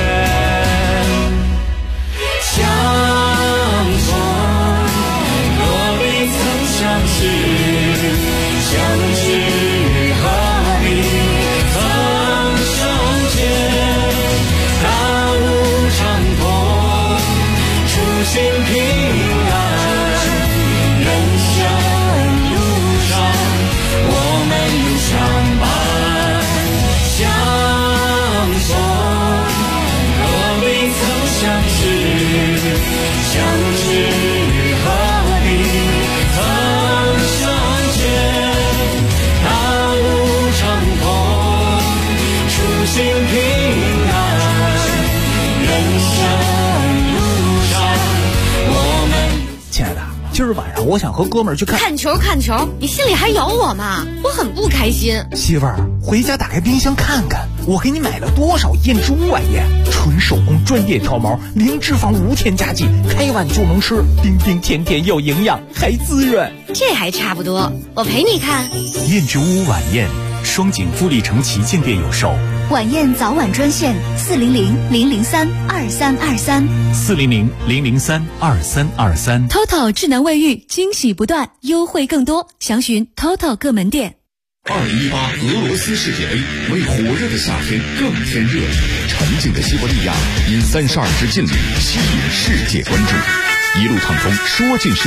相逢若未曾相识，相知何必曾相见，大路长空，初心平安，人生路上我们有相伴。相逢若未曾相识，相知何必曾相见，大路长空，初心平安，人生路上我们。 亲爱的，今儿晚上我想和哥们儿去看球，你心里还有我吗？我很不开心。 媳妇儿，回家打开冰箱看看，我给你买了多少燕之屋晚宴，纯手工专业调毛，零脂肪无添加剂，开碗就能吃，冰冰甜甜有营养，还滋润。 这还差不多，我陪你看。 燕之屋晚宴，双井富力城旗舰店有售。 晚宴早晚专线400-003-2323，400-003-2323。TOTO 智能卫浴，惊喜不断，优惠更多，详询 TOTO 各门店。 2018俄罗斯世界杯为火热的夏天更添热，沉静的西伯利亚因32支禁令吸引世界关注，一路畅通说尽世